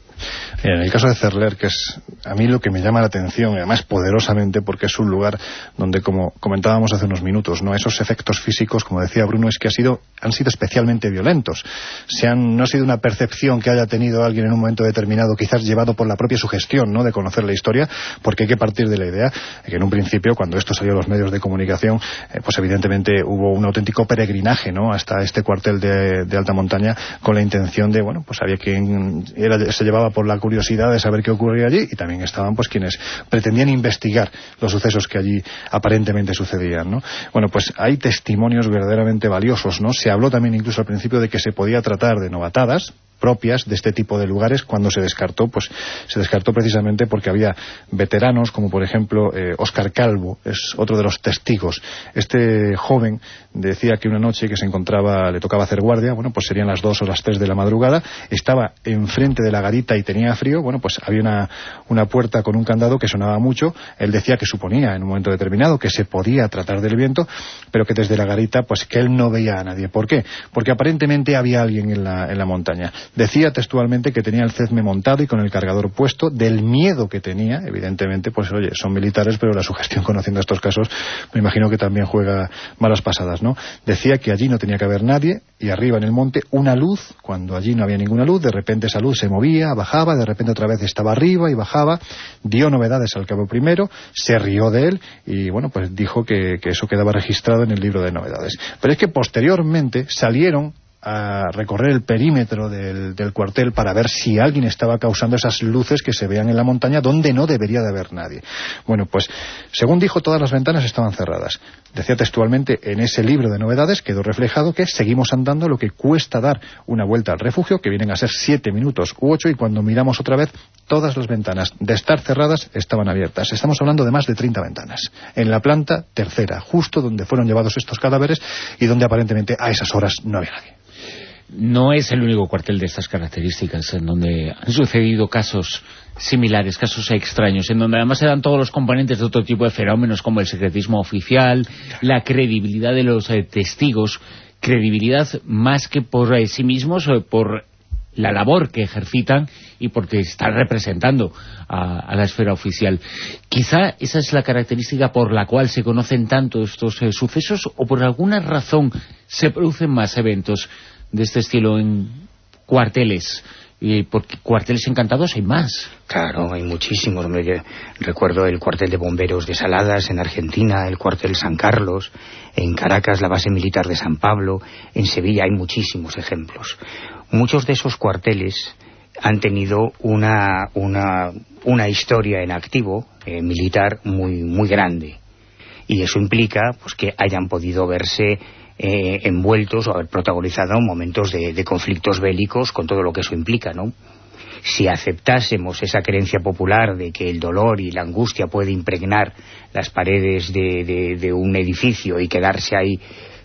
S15: En el caso de Cerler, que es a mí lo que me llama la atención, y además poderosamente, porque es un lugar donde, como comentábamos hace unos minutos, no, esos efectos físicos, como decía Bruno, es que han sido especialmente violentos. No ha sido una percepción que haya tenido alguien en un momento determinado, quizás llevado por la propia sugestión, ¿no?, de conocer la historia, porque hay que partir de la idea que en un principio, cuando esto salió a los medios de comunicación, pues evidentemente hubo un auténtico peregrinaje, ¿no?, hasta este cuartel de alta montaña, con la intención de, bueno, pues había quien se llevaba por la curiosidad de saber qué ocurría allí, y también estaban pues quienes pretendían investigar los sucesos que allí aparentemente sucedían, ¿no? Bueno, pues hay testimonios verdaderamente valiosos, ¿no? Se habló también incluso al principio de que se podía tratar de novatadas propias de este tipo de lugares. Cuando se descartó, pues se descartó precisamente porque había veteranos, como por ejemplo Óscar Calvo, es otro de los testigos. Este joven decía que una noche que le tocaba hacer guardia, bueno, pues serían las 2 o las 3 de la madrugada, estaba enfrente de la garita y tenía frío. Bueno, pues había una puerta con un candado que sonaba mucho. Él decía que suponía en un momento determinado que se podía tratar del viento, pero que desde la garita, pues que él no veía a nadie. ¿Por qué? Porque aparentemente había alguien en la montaña. Decía textualmente que tenía el CESME montado y con el cargador puesto, del miedo que tenía. Evidentemente, pues oye, son militares, pero la sugestión, conociendo estos casos, me imagino que también juega malas pasadas, ¿no? Decía que allí no tenía que haber nadie, y arriba en el monte una luz, cuando allí no había ninguna luz, de repente esa luz se movía, bajaba, de repente otra vez estaba arriba y bajaba. Dio novedades al cabo primero, se rió de él, y bueno, pues dijo que eso quedaba registrado en el libro de novedades. Pero es que posteriormente salieron a recorrer el perímetro del cuartel para ver si alguien estaba causando esas luces que se vean en la montaña donde no debería de haber nadie. Bueno, pues según dijo, todas las ventanas estaban cerradas. Decía textualmente en ese libro de novedades, quedó reflejado que seguimos andando lo que cuesta dar una vuelta al refugio, que vienen a ser 7 minutos u 8, y cuando miramos otra vez, todas las ventanas, de estar cerradas, estaban abiertas. Estamos hablando de más de 30 ventanas. En la planta tercera, justo donde fueron llevados estos cadáveres y donde aparentemente a esas horas no había nadie.
S2: No es el único cuartel de estas características en donde han sucedido casos similares, casos extraños, en donde además se dan todos los componentes de otro tipo de fenómenos como el secretismo oficial, la credibilidad de los testigos, credibilidad más que por sí mismos, por la labor que ejercitan y porque están representando a la esfera oficial. Quizá esa es la característica por la cual se conocen tanto estos sucesos, o por alguna razón se producen más eventos de este estilo en cuarteles, porque cuarteles encantados hay más.
S17: Claro, hay muchísimos. Recuerdo el cuartel de bomberos de Saladas en Argentina, el cuartel San Carlos, en Caracas la base militar de San Pablo, en Sevilla hay muchísimos ejemplos. Muchos de esos cuarteles han tenido una historia en activo militar muy grande, y eso implica pues que hayan podido verse envueltos o haber protagonizado momentos de conflictos bélicos, con todo lo que eso implica, ¿no? Si aceptásemos esa creencia popular de que el dolor y la angustia puede impregnar las paredes de un edificio y quedarse ahí,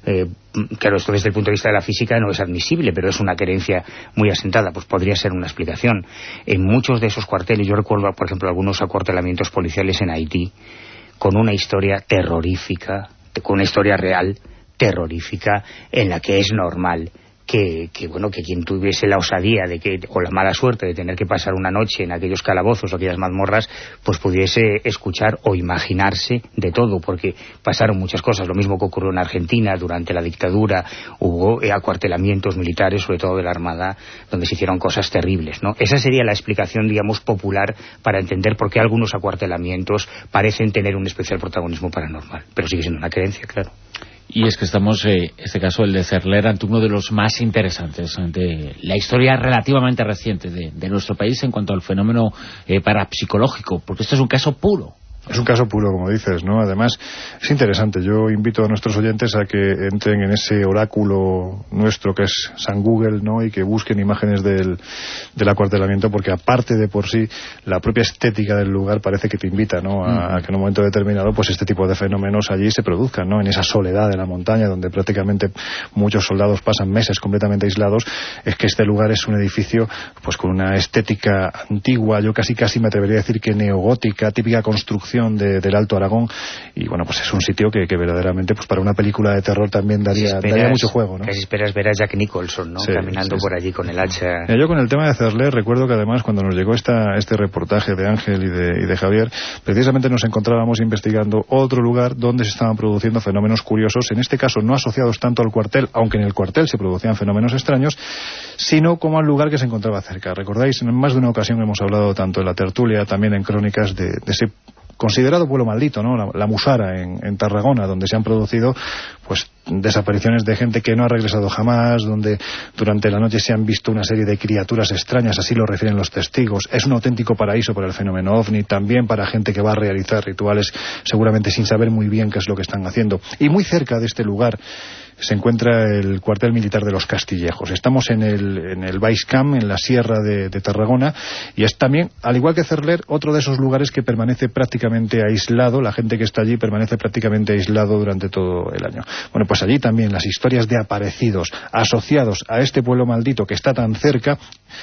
S17: claro, esto desde el punto de vista de la física no es admisible, pero es una creencia muy asentada, pues podría ser una explicación. En muchos de esos cuarteles, yo recuerdo, por ejemplo, algunos acuartelamientos policiales en Haití, con una historia terrorífica, con una historia real terrorífica, en la que es normal que quien tuviese la osadía o la mala suerte de tener que pasar una noche en aquellos calabozos o aquellas mazmorras, pues pudiese escuchar o imaginarse de todo, porque pasaron muchas cosas. Lo mismo que ocurrió en Argentina durante la dictadura, hubo acuartelamientos militares, sobre todo de la Armada, donde se hicieron cosas terribles, ¿no? Esa sería la explicación, digamos, popular para entender por qué algunos acuartelamientos parecen tener un especial protagonismo paranormal, pero sigue siendo una creencia, claro.
S2: Y es que estamos, este caso, el de Cerler, ante uno de los más interesantes de la historia relativamente reciente de nuestro país en cuanto al fenómeno parapsicológico, porque esto es un caso puro.
S15: Es un caso puro, como dices, ¿no? Además, es interesante. Yo invito a nuestros oyentes a que entren en ese oráculo nuestro que es San Google, ¿no? Y que busquen imágenes del acuartelamiento, porque aparte de por sí, la propia estética del lugar parece que te invita, ¿no? A que en un momento determinado, pues este tipo de fenómenos allí se produzcan, ¿no? En esa soledad de la montaña, donde prácticamente muchos soldados pasan meses completamente aislados. Es que este lugar es un edificio, pues con una estética antigua, yo casi me atrevería a decir que neogótica, típica construcción del Alto Aragón, y bueno, pues es un sitio que verdaderamente, pues para una película de terror también daría mucho juego, ¿no?
S17: Casi esperas ver a Jack Nicholson, ¿no? Sí, caminando por allí con el hacha.
S15: Yo con el tema de Cerler recuerdo que además cuando nos llegó este reportaje de Ángel y de Javier, precisamente nos encontrábamos investigando otro lugar donde se estaban produciendo fenómenos curiosos, en este caso no asociados tanto al cuartel, aunque en el cuartel se producían fenómenos extraños, sino como al lugar que se encontraba cerca. ¿Recordáis? En más de una ocasión hemos hablado tanto en la tertulia, también en crónicas, de ese considerado pueblo maldito, ¿no? La Musara, en Tarragona, donde se han producido pues desapariciones de gente que no ha regresado jamás, donde durante la noche se han visto una serie de criaturas extrañas, así lo refieren los testigos. Es un auténtico paraíso para el fenómeno OVNI, también para gente que va a realizar rituales, seguramente sin saber muy bien qué es lo que están haciendo. Y muy cerca de este lugar se encuentra el cuartel militar de los Castillejos. Estamos en el Base Camp, en la sierra de Tarragona, y es también, al igual que Cerler, otro de esos lugares que permanece prácticamente aislado. La gente que está allí permanece prácticamente aislado durante todo el año. Bueno, pues allí también las historias de aparecidos asociados a este pueblo maldito que está tan cerca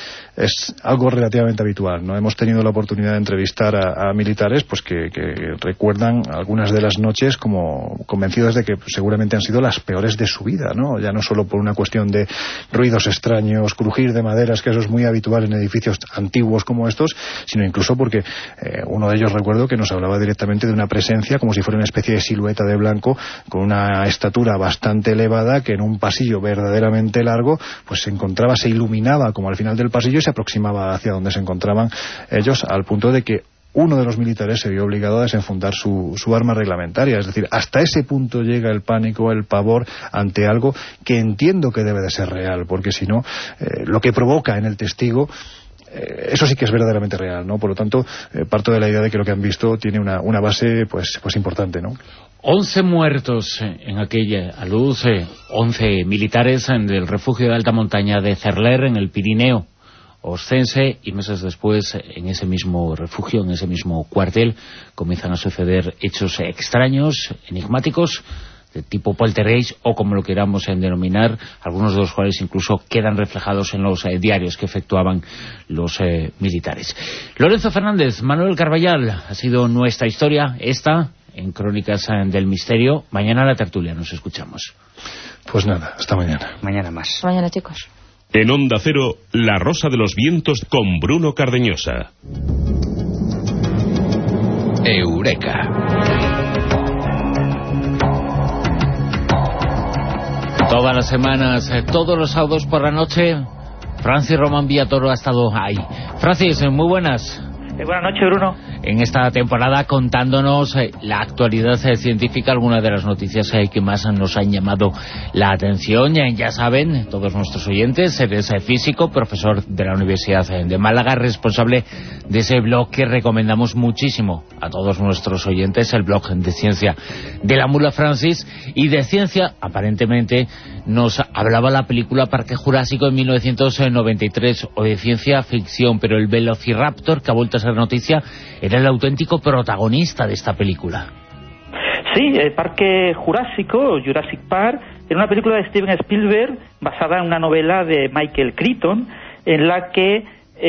S15: es algo relativamente habitual, ¿no? Hemos tenido la oportunidad de entrevistar a militares pues que recuerdan algunas de las noches como convencidos de que seguramente han sido las peores de su vida, ¿no? Ya no solo por una cuestión de ruidos extraños, crujir de maderas, que eso es muy habitual en edificios antiguos como estos, sino incluso porque uno de ellos, recuerdo, que nos hablaba directamente de una presencia como si fuera una especie de silueta de blanco con una estatura bastante elevada, que en un pasillo verdaderamente largo pues se iluminaba como al final del pasillo y se aproximaba hacia donde se encontraban ellos, al punto de que uno de los militares se vio obligado a desenfundar su arma reglamentaria. Es decir, hasta ese punto llega el pánico, el pavor ante algo que entiendo que debe de ser real, porque si no, lo que provoca en el testigo, eso sí que es verdaderamente real, ¿no? Por lo tanto, parto de la idea de que lo que han visto tiene una base pues importante, ¿no?
S2: 11 muertos en aquella luz, 11 militares del refugio de alta montaña de Cerler, en el Pirineo Oscense, y meses después, en ese mismo refugio, en ese mismo cuartel, comienzan a suceder hechos extraños, enigmáticos, de tipo poltergeist, o como lo queramos denominar, algunos de los cuales incluso quedan reflejados en los diarios que efectuaban los militares. Lorenzo Fernández, Manuel Carballal, ha sido nuestra historia, esta, en Crónicas del Misterio. Mañana la tertulia, nos escuchamos.
S15: Pues nada, hasta mañana.
S17: Mañana más.
S16: Hasta mañana, chicos.
S1: En Onda Cero, La Rosa de los Vientos con Bruno Cardeñosa.
S18: Eureka.
S2: Todas las semanas, todos los sábados por la noche, Francis Román Villatoro ha estado ahí. Francis, muy buenas.
S19: Buenas noches, Bruno.
S2: En esta temporada contándonos la actualidad científica, algunas de las noticias que más nos han llamado la atención. Ya saben, todos nuestros oyentes, eres físico, profesor de la Universidad de Málaga, responsable de ese blog que recomendamos muchísimo a todos nuestros oyentes, el blog de ciencia de la Mula Francis. Y de ciencia, aparentemente, nos hablaba la película Parque Jurásico en 1993, o de ciencia ficción, pero el Velociraptor, que ha vuelto a ser noticia, era el auténtico protagonista de esta película.
S19: Sí, el Parque Jurásico, Jurassic Park, era una película de Steven Spielberg basada en una novela de Michael Crichton, en la que,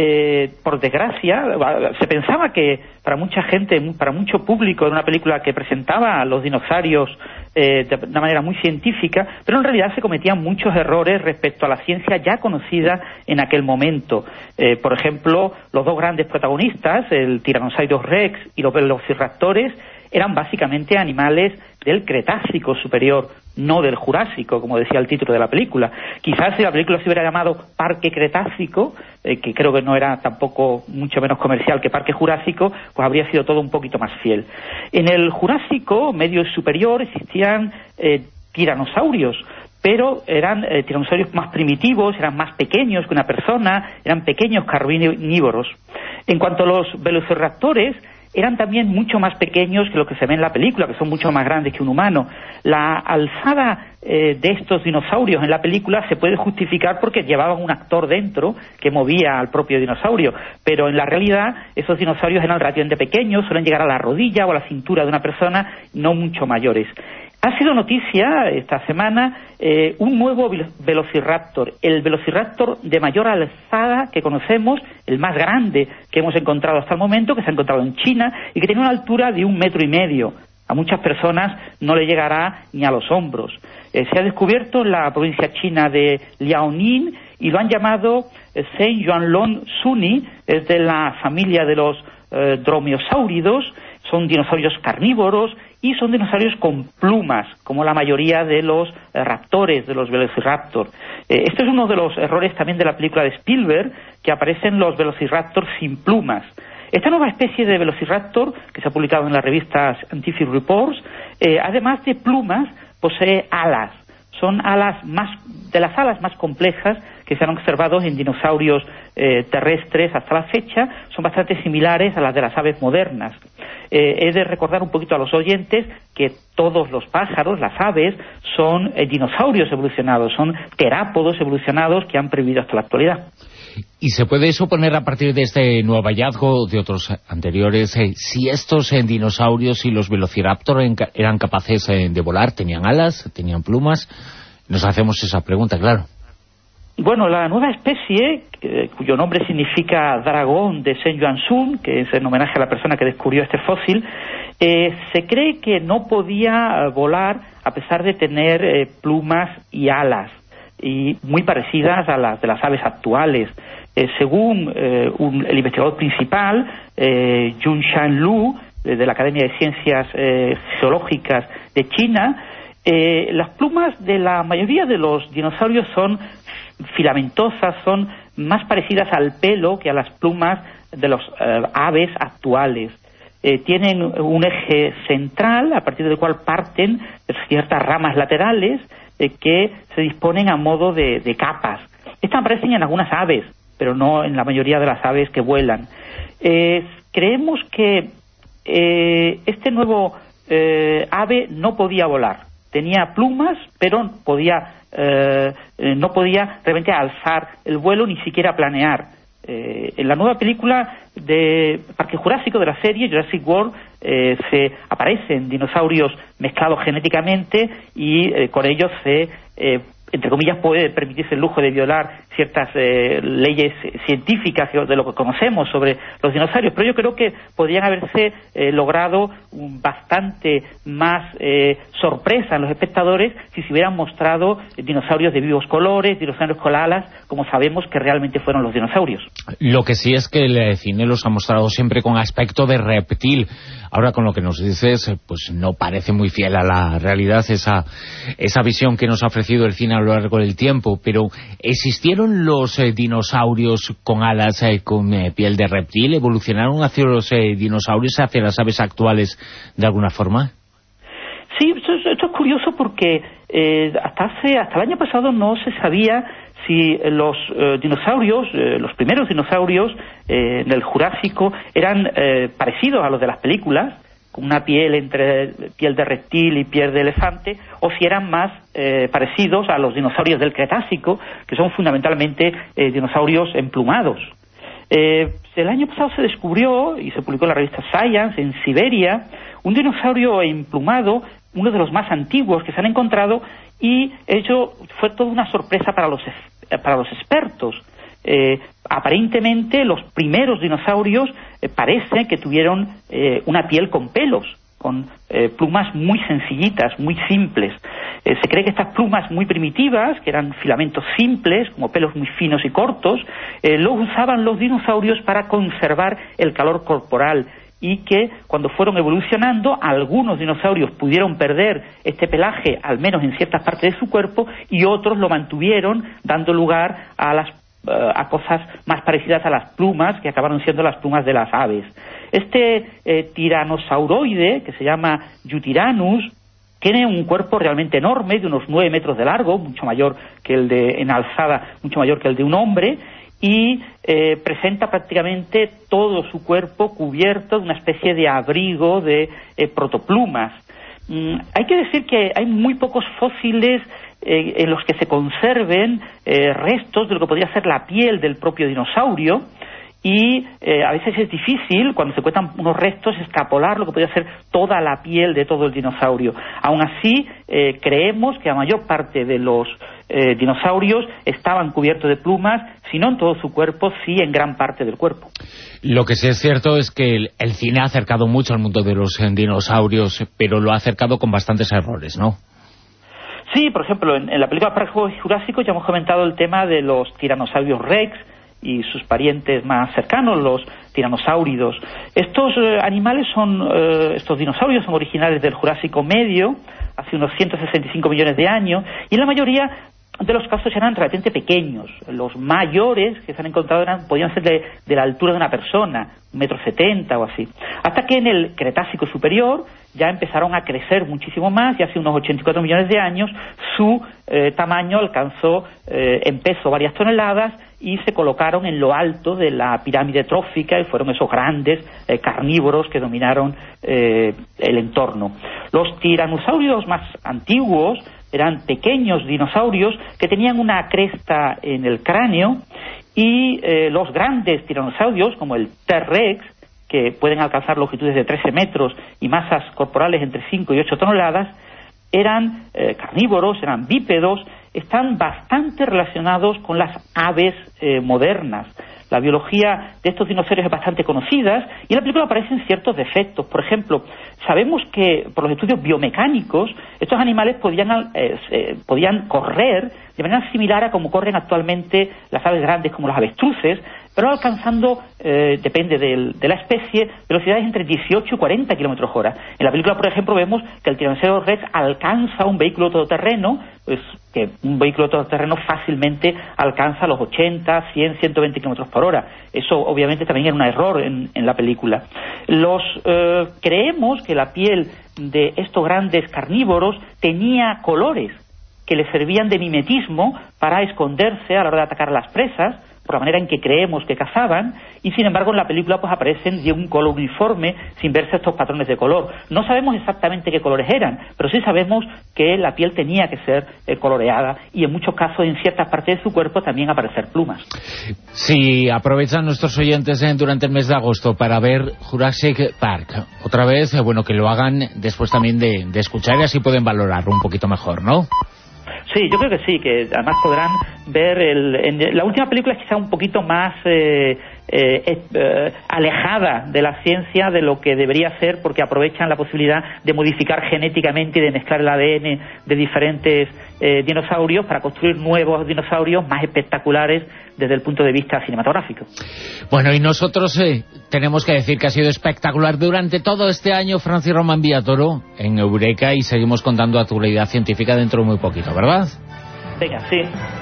S19: por desgracia, se pensaba que para mucha gente, para mucho público, era una película que presentaba a los dinosaurios de una manera muy científica, pero en realidad se cometían muchos errores respecto a la ciencia ya conocida en aquel momento. Por ejemplo, los dos grandes protagonistas, el Tyrannosaurus Rex y los velociraptores, eran básicamente animales del Cretácico superior, no del Jurásico, como decía el título de la película. Quizás si la película se hubiera llamado Parque Cretácico, que creo que no era tampoco mucho menos comercial que Parque Jurásico, pues habría sido todo un poquito más fiel. En el Jurásico medio y superior existían tiranosaurios, pero eran tiranosaurios más primitivos, eran más pequeños que una persona, eran pequeños carnívoros. En cuanto a los velociraptores, eran también mucho más pequeños que lo que se ve en la película, que son mucho más grandes que un humano. La alzada de estos dinosaurios en la película se puede justificar porque llevaban un actor dentro que movía al propio dinosaurio, pero en la realidad esos dinosaurios eran relativamente pequeños, suelen llegar a la rodilla o a la cintura de una persona, no mucho mayores. Ha sido noticia esta semana un nuevo velociraptor, el velociraptor de mayor alzada que conocemos, el más grande que hemos encontrado hasta el momento, que se ha encontrado en China y que tiene una altura de 1,5 metros. A muchas personas no le llegará ni a los hombros. Se ha descubierto en la provincia china de Liaoning y lo han llamado Zhenyuanlong Suni, es de la familia de los dromiosáuridos, son dinosaurios carnívoros y son dinosaurios con plumas, como la mayoría de los raptores, de los velociraptor. Este es uno de los errores también de la película de Spielberg, que aparecen los velociraptors sin plumas. Esta nueva especie de velociraptor, que se ha publicado en la revista Scientific Reports, además de plumas, posee alas. Son de las alas más complejas que se han observado en dinosaurios terrestres hasta la fecha, son bastante similares a las de las aves modernas. He de recordar un poquito a los oyentes que todos los pájaros, las aves, son dinosaurios evolucionados, son terápodos evolucionados que han previvido hasta la actualidad.
S2: ¿Y se puede suponer a partir de este nuevo hallazgo, de otros anteriores, si estos dinosaurios y los velociraptor eran capaces de volar, tenían alas, tenían plumas? Nos hacemos esa pregunta, claro.
S19: Bueno, la nueva especie, cuyo nombre significa dragón de Zhenyuanlong, que es en homenaje a la persona que descubrió este fósil, se cree que no podía volar a pesar de tener plumas y alas, y muy parecidas a las de las aves actuales. Según el investigador principal, Yunshan Lu, de la Academia de Ciencias Geológicas de China, las plumas de la mayoría de los dinosaurios son filamentosas, son más parecidas al pelo que a las plumas de los aves actuales. Tienen un eje central a partir del cual parten ciertas ramas laterales que se disponen a modo de capas. Estas aparecen en algunas aves, pero no en la mayoría de las aves que vuelan. Creemos que este nuevo ave no podía volar. Tenía plumas, pero no podía realmente alzar el vuelo, ni siquiera planear. En la nueva película de Parque Jurásico de la serie Jurassic World se aparecen dinosaurios mezclados genéticamente y con ellos se entre comillas puede permitirse el lujo de violar ciertas leyes científicas de lo que conocemos sobre los dinosaurios, pero yo creo que podrían haberse logrado bastante más sorpresa en los espectadores si se hubieran mostrado dinosaurios de vivos colores, dinosaurios con alas, como sabemos que realmente fueron los dinosaurios.
S2: Lo que sí es que el cine los ha mostrado siempre con aspecto de reptil. Ahora, con lo que nos dices, pues no parece muy fiel a la realidad esa visión que nos ha ofrecido el cine a lo largo del tiempo, pero ¿existieron los dinosaurios con alas, con piel de reptil? ¿Evolucionaron hacia los dinosaurios, hacia las aves actuales de alguna forma?
S19: Sí, esto es curioso porque hasta el año pasado no se sabía si los dinosaurios, los primeros dinosaurios del Jurásico eran parecidos a los de las películas, con una piel entre piel de reptil y piel de elefante, o si eran más parecidos a los dinosaurios del Cretácico, que son fundamentalmente dinosaurios emplumados. El año pasado se descubrió, y se publicó en la revista Science, en Siberia, un dinosaurio emplumado, uno de los más antiguos que se han encontrado, y ello fue toda una sorpresa para los expertos. Aparentemente los primeros dinosaurios parece que tuvieron una piel con pelos, con plumas muy sencillitas, muy simples. Se cree que estas plumas muy primitivas, que eran filamentos simples, como pelos muy finos y cortos, lo usaban los dinosaurios para conservar el calor corporal, y que cuando fueron evolucionando algunos dinosaurios pudieron perder este pelaje, al menos en ciertas partes de su cuerpo, y otros lo mantuvieron, dando lugar a cosas más parecidas a las plumas, que acabaron siendo las plumas de las aves. Este tiranosauroide, que se llama Yutyrannus, tiene un cuerpo realmente enorme, de unos 9 metros de largo, mucho mayor que el en alzada, mucho mayor que el de un hombre, y presenta prácticamente todo su cuerpo cubierto de una especie de abrigo de protoplumas. Hay que decir que hay muy pocos fósiles en los que se conserven restos de lo que podría ser la piel del propio dinosaurio, y a veces es difícil, cuando se encuentran unos restos, extrapolar lo que podría ser toda la piel de todo el dinosaurio. Aún así, creemos que la mayor parte de los dinosaurios estaban cubiertos de plumas, si no en todo su cuerpo, sí en gran parte del cuerpo.
S2: Lo que sí es cierto es que el cine ha acercado mucho al mundo de los dinosaurios, pero lo ha acercado con bastantes errores, ¿no?
S19: Sí, por ejemplo, en la película Parque Jurásico ya hemos comentado el tema de los tiranosaurios rex y sus parientes más cercanos, los tiranosáuridos. Estos estos dinosaurios son originales del Jurásico Medio, hace unos 165 millones de años, y en la mayoría de los casos eran relativamente pequeños. Los mayores que se han encontrado podían ser de la altura de una persona, 1,70 m o así. Hasta que en el Cretácico superior ya empezaron a crecer muchísimo más, y hace unos 84 millones de años su tamaño alcanzó en peso varias toneladas, y se colocaron en lo alto de la pirámide trófica, y fueron esos grandes carnívoros que dominaron el entorno. Los tiranosaurios más antiguos eran pequeños dinosaurios que tenían una cresta en el cráneo, y los grandes tiranosaurios, como el T-Rex, que pueden alcanzar longitudes de 13 metros y masas corporales entre 5 y 8 toneladas, eran carnívoros, eran bípedos, están bastante relacionados con las aves modernas. La biología de estos dinosaurios es bastante conocida, y en la película aparecen ciertos defectos. Por ejemplo, sabemos que por los estudios biomecánicos estos animales podían correr de manera similar a como corren actualmente las aves grandes, como los avestruces, pero alcanzando, depende de la especie, velocidades entre 18 y 40 kilómetros hora. En la película, por ejemplo, vemos que el tiranosaurio Rex alcanza un vehículo todoterreno, pues que un vehículo todoterreno fácilmente alcanza los 80, 100, 120 kilómetros por hora. Eso obviamente también era un error en la película. Creemos que la piel de estos grandes carnívoros tenía colores que les servían de mimetismo para esconderse a la hora de atacar a las presas, por la manera en que creemos que cazaban, y sin embargo en la película pues aparecen de un color uniforme sin verse estos patrones de color. No sabemos exactamente qué colores eran, pero sí sabemos que la piel tenía que ser coloreada, y en muchos casos en ciertas partes de su cuerpo también aparecer plumas.
S2: Si aprovechan nuestros oyentes durante el mes de agosto para ver Jurassic Park, otra vez, bueno, que lo hagan después también de escuchar, y así pueden valorarlo un poquito mejor, ¿no?
S19: Sí, yo creo que sí, que además podrán ver la última película es quizá un poquito más alejada de la ciencia de lo que debería ser, porque aprovechan la posibilidad de modificar genéticamente y de mezclar el ADN de diferentes dinosaurios para construir nuevos dinosaurios más espectaculares desde el punto de vista cinematográfico.
S2: Bueno, y nosotros tenemos que decir que ha sido espectacular durante todo este año Francis Román Villatoro en Eureka, y seguimos contando actualidad científica dentro de muy poquito, ¿verdad?
S19: Venga, sí.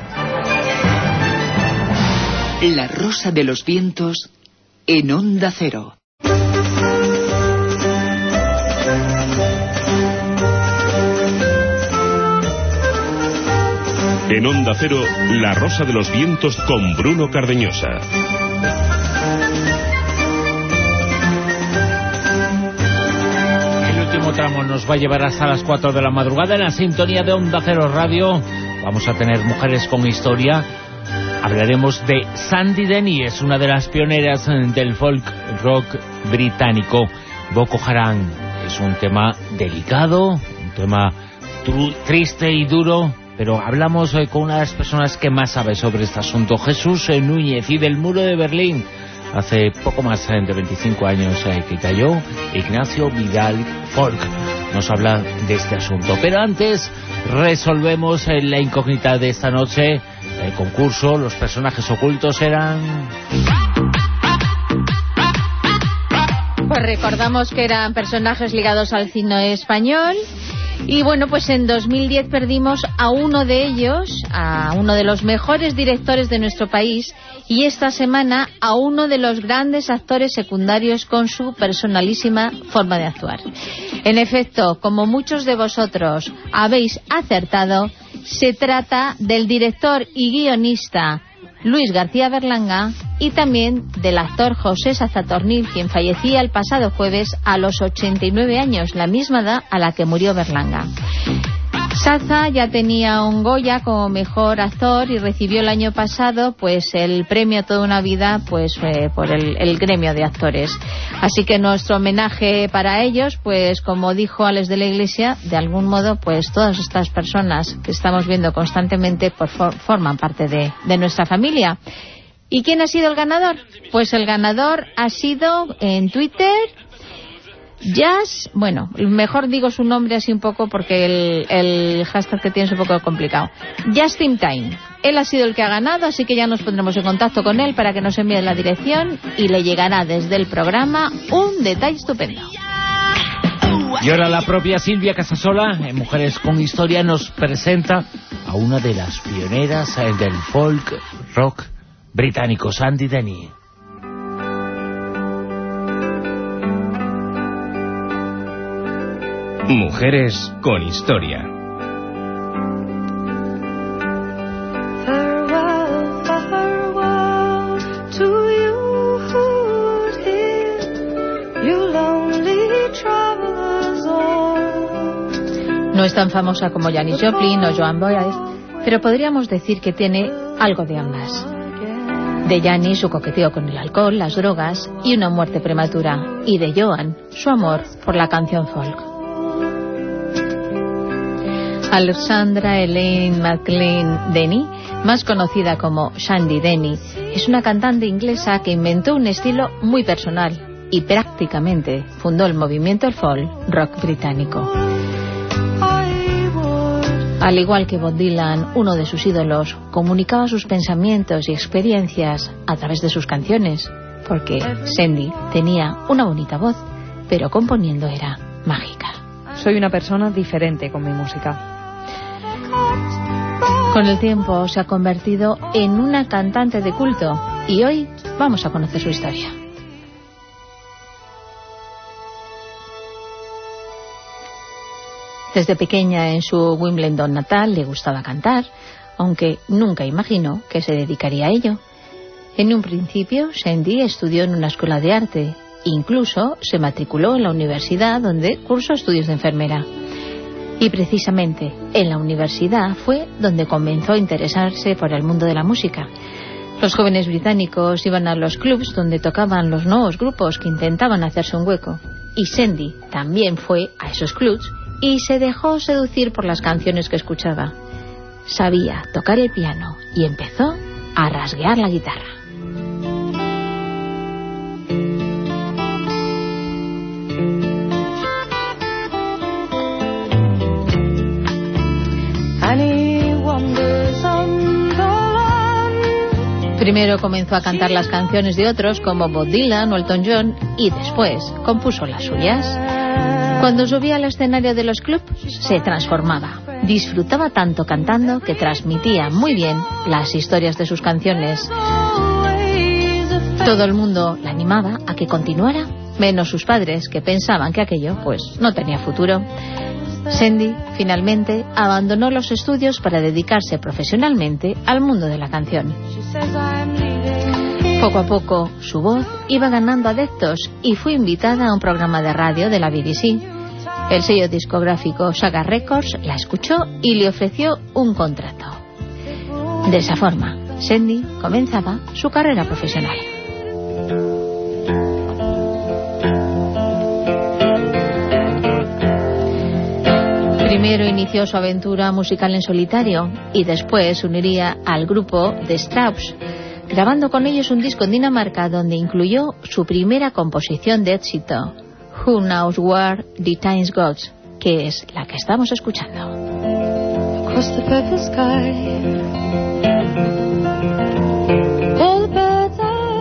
S9: La Rosa de los Vientos en Onda Cero.
S1: En Onda Cero, La Rosa de los Vientos con Bruno Cardeñosa.
S2: El último tramo nos va a llevar hasta las 4 de la madrugada en la sintonía de Onda Cero Radio. Vamos a tener Mujeres con Historia. Hablaremos de Sandy Denny, es una de las pioneras del folk rock británico. Boko Haram es un tema delicado, un tema triste y duro, pero hablamos con una de las personas que más sabe sobre este asunto, Jesús Núñez, y del muro de Berlín. Hace poco más de 25 años que cayó, Ignacio Vidal Folk nos habla de este asunto. Pero antes resolvemos la incógnita de esta noche. El concurso, los personajes ocultos eran...
S3: Pues recordamos que eran personajes ligados al cine español. Y bueno, pues en 2010 perdimos a uno de ellos, a uno de los mejores directores de nuestro país, y esta semana a uno de los grandes actores secundarios con su personalísima forma de actuar. En efecto, como muchos de vosotros habéis acertado, se trata del director y guionista Luis García Berlanga, y también del actor José Sazatornil, quien fallecía el pasado jueves a los 89 años, la misma edad a la que murió Berlanga. Saza ya tenía un Goya como mejor actor y recibió el año pasado pues el premio a toda una vida pues por el gremio de actores. Así que nuestro homenaje para ellos, pues como dijo Alex de la Iglesia, de algún modo pues todas estas personas que estamos viendo constantemente pues forman parte de nuestra familia. ¿Y quién ha sido el ganador? Pues el ganador ha sido en Twitter Jazz, bueno, mejor digo su nombre así un poco porque el hashtag que tiene es un poco complicado. Justin Time. Él ha sido el que ha ganado, así que ya nos pondremos en contacto con él para que nos envíe la dirección y le llegará desde el programa un detalle estupendo.
S2: Y ahora la propia Silvia Casasola, en Mujeres con Historia, nos presenta a una de las pioneras del folk rock británico, Sandy Denny.
S18: Mujeres con Historia.
S3: No es tan famosa como Janis Joplin o Joan Baez, pero podríamos decir que tiene algo de ambas. De Janis, su coqueteo con el alcohol, las drogas y una muerte prematura. Y de Joan, su amor por la canción folk. Alexandra Elaine McLean Denny, más conocida como Sandy Denny, es una cantante inglesa que inventó un estilo muy personal y prácticamente fundó el movimiento folk rock británico.
S16: Al igual que Bob Dylan, uno de sus ídolos, comunicaba sus pensamientos y experiencias a través de sus canciones, porque Sandy tenía una bonita voz, pero componiendo era mágica.
S20: Soy una persona diferente con mi música.
S16: Con el tiempo se ha convertido en una cantante de culto y hoy vamos a conocer su historia. Desde pequeña en su Wimbledon natal le gustaba cantar, aunque nunca imaginó que se dedicaría a ello. En un principio, Sandy estudió en una escuela de arte, incluso se matriculó en la universidad donde cursó estudios de enfermera. Y precisamente en la universidad fue donde comenzó a interesarse por el mundo de la música. Los jóvenes británicos iban a los clubs donde tocaban los nuevos grupos que intentaban hacerse un hueco. Y Sandy también fue a esos clubs y se dejó seducir por las canciones que escuchaba. Sabía tocar el piano y empezó a rasguear la guitarra. Primero comenzó a cantar las canciones de otros como Bob Dylan o Elton John y después compuso las suyas. Cuando subía al escenario de los clubs se transformaba. Disfrutaba tanto cantando que transmitía muy bien las historias de sus canciones. Todo el mundo la animaba a que continuara, menos sus padres, que pensaban que aquello pues no tenía futuro. Sandy finalmente abandonó los estudios para dedicarse profesionalmente al mundo de la canción. Poco a poco su voz iba ganando adeptos y fue invitada a un programa de radio de la BBC. El sello discográfico Saga Records la escuchó y le ofreció un contrato. De esa forma, Sandy comenzaba su carrera profesional. Primero inició su aventura musical en solitario y después se uniría al grupo The Strauss, grabando con ellos un disco en Dinamarca donde incluyó su primera composición de éxito, Who Knows Where the Time Goes, que es la que estamos escuchando. Across the purple sky, all the birds are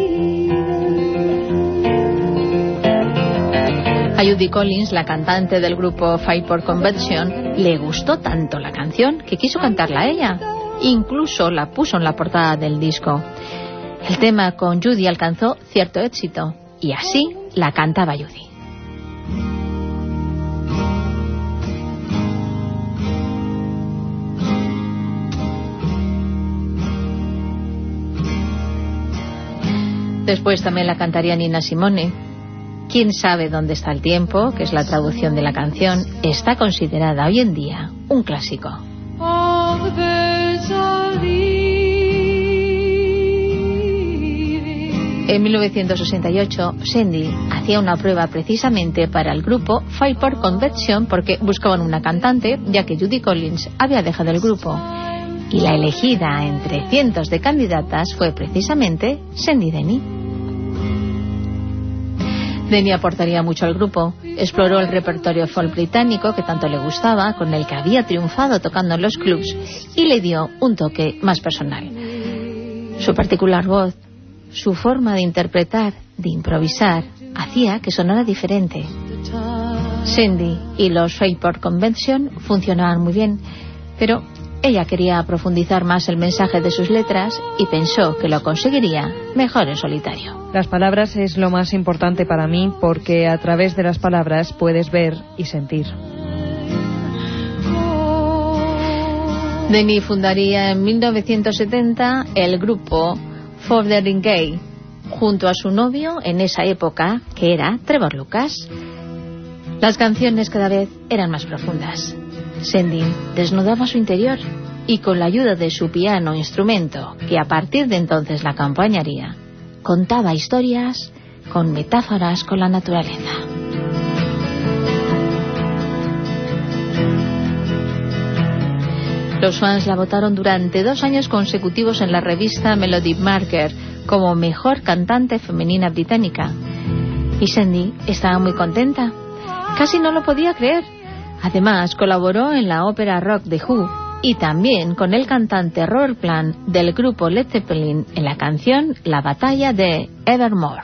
S16: leaving. A Judy Collins, la cantante del grupo Fight for Convention, le gustó tanto la canción que quiso cantarla a ella. Incluso la puso en la portada del disco. El tema con Judy alcanzó cierto éxito y así la cantaba Judy. Después también la cantaría Nina Simone. ¿Quién sabe dónde está el tiempo?, que es la traducción de la canción, está considerada hoy en día un clásico. En 1968, Sandy hacía una prueba precisamente para el grupo Fight for Convention porque buscaban una cantante, ya que Judy Collins había dejado el grupo. Y la elegida entre cientos de candidatas fue precisamente Sandy Denny. Denny aportaría mucho al grupo. Exploró el repertorio folk británico que tanto le gustaba, con el que había triunfado tocando en los clubs, y le dio un toque más personal. Su particular voz, su forma de interpretar, de improvisar, hacía que sonara diferente. Sandy y los Fight for Convention funcionaban muy bien, pero ella quería profundizar más el mensaje de sus letras y pensó que lo conseguiría mejor en solitario.
S20: Las palabras es lo más importante para mí porque a través de las palabras puedes ver y sentir.
S16: Denny fundaría en 1970 el grupo Fotheringay junto a su novio en esa época, que era Trevor Lucas. Las canciones cada vez eran más profundas. Sandy desnudaba su interior y con la ayuda de su piano instrumento, que a partir de entonces la acompañaría, contaba historias con metáforas con la naturaleza. Los fans la votaron durante 2 años consecutivos en la revista Melody Maker como mejor cantante femenina británica. Y Sandy estaba muy contenta. Casi no lo podía creer.
S3: Además, colaboró en la ópera rock de Who y también con el cantante Robert Plant del grupo Led Zeppelin en la canción La batalla de Evermore.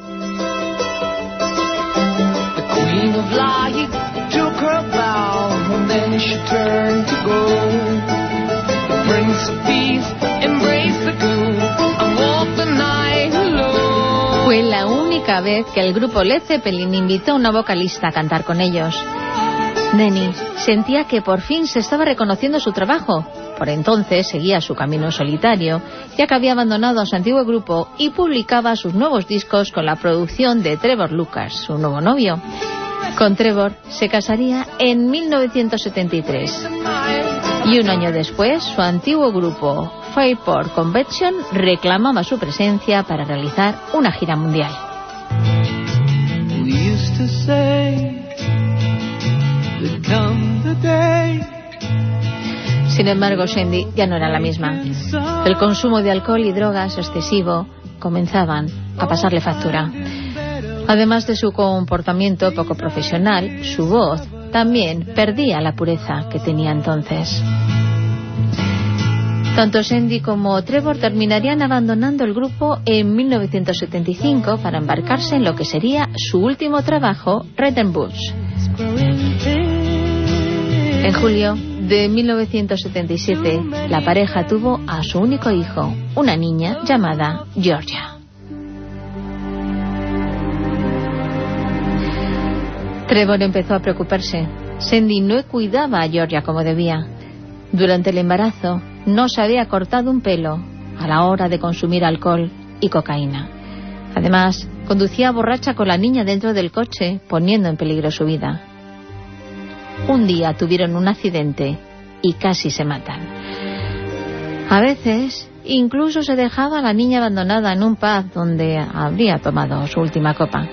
S3: Fue la única vez que el grupo Led Zeppelin invitó a una vocalista a cantar con ellos. Denny sentía que por fin se estaba reconociendo su trabajo. Por entonces seguía su camino en solitario, ya que había abandonado a su antiguo grupo y publicaba sus nuevos discos con la producción de Trevor Lucas, su nuevo novio. Con Trevor se casaría en 1973. Y un año después, su antiguo grupo, Fairport Convention, reclamaba su presencia para realizar una gira mundial. Sin embargo, Sandy ya no era la misma. El consumo de alcohol y drogas excesivo comenzaban a pasarle factura. Además de su comportamiento poco profesional, su voz también perdía la pureza que tenía entonces. Tanto Sandy como Trevor terminarían abandonando el grupo en 1975 para embarcarse en lo que sería su último trabajo, Rhythm Blues. En julio de 1977, la pareja tuvo a su único hijo, una niña llamada Georgia. Trevor empezó a preocuparse. Sandy no cuidaba a Georgia como debía. Durante el embarazo no se había cortado un pelo a la hora de consumir alcohol y cocaína. Además, conducía borracha con la niña dentro del coche, poniendo en peligro su vida. Un día tuvieron un accidente y casi se matan. A veces, incluso se dejaba a la niña abandonada en un pub donde habría tomado su última copa.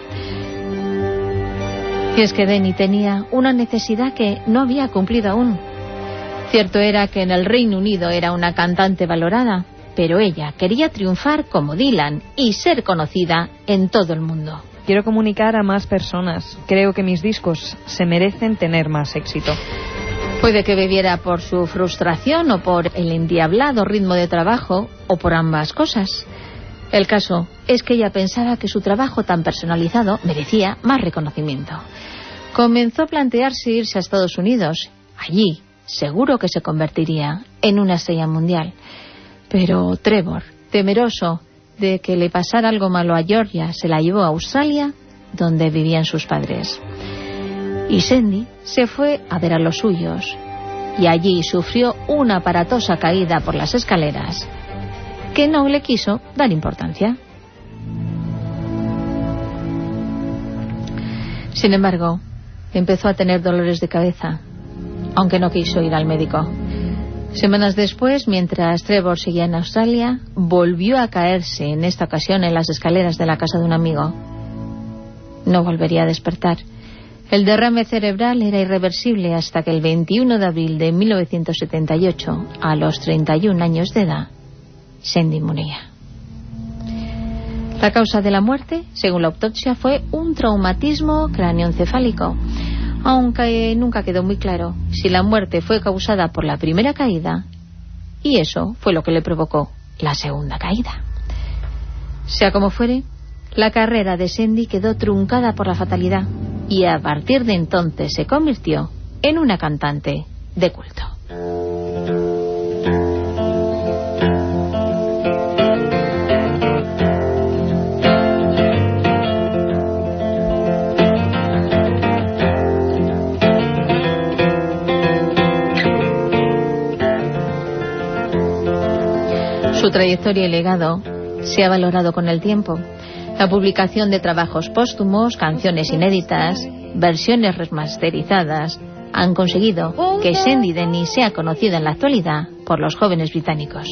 S3: Y es que Denny tenía una necesidad que no había cumplido aún. Cierto era que en el Reino Unido era una cantante valorada, pero ella quería triunfar como Dylan y ser conocida en todo el mundo.
S20: Quiero comunicar a más personas. Creo que mis discos se merecen tener más éxito.
S3: Puede que bebiera por su frustración o por el endiablado ritmo de trabajo o por ambas cosas. El caso es que ella pensaba que su trabajo tan personalizado merecía más reconocimiento. Comenzó a plantearse irse a Estados Unidos. Allí seguro que se convertiría en una estrella mundial. Pero Trevor, temeroso de que le pasara algo malo a Georgia, se la llevó a Australia, donde vivían sus padres. Y Sandy se fue a ver a los suyos, y allí sufrió una aparatosa caída por las escaleras, que no le quiso dar importancia. Sin embargo, empezó a tener dolores de cabeza, aunque no quiso ir al médico. Semanas después, mientras Trevor seguía en Australia, volvió a caerse, en esta ocasión en las escaleras de la casa de un amigo. No volvería a despertar. El derrame cerebral era irreversible hasta que el 21 de abril de 1978, a los 31 años de edad, Sandy moría. La causa de la muerte, según la autopsia, fue un traumatismo cráneoencefálico, aunque nunca quedó muy claro si la muerte fue causada por la primera caída, y eso fue lo que le provocó la segunda caída. Sea como fuere, la carrera de Sandy quedó truncada por la fatalidad, y a partir de entonces se convirtió en una cantante de culto. Su trayectoria y legado se ha valorado con el tiempo. La publicación de trabajos póstumos, canciones inéditas, versiones remasterizadas han conseguido que Sandy Denny sea conocida en la actualidad por los jóvenes británicos.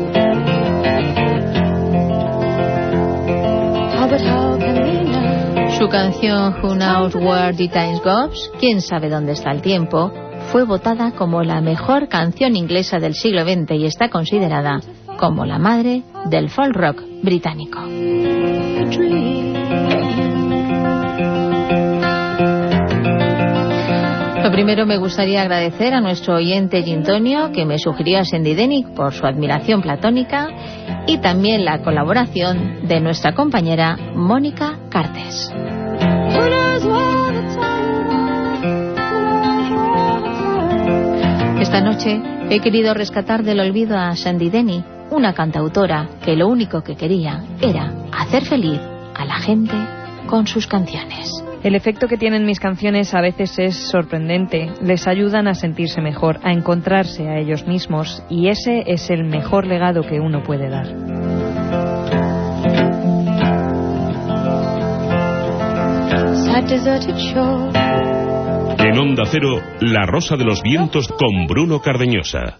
S3: Su canción Who Knows Where the Time Goes, ¿Quién sabe dónde está el tiempo?, fue votada como la mejor canción inglesa del siglo XX y está considerada como la madre del folk rock británico. primero me gustaría agradecer a nuestro oyente Gintonio, que me sugirió a Sandy Denny por su admiración platónica, y también la colaboración de nuestra compañera Mónica Cartes. Esta noche he querido rescatar del olvido a Sandy Denny, una cantautora que lo único que quería era hacer feliz a la gente con sus canciones.
S20: El efecto que tienen mis canciones a veces es sorprendente. Les ayudan a sentirse mejor, a encontrarse a ellos mismos, y ese es el mejor legado que uno puede dar.
S1: En Onda Cero, La Rosa de los Vientos con Bruno Cardeñosa.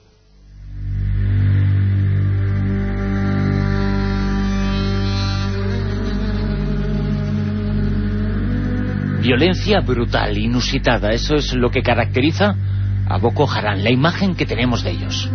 S2: Violencia brutal, inusitada, eso es lo que caracteriza a Boko Haram, la imagen que tenemos de ellos.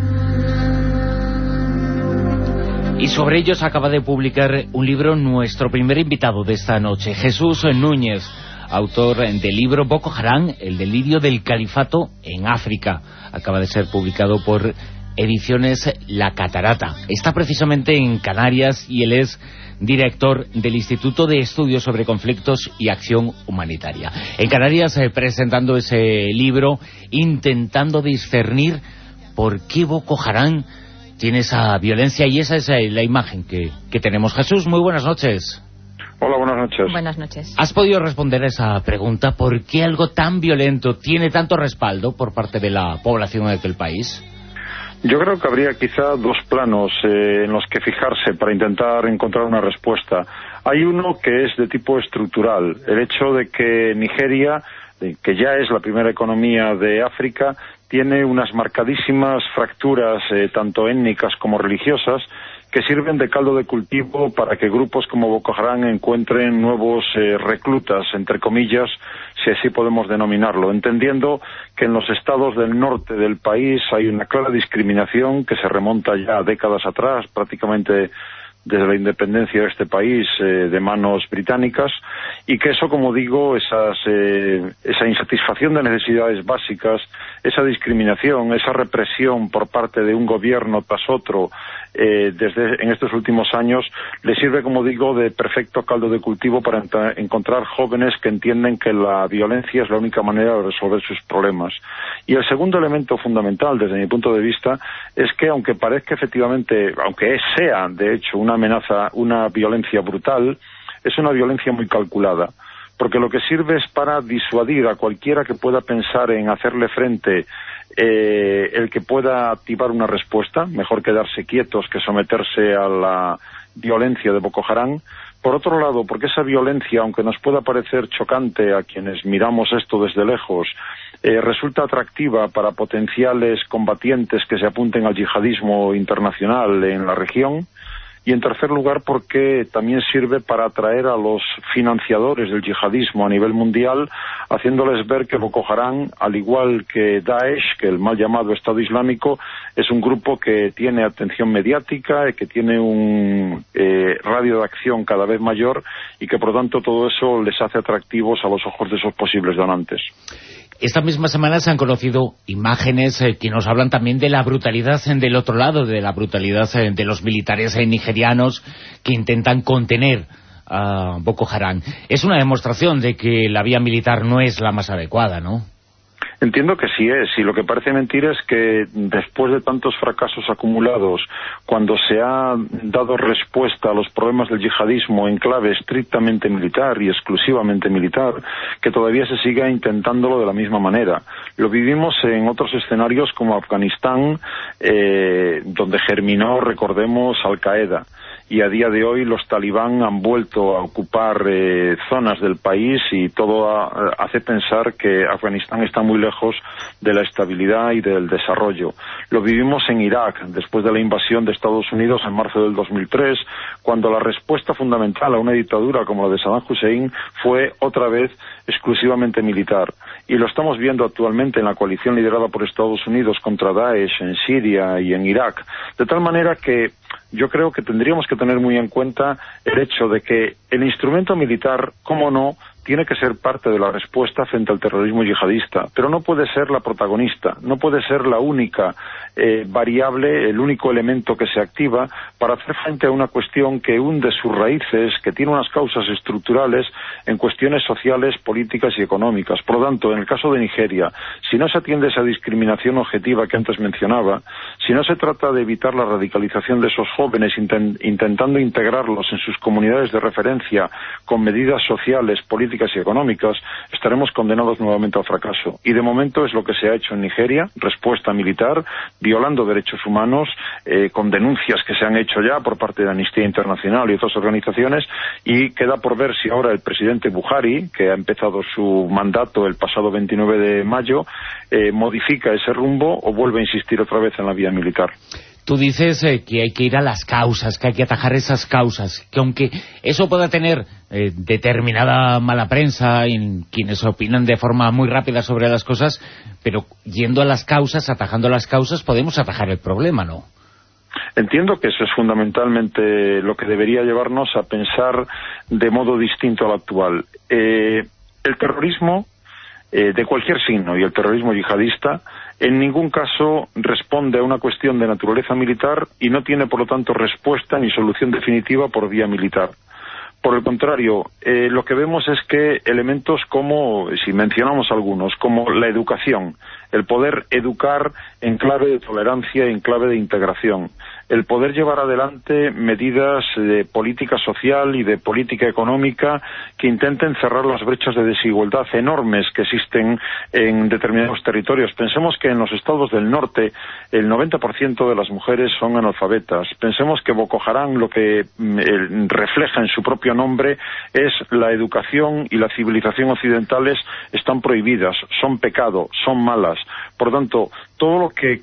S2: Y sobre ellos acaba de publicar un libro nuestro primer invitado de esta noche, Jesús Núñez, autor del libro Boko Haram, el delirio del califato en África. Acaba de ser publicado por Ediciones La Catarata. Está precisamente en Canarias y él es director del Instituto de Estudios sobre Conflictos y Acción Humanitaria. En Canarias presentando ese libro, intentando discernir por qué Boko Haram tiene esa violencia, y esa es la imagen que tenemos. Jesús, muy buenas noches.
S21: Hola, buenas noches.
S3: Buenas noches.
S2: ¿Has podido responder a esa pregunta? ¿Por qué algo tan violento tiene tanto respaldo por parte de la población del país?
S21: Yo creo que habría quizá dos planos en los que fijarse para intentar encontrar una respuesta. Hay uno que es de tipo estructural, el hecho de que Nigeria, que ya es la primera economía de África, tiene unas marcadísimas fracturas tanto étnicas como religiosas, que sirven de caldo de cultivo para que grupos como Boko Haram encuentren nuevos reclutas, entre comillas, si así podemos denominarlo, entendiendo que en los estados del norte del país hay una clara discriminación que se remonta ya a décadas atrás, prácticamente desde la independencia de este país de manos británicas, y que eso, como digo, esa insatisfacción de necesidades básicas, esa discriminación, esa represión por parte de un gobierno tras otro en estos últimos años, le sirve, como digo, de perfecto caldo de cultivo para encontrar jóvenes que entienden que la violencia es la única manera de resolver sus problemas. Y el segundo elemento fundamental, desde mi punto de vista, es que aunque parezca efectivamente, aunque sea de hecho una amenaza, una violencia brutal, es una violencia muy calculada, porque lo que sirve es para disuadir a cualquiera que pueda pensar en hacerle frente, el que pueda activar una respuesta, mejor quedarse quietos que someterse a la violencia de Boko Haram. Por otro lado, porque esa violencia, aunque nos pueda parecer chocante a quienes miramos esto desde lejos, resulta atractiva para potenciales combatientes que se apunten al yihadismo internacional en la región. Y en tercer lugar, porque también sirve para atraer a los financiadores del yihadismo a nivel mundial, haciéndoles ver que Boko Haram, al igual que Daesh, que el mal llamado Estado Islámico, es un grupo que tiene atención mediática, que tiene un radio de acción cada vez mayor, y que por lo tanto todo eso les hace atractivos a los ojos de esos posibles donantes.
S2: Esta misma semana se han conocido imágenes que nos hablan también de la brutalidad del otro lado, de la brutalidad de los militares nigerianos que intentan contener a Boko Haram. Es una demostración de que la vía militar no es la más adecuada, ¿no?
S21: Entiendo que sí es, y lo que parece mentira es que después de tantos fracasos acumulados, cuando se ha dado respuesta a los problemas del yihadismo en clave estrictamente militar y exclusivamente militar, que todavía se siga intentándolo de la misma manera. Lo vivimos en otros escenarios como Afganistán, donde germinó, recordemos, Al-Qaeda. Y a día de hoy los talibán han vuelto a ocupar zonas del país, y todo hace pensar que Afganistán está muy lejos de la estabilidad y del desarrollo. Lo vivimos en Irak, después de la invasión de Estados Unidos en marzo del 2003, cuando la respuesta fundamental a una dictadura como la de Saddam Hussein fue otra vez exclusivamente militar. Y lo estamos viendo actualmente en la coalición liderada por Estados Unidos contra Daesh en Siria y en Irak. De tal manera que yo creo que tendríamos que tener muy en cuenta el hecho de que el instrumento militar, cómo no, tiene que ser parte de la respuesta frente al terrorismo yihadista, pero no puede ser la protagonista, no puede ser la única variable, el único elemento que se activa para hacer frente a una cuestión que hunde sus raíces, que tiene unas causas estructurales en cuestiones sociales, políticas y económicas. Por lo tanto, en el caso de Nigeria, si no se atiende esa discriminación objetiva que antes mencionaba, si no se trata de evitar la radicalización de esos jóvenes intentando integrarlos en sus comunidades de referencia con medidas sociales, políticas y económicas, estaremos condenados nuevamente al fracaso. Y de momento es lo que se ha hecho en Nigeria, respuesta militar, violando derechos humanos, con denuncias que se han hecho ya por parte de Amnistía Internacional y otras organizaciones, y queda por ver si ahora el presidente Buhari, que ha empezado su mandato el pasado 29 de mayo, modifica ese rumbo o vuelve a insistir otra vez en la vía militar.
S2: Tú dices que hay que ir a las causas, que hay que atajar esas causas, que aunque eso pueda tener determinada mala prensa en quienes opinan de forma muy rápida sobre las cosas, pero yendo a las causas, atajando las causas, podemos atajar el problema, ¿no?
S21: Entiendo que eso es fundamentalmente lo que debería llevarnos a pensar de modo distinto al actual. El terrorismo de cualquier signo y el terrorismo yihadista en ningún caso responde a una cuestión de naturaleza militar y no tiene por lo tanto respuesta ni solución definitiva por vía militar. Por el contrario, lo que vemos es que elementos como, si mencionamos algunos, como la educación, el poder educar en clave de tolerancia y en clave de integración, el poder llevar adelante medidas de política social y de política económica que intenten cerrar las brechas de desigualdad enormes que existen en determinados territorios. Pensemos que en los estados del norte el 90% de las mujeres son analfabetas. Pensemos que Boko Haram lo que refleja en su propio nombre es la educación y la civilización occidentales están prohibidas, son pecado, son malas. Por tanto, todo lo que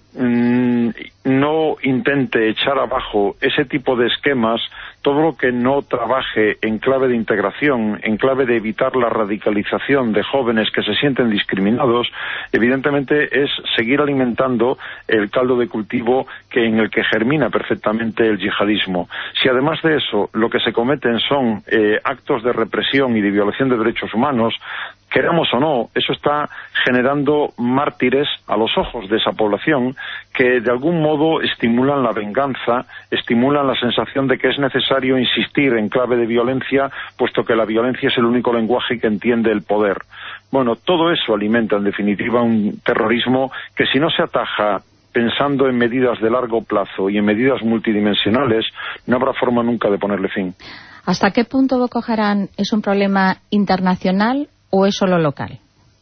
S21: no intente echar abajo ese tipo de esquemas, todo lo que no trabaje en clave de integración, en clave de evitar la radicalización de jóvenes que se sienten discriminados, evidentemente es seguir alimentando el caldo de cultivo en el que germina perfectamente el yihadismo. Si además de eso lo que se cometen son actos de represión y de violación de derechos humanos, queramos o no, eso está generando mártires a los ojos de esa población que de algún modo estimulan la venganza, estimulan la sensación de que es necesario insistir en clave de violencia, puesto que la violencia es el único lenguaje que entiende el poder. Bueno, todo eso alimenta en definitiva un terrorismo que si no se ataja pensando en medidas de largo plazo y en medidas multidimensionales, no habrá forma nunca de ponerle fin.
S3: ¿Hasta qué punto Boko Haram es un problema internacional o es solo local?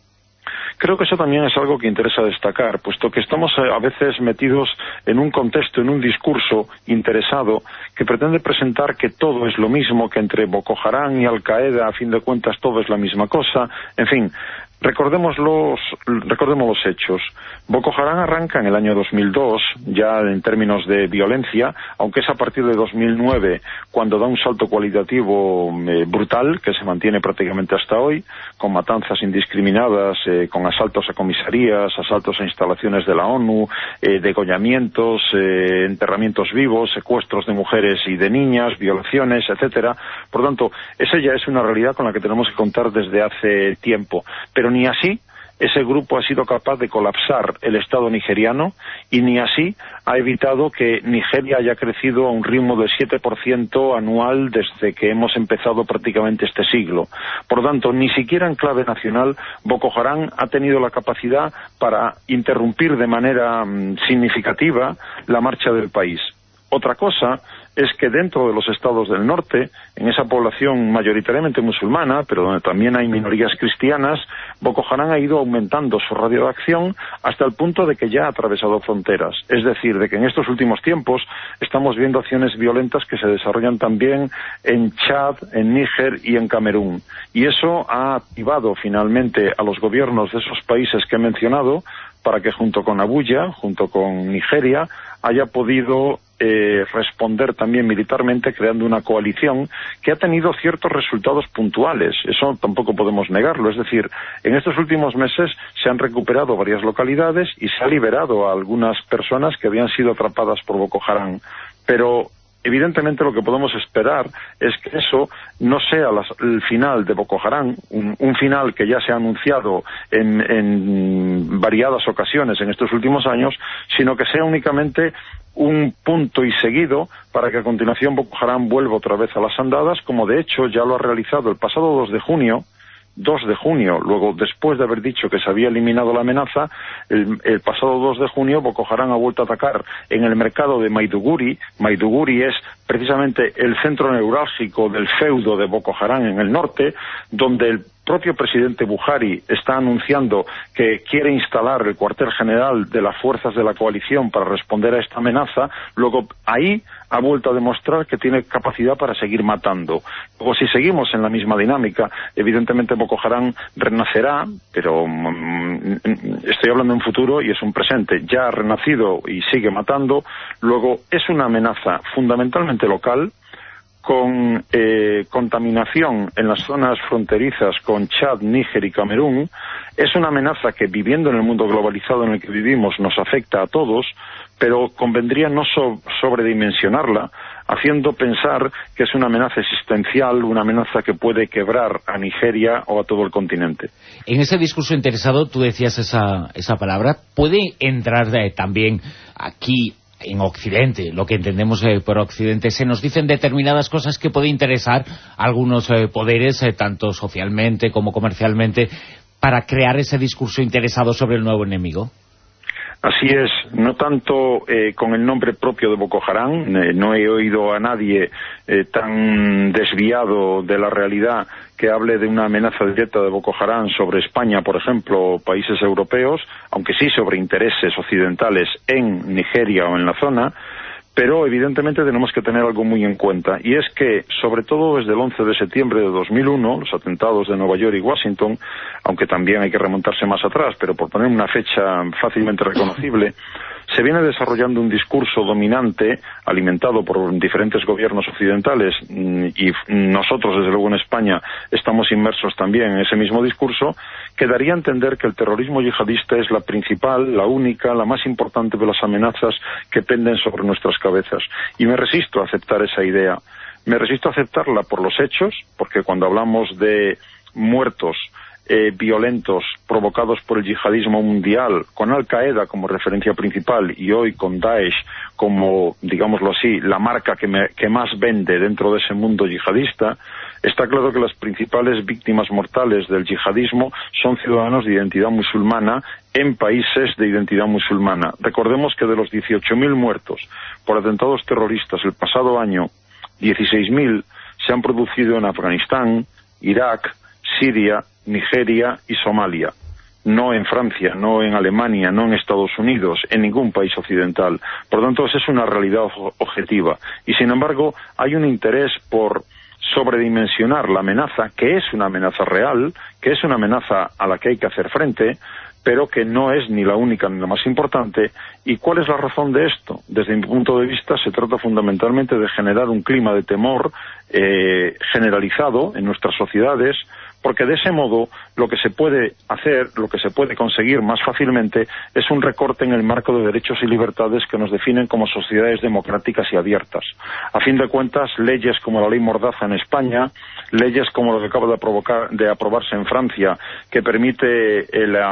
S21: Creo que eso también es algo que interesa destacar, puesto que estamos a veces metidos en un contexto, en un discurso interesado que pretende presentar que todo es lo mismo, que entre Boko Haram y Al-Qaeda, a fin de cuentas, todo es la misma cosa. En fin, recordemos los hechos. Boko Haram arranca en el año 2002, ya en términos de violencia, aunque es a partir de 2009 cuando da un salto cualitativo brutal, que se mantiene prácticamente hasta hoy, con matanzas indiscriminadas, con asaltos a comisarías, asaltos a instalaciones de la ONU, degollamientos, enterramientos vivos, secuestros de mujeres y de niñas, violaciones, etcétera. Por tanto, esa ya es una realidad con la que tenemos que contar desde hace tiempo. Pero ni así ese grupo ha sido capaz de colapsar el Estado nigeriano y ni así ha evitado que Nigeria haya crecido a un ritmo de 7% anual desde que hemos empezado prácticamente este siglo. Por lo tanto, ni siquiera en clave nacional Boko Haram ha tenido la capacidad para interrumpir de manera significativa la marcha del país. Otra cosa es que dentro de los estados del norte, en esa población mayoritariamente musulmana, pero donde también hay minorías cristianas, Boko Haram ha ido aumentando su radio de acción hasta el punto de que ya ha atravesado fronteras. Es decir, de que en estos últimos tiempos estamos viendo acciones violentas que se desarrollan también en Chad, en Níger y en Camerún. Y eso ha activado finalmente a los gobiernos de esos países que he mencionado para que junto con Abuya, junto con Nigeria, haya podido responder también militarmente creando una coalición que ha tenido ciertos resultados puntuales. Eso tampoco podemos negarlo. Es decir, en estos últimos meses se han recuperado varias localidades y se ha liberado a algunas personas que habían sido atrapadas por Boko Haram. Pero evidentemente lo que podemos esperar es que eso no sea el final de Boko Haram, un final que ya se ha anunciado en variadas ocasiones en estos últimos años, sino que sea únicamente un punto y seguido para que a continuación Boko Haram vuelva otra vez a las andadas, como de hecho ya lo ha realizado el pasado 2 de junio, luego después de haber dicho que se había eliminado la amenaza, el pasado 2 de junio Boko Haram ha vuelto a atacar en el mercado de Maiduguri. Maiduguri es precisamente el centro neurálgico del feudo de Boko Haram en el norte, donde el propio presidente Buhari está anunciando que quiere instalar el cuartel general de las fuerzas de la coalición para responder a esta amenaza. Luego ahí ha vuelto a demostrar que tiene capacidad para seguir matando. Luego, si seguimos en la misma dinámica, evidentemente Boko Haram renacerá, pero estoy hablando en futuro y es un presente. Ya ha renacido y sigue matando. Luego es una amenaza fundamentalmente local, con contaminación en las zonas fronterizas con Chad, Níger y Camerún. Es una amenaza que, viviendo en el mundo globalizado en el que vivimos, nos afecta a todos, pero convendría no sobredimensionarla, haciendo pensar que es una amenaza existencial, una amenaza que puede quebrar a Nigeria o a todo el continente.
S2: En ese discurso interesado, tú decías esa palabra, ¿puede entrar también aquí en Occidente, lo que entendemos por Occidente? Se nos dicen determinadas cosas que puede interesar a algunos poderes, tanto socialmente como comercialmente, para crear ese discurso interesado sobre el nuevo enemigo.
S21: Así es, no tanto con el nombre propio de Boko Haram. No he oído a nadie tan desviado de la realidad que hable de una amenaza directa de Boko Haram sobre España, por ejemplo, o países europeos, aunque sí sobre intereses occidentales en Nigeria o en la zona. Pero evidentemente tenemos que tener algo muy en cuenta, y es que, sobre todo desde el 11 de septiembre de 2001, los atentados de Nueva York y Washington, aunque también hay que remontarse más atrás, pero por poner una fecha fácilmente reconocible, se viene desarrollando un discurso dominante, alimentado por diferentes gobiernos occidentales, y nosotros, desde luego en España, estamos inmersos también en ese mismo discurso, que daría a entender que el terrorismo yihadista es la principal, la única, la más importante de las amenazas que penden sobre nuestras cabezas. Y me resisto a aceptar esa idea. Me resisto a aceptarla por los hechos, porque cuando hablamos de muertos violentos provocados por el yihadismo mundial, con Al-Qaeda como referencia principal y hoy con Daesh como, digámoslo así, la marca que más vende dentro de ese mundo yihadista, está claro que las principales víctimas mortales del yihadismo son ciudadanos de identidad musulmana en países de identidad musulmana. Recordemos que de los 18.000 muertos por atentados terroristas el pasado año, 16.000 se han producido en Afganistán, Irak, Siria, Nigeria y Somalia. No en Francia, no en Alemania, no en Estados Unidos, en ningún país occidental. Por lo tanto, esa es una realidad objetiva. Y sin embargo, hay un interés por sobredimensionar la amenaza, que es una amenaza real, que es una amenaza a la que hay que hacer frente, pero que no es ni la única ni la más importante. ¿Y cuál es la razón de esto? Desde mi punto de vista, se trata fundamentalmente de generar un clima de temor generalizado en nuestras sociedades, porque de ese modo lo que se puede hacer, lo que se puede conseguir más fácilmente es un recorte en el marco de derechos y libertades que nos definen como sociedades democráticas y abiertas. A fin de cuentas, leyes como la ley Mordaza en España, leyes como lo que acaba de aprobarse en Francia, que permite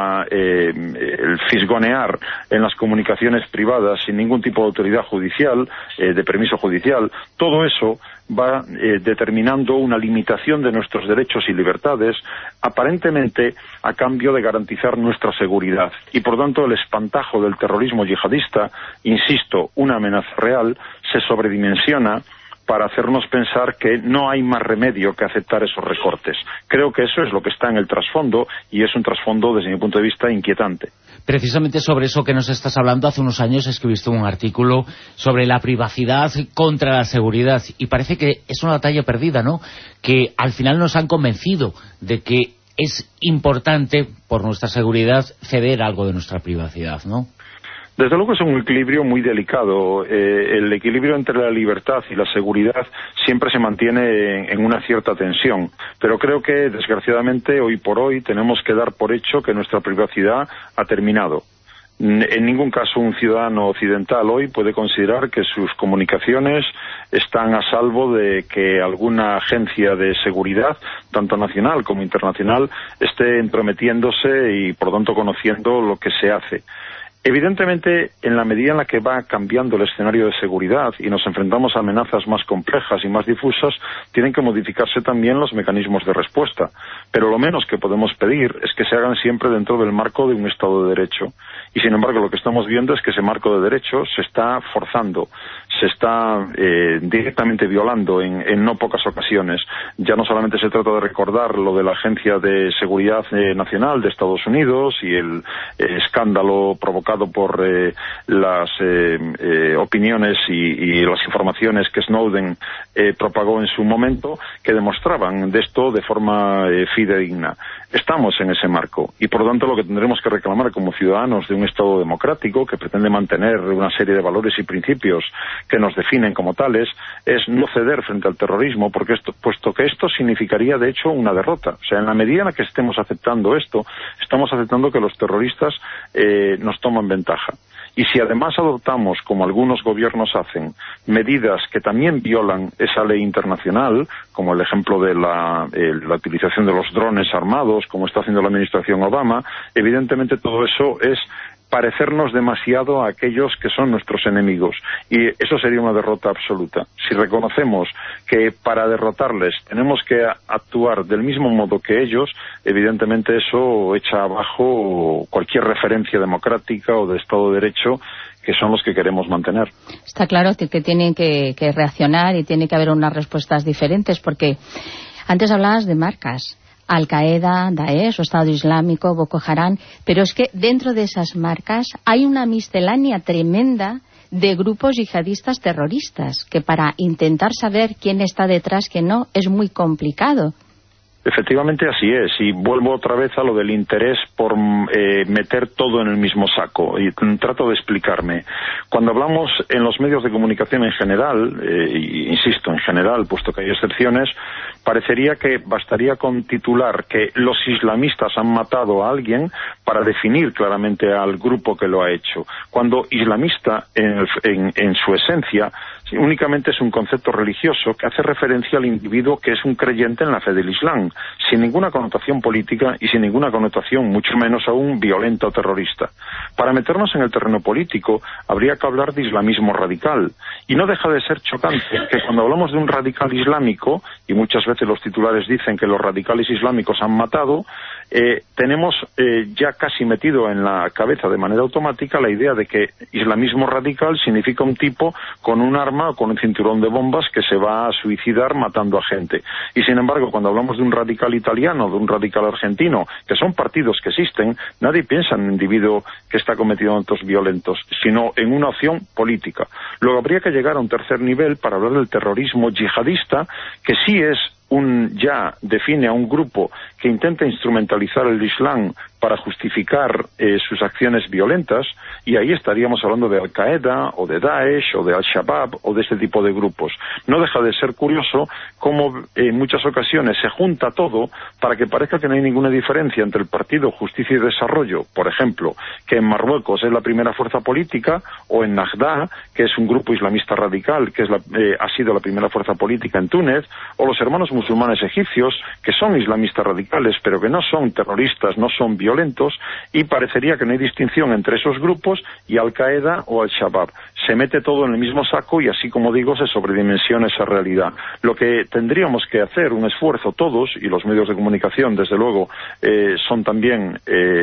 S21: el fisgonear en las comunicaciones privadas sin ningún tipo de autoridad judicial, de permiso judicial, todo eso va determinando una limitación de nuestros derechos y libertades, aparentemente a cambio de garantizar nuestra seguridad. Y por tanto el espantajo del terrorismo yihadista, insisto, una amenaza real, se sobredimensiona para hacernos pensar que no hay más remedio que aceptar esos recortes. Creo que eso es lo que está en el trasfondo, y es un trasfondo, desde mi punto de vista, inquietante.
S2: Precisamente sobre eso que nos estás hablando, hace unos años escribiste un artículo sobre la privacidad contra la seguridad, y parece que es una batalla perdida, ¿no? Que al final nos han convencido de que es importante, por nuestra seguridad, ceder algo de nuestra privacidad, ¿no?
S21: Desde luego es un equilibrio muy delicado. El equilibrio entre la libertad y la seguridad siempre se mantiene en una cierta tensión, pero creo que desgraciadamente hoy por hoy tenemos que dar por hecho que nuestra privacidad ha terminado. En ningún caso un ciudadano occidental hoy puede considerar que sus comunicaciones están a salvo de que alguna agencia de seguridad, tanto nacional como internacional, esté entrometiéndose y, por tanto, conociendo lo que se hace. Evidentemente, en la medida en la que va cambiando el escenario de seguridad y nos enfrentamos a amenazas más complejas y más difusas, tienen que modificarse también los mecanismos de respuesta. Pero lo menos que podemos pedir es que se hagan siempre dentro del marco de un Estado de Derecho. Y, sin embargo, lo que estamos viendo es que ese marco de derecho se está forzando, se está directamente violando en no pocas ocasiones. Ya no solamente se trata de recordar lo de la Agencia de Seguridad Nacional de Estados Unidos y el escándalo provocado por las opiniones y las informaciones que Snowden propagó en su momento, que demostraban de esto de forma fidedigna. Estamos en ese marco y, por lo tanto, lo que tendremos que reclamar como ciudadanos de un Estado democrático que pretende mantener una serie de valores y principios que nos definen como tales es no ceder frente al terrorismo, puesto que esto significaría, de hecho, una derrota. O sea, en la medida en la que estemos aceptando esto, estamos aceptando que los terroristas nos toman ventaja. Y si además adoptamos, como algunos gobiernos hacen, medidas que también violan esa ley internacional, como el ejemplo de la utilización de los drones armados, como está haciendo la administración Obama, evidentemente todo eso es parecernos demasiado a aquellos que son nuestros enemigos, y eso sería una derrota absoluta. Si reconocemos que para derrotarles tenemos que actuar del mismo modo que ellos, evidentemente eso echa abajo cualquier referencia democrática o de Estado de Derecho, que son los que queremos mantener.
S3: Está claro que tienen que reaccionar y tiene que haber unas respuestas diferentes, porque antes hablabas de marcas, Al-Qaeda, Daesh, o Estado Islámico, Boko Haram, pero es que dentro de esas marcas hay una miscelánea tremenda de grupos yihadistas terroristas, que para intentar saber quién está detrás, quién no, es muy complicado.
S21: Efectivamente así es, y vuelvo otra vez a lo del interés por meter todo en el mismo saco, y trato de explicarme. Cuando hablamos en los medios de comunicación en general, insisto, en general, puesto que hay excepciones, parecería que bastaría con titular que los islamistas han matado a alguien para definir claramente al grupo que lo ha hecho, cuando islamista en su esencia únicamente es un concepto religioso que hace referencia al individuo que es un creyente en la fe del Islam, sin ninguna connotación política y sin ninguna connotación, mucho menos aún violenta o terrorista. Para meternos en el terreno político, habría que hablar de islamismo radical, y no deja de ser chocante que cuando hablamos de un radical islámico, y muchas veces los titulares dicen que los radicales islámicos han matado, tenemos ya casi metido en la cabeza de manera automática la idea de que islamismo radical significa un tipo con un arma o con un cinturón de bombas que se va a suicidar matando a gente. Y sin embargo, cuando hablamos de un radical italiano, de un radical argentino, que son partidos que existen, nadie piensa en un individuo que está cometiendo actos violentos, sino en una opción política. Luego habría que llegar a un tercer nivel para hablar del terrorismo yihadista, que sí es ya define a un grupo que intenta instrumentalizar el Islam para justificar sus acciones violentas, y ahí estaríamos hablando de Al-Qaeda o de Daesh o de Al-Shabaab o de este tipo de grupos. No deja de ser curioso cómo en muchas ocasiones se junta todo para que parezca que no hay ninguna diferencia entre el Partido Justicia y Desarrollo, por ejemplo, que en Marruecos es la primera fuerza política, o en Nahda, que es un grupo islamista radical, que ha sido la primera fuerza política en Túnez, o los hermanos musulmanes egipcios, que son islamistas radicales, pero que no son terroristas, no son violentos, y parecería que no hay distinción entre esos grupos y Al-Qaeda o Al-Shabaab. Se mete todo en el mismo saco y, así como digo, se sobredimensiona esa realidad. Lo que tendríamos que hacer, un esfuerzo todos, y los medios de comunicación, desde luego, son también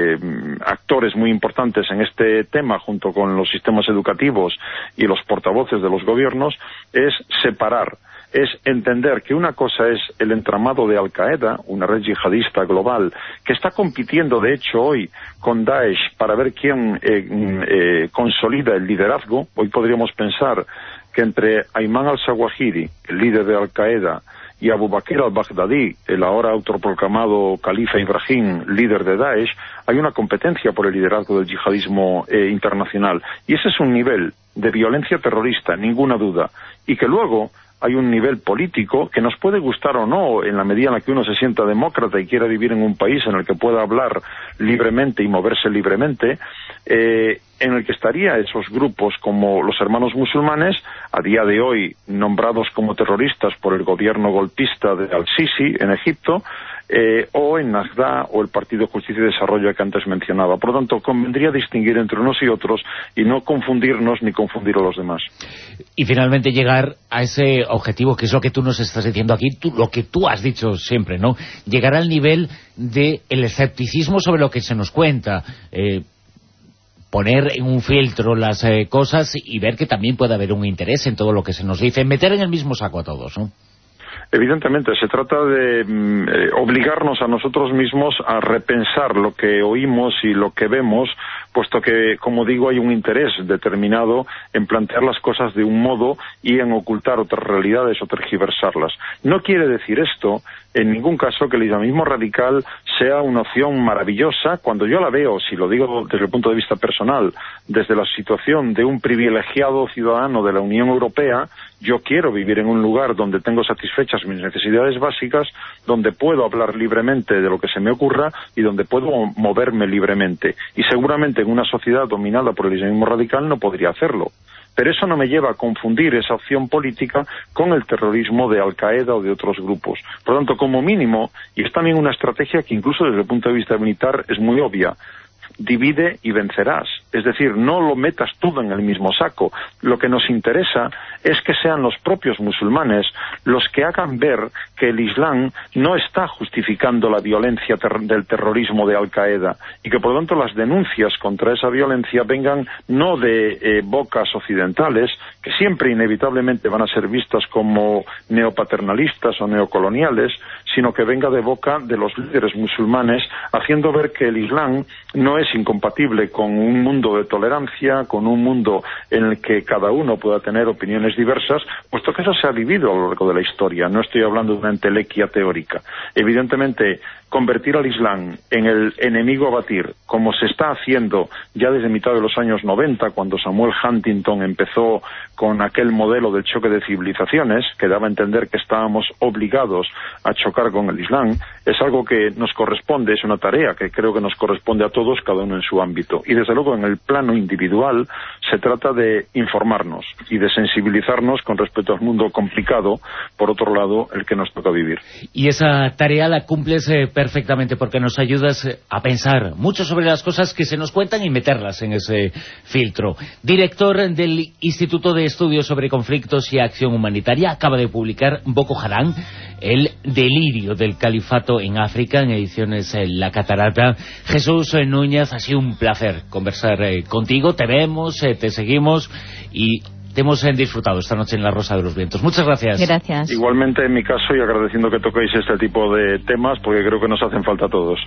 S21: actores muy importantes en este tema, junto con los sistemas educativos y los portavoces de los gobiernos, es separar. Es entender que una cosa es el entramado de Al-Qaeda, una red yihadista global, que está compitiendo de hecho hoy con Daesh para ver quién consolida el liderazgo. Hoy podríamos pensar que entre Ayman al-Zawahiri, el líder de Al-Qaeda, y Abu Bakr al-Baghdadi, el ahora autoproclamado califa Ibrahim, líder de Daesh, hay una competencia por el liderazgo del yihadismo internacional. Y ese es un nivel de violencia terrorista, ninguna duda. Y que luego hay un nivel político que nos puede gustar o no, en la medida en la que uno se sienta demócrata y quiera vivir en un país en el que pueda hablar libremente y moverse libremente, en el que estaría esos grupos como los hermanos musulmanes, a día de hoy nombrados como terroristas por el gobierno golpista de Al-Sisi en Egipto, o en Nagda o el Partido Justicia y Desarrollo que antes mencionaba. Por lo tanto, convendría distinguir entre unos y otros y no confundirnos ni confundir a los demás.
S2: Y finalmente llegar a ese objetivo, que es lo que tú nos estás diciendo aquí, lo que tú has dicho siempre, ¿no? Llegar al nivel del escepticismo sobre lo que se nos cuenta, poner en un filtro las cosas y ver que también puede haber un interés en todo lo que se nos dice, meter en el mismo saco a todos, ¿no?
S21: Evidentemente, se trata de obligarnos a nosotros mismos a repensar lo que oímos y lo que vemos, puesto que, como digo, hay un interés determinado en plantear las cosas de un modo y en ocultar otras realidades o tergiversarlas. No quiere decir esto, en ningún caso, que el islamismo radical sea una opción maravillosa. Cuando yo la veo, si lo digo desde el punto de vista personal, desde la situación de un privilegiado ciudadano de la Unión Europea, yo quiero vivir en un lugar donde tengo satisfechas mis necesidades básicas, donde puedo hablar libremente de lo que se me ocurra y donde puedo moverme libremente. Y seguramente en una sociedad dominada por el islamismo radical no podría hacerlo. Pero eso no me lleva a confundir esa opción política con el terrorismo de Al-Qaeda o de otros grupos. Por lo tanto, como mínimo, y es también una estrategia que incluso desde el punto de vista militar es muy obvia, divide y vencerás. Es decir, no lo metas todo en el mismo saco. Lo que nos interesa es que sean los propios musulmanes los que hagan ver que el Islam no está justificando la violencia del terrorismo de Al-Qaeda y que por lo tanto las denuncias contra esa violencia vengan no de bocas occidentales, que siempre inevitablemente van a ser vistas como neopaternalistas o neocoloniales, sino que venga de boca de los líderes musulmanes, haciendo ver que el Islam no es incompatible con un mundo de tolerancia, con un mundo en el que cada uno pueda tener opiniones diversas, puesto que eso se ha vivido a lo largo de la historia. No estoy hablando de una entelequia teórica. Evidentemente, convertir al Islam en el enemigo a batir, como se está haciendo ya desde mitad de los años 90, cuando Samuel Huntington empezó con aquel modelo del choque de civilizaciones, que daba a entender que estábamos obligados a chocar con el Islam, es algo que nos corresponde, es una tarea que creo que nos corresponde a todos, cada uno en su ámbito. Y desde luego en el plano individual se trata de informarnos y de sensibilizarnos con respecto al mundo complicado, por otro lado, el que nos toca vivir.
S2: Y esa tarea la cumples perfectamente, porque nos ayudas a pensar mucho sobre las cosas que se nos cuentan y meterlas en ese filtro. Director del Instituto de Estudios sobre Conflictos y Acción Humanitaria, acaba de publicar Boko Haram, el delirio del califato en África, en ediciones La Catarata. Jesús Núñez, ha sido un placer conversar contigo, te vemos, te seguimos y te hemos disfrutado esta noche en La Rosa de los Vientos. Muchas gracias.
S3: Gracias.
S21: Igualmente en mi caso, y agradeciendo que toquéis este tipo de temas, porque creo que nos hacen falta a todos.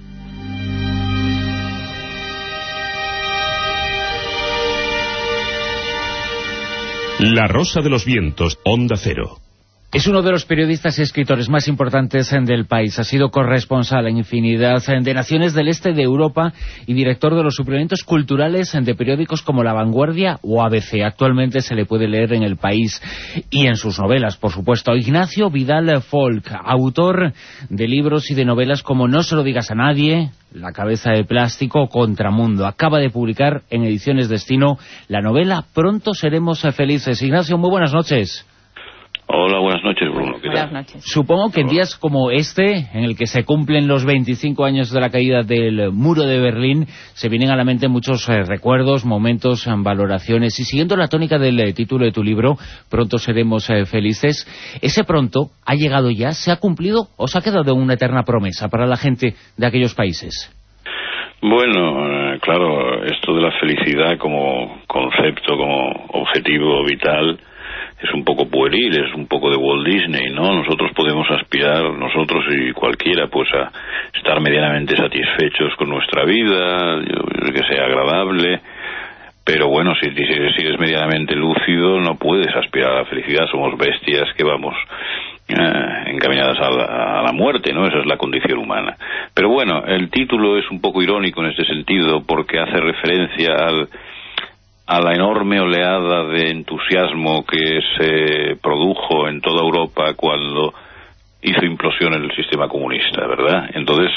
S1: La Rosa de los Vientos, Onda Cero.
S2: Es uno de los periodistas y escritores más importantes del país. Ha sido corresponsal en infinidad de naciones del este de Europa y director de los suplementos culturales de periódicos como La Vanguardia o ABC. Actualmente se le puede leer en El País y en sus novelas, por supuesto. Ignacio Vidal Folk, autor de libros y de novelas como No se lo digas a nadie, La cabeza de plástico o Contramundo. Acaba de publicar en Ediciones Destino la novela Pronto seremos felices. Ignacio, muy buenas noches.
S4: Hola, buenas noches, Bruno.
S3: Buenas noches.
S2: Supongo que en días como este, en el que se cumplen los 25 años de la caída del muro de Berlín, se vienen a la mente muchos recuerdos, momentos, valoraciones. Y siguiendo la tónica del título de tu libro, Pronto seremos felices, ¿ese pronto ha llegado ya, se ha cumplido o se ha quedado una eterna promesa para la gente de aquellos países?
S4: Bueno, claro, esto de la felicidad como concepto, como objetivo vital, es un poco pueril, es un poco de Walt Disney, ¿no? Nosotros podemos aspirar, nosotros y cualquiera, pues a estar medianamente satisfechos con nuestra vida, que sea agradable, pero bueno, si eres medianamente lúcido no puedes aspirar a la felicidad, somos bestias que vamos encaminadas a la muerte, ¿no? Esa es la condición humana. Pero bueno, el título es un poco irónico en este sentido porque hace referencia a la enorme oleada de entusiasmo que se produjo en toda Europa cuando hizo implosión el sistema comunista, ¿verdad? Entonces,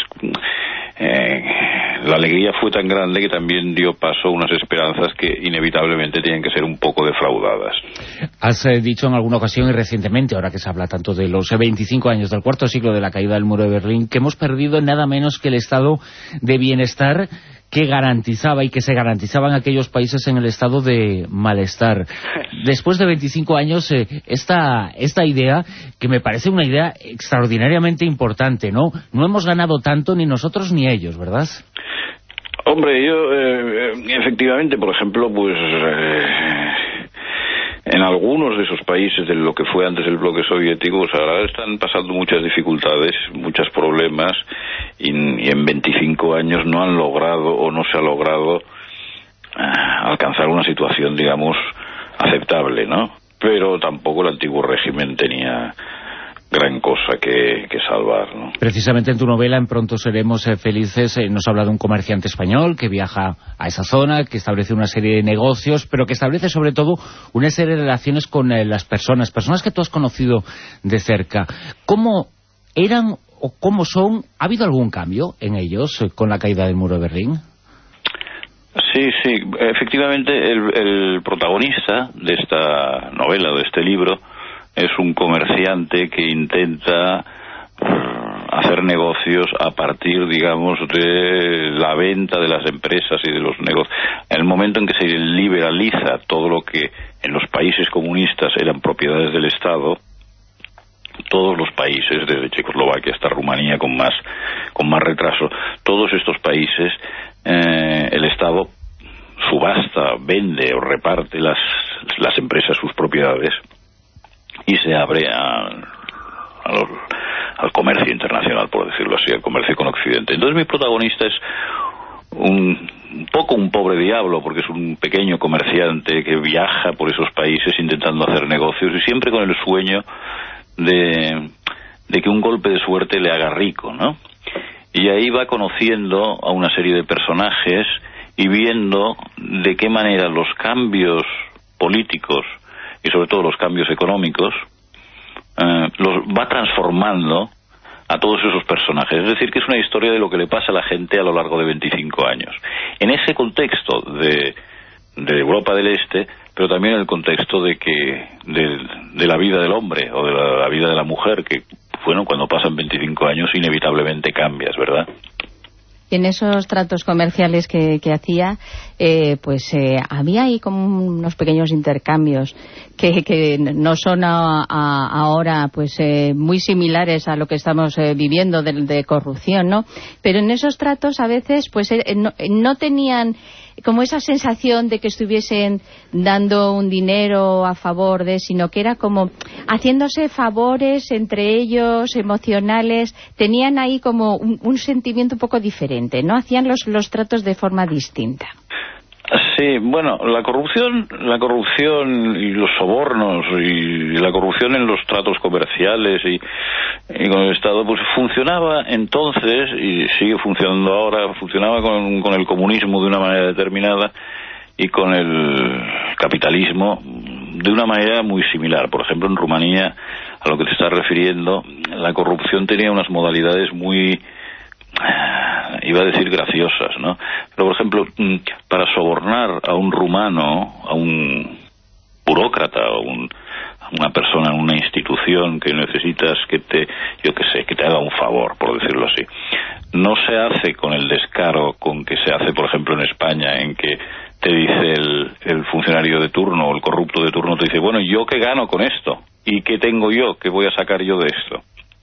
S4: la alegría fue tan grande que también dio paso a unas esperanzas que inevitablemente tienen que ser un poco defraudadas.
S2: Has dicho en alguna ocasión y recientemente, ahora que se habla tanto de los 25 años del cuarto siglo de la caída del muro de Berlín, que hemos perdido nada menos que el estado de bienestar que garantizaba y que se garantizaban aquellos países en el estado de malestar. Después de 25 años, esta idea, que me parece una idea extraordinariamente importante, ¿no? No hemos ganado tanto ni nosotros ni ellos, ¿verdad?
S4: Hombre, yo, efectivamente, por ejemplo, pues en algunos de esos países de lo que fue antes el bloque soviético, pues ahora están pasando muchas dificultades, muchos problemas, y en 25 años no han logrado o no se ha logrado alcanzar una situación, digamos, aceptable, ¿no? Pero tampoco el antiguo régimen tenía gran cosa que salvar, ¿no?
S2: Precisamente en tu novela, En Pronto Seremos Felices, nos habla de un comerciante español que viaja a esa zona, que establece una serie de negocios, pero que establece sobre todo una serie de relaciones con las personas que tú has conocido de cerca. ¿Cómo eran o cómo son? ¿Ha habido algún cambio en ellos con la caída del muro de Berlín?
S4: Sí, efectivamente el protagonista de esta novela, de este libro, es un comerciante que intenta hacer negocios a partir, digamos, de la venta de las empresas y de los negocios. En el momento en que se liberaliza todo lo que en los países comunistas eran propiedades del Estado, todos los países, desde Checoslovaquia hasta Rumanía con más retraso, todos estos países, el Estado subasta, vende o reparte las empresas, sus propiedades, y se abre al comercio internacional, por decirlo así, al comercio con Occidente. Entonces mi protagonista es un poco un pobre diablo, porque es un pequeño comerciante que viaja por esos países intentando hacer negocios y siempre con el sueño de que un golpe de suerte le haga rico, ¿no? Y ahí va conociendo a una serie de personajes y viendo de qué manera los cambios políticos y sobre todo los cambios económicos los va transformando a todos esos personajes. Es decir, que es una historia de lo que le pasa a la gente a lo largo de 25 años. En ese contexto de Europa del Este, pero también en el contexto de la vida del hombre o de la vida de la mujer, que, bueno, cuando pasan 25 años inevitablemente cambias, ¿verdad?
S16: Y en esos tratos comerciales que hacía, había ahí como unos pequeños intercambios que no son ahora muy similares a lo que estamos viviendo de corrupción, ¿no? Pero en esos tratos a veces no tenían como esa sensación de que estuviesen dando un dinero a favor sino que era como haciéndose favores entre ellos, emocionales. Tenían ahí como un sentimiento un poco diferente, ¿no? Hacían los tratos de forma distinta.
S4: Sí, bueno, la corrupción y los sobornos y la corrupción en los tratos comerciales y con el Estado, pues funcionaba entonces y sigue funcionando ahora, funcionaba con el comunismo de una manera determinada y con el capitalismo de una manera muy similar. Por ejemplo, en Rumanía, a lo que te estás refiriendo, la corrupción tenía unas modalidades muy, iba a decir graciosas, ¿no? Pero, por ejemplo, para sobornar a un rumano, a un burócrata o una persona en una institución que necesitas que te haga un favor, por decirlo así, no se hace con el descaro con que se hace, por ejemplo, en España, en que te dice el funcionario de turno o el corrupto de turno, te dice, bueno, ¿yo qué gano con esto? ¿Y qué tengo yo? ¿Qué voy a sacar yo de esto?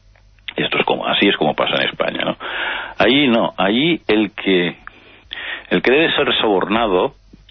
S4: Así es como pasa en España, ¿no? Allí no, allí el que debe ser sobornado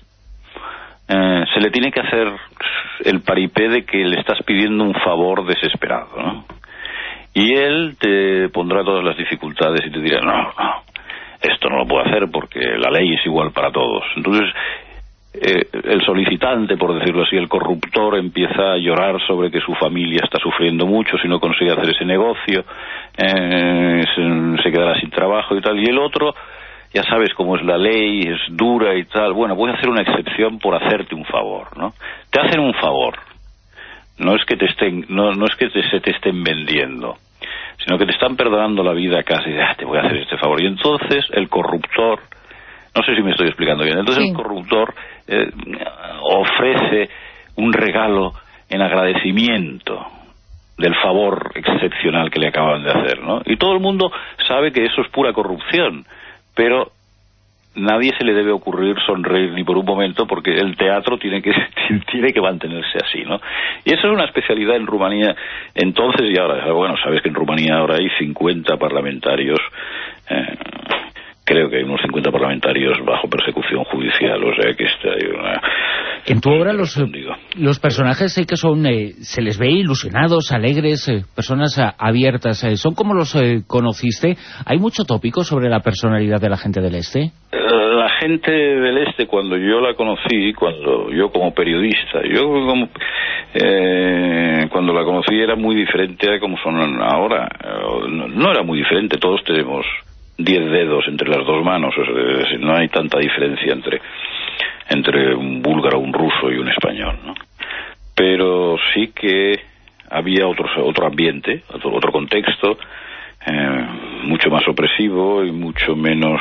S4: se le tiene que hacer el paripé de que le estás pidiendo un favor desesperado, ¿no? Y él te pondrá todas las dificultades y te dirá, no, esto no lo puedo hacer porque la ley es igual para todos. Entonces el solicitante, por decirlo así, el corruptor, empieza a llorar sobre que su familia está sufriendo mucho si no consigue hacer ese negocio, se quedará sin trabajo y tal, y el otro ya sabes cómo es la ley, es dura y tal. Bueno, voy a hacer una excepción por hacerte un favor, ¿no? Te hacen un favor. No es que se te estén vendiendo, sino que te están perdonando la vida casi. Te voy a hacer este favor. Y entonces el corruptor, no sé si me estoy explicando bien, entonces sí. El corruptor ofrece un regalo en agradecimiento del favor excepcional que le acaban de hacer, ¿no? Y todo el mundo sabe que eso es pura corrupción, pero nadie se le debe ocurrir sonreír ni por un momento, porque el teatro tiene que mantenerse así, ¿no? Y eso es una especialidad en Rumanía entonces y ahora. Bueno, sabes que en Rumanía ahora hay 50 parlamentarios, creo que hay unos 50 parlamentarios bajo persecución judicial, o sea que hay una...
S2: En tu obra los personajes sé que son, se les ve ilusionados, alegres, personas abiertas. ¿Son como los conociste? ¿Hay mucho tópico sobre la personalidad de la gente del Este?
S4: La gente del Este, cuando yo la conocí, cuando yo como periodista, cuando la conocí era muy diferente a como son ahora. No era muy diferente, todos tenemos 10 dedos entre las dos manos, o sea, no hay tanta diferencia entre un búlgaro, un ruso y un español, ¿no? Pero sí que había otro ambiente, otro contexto, mucho más opresivo y mucho menos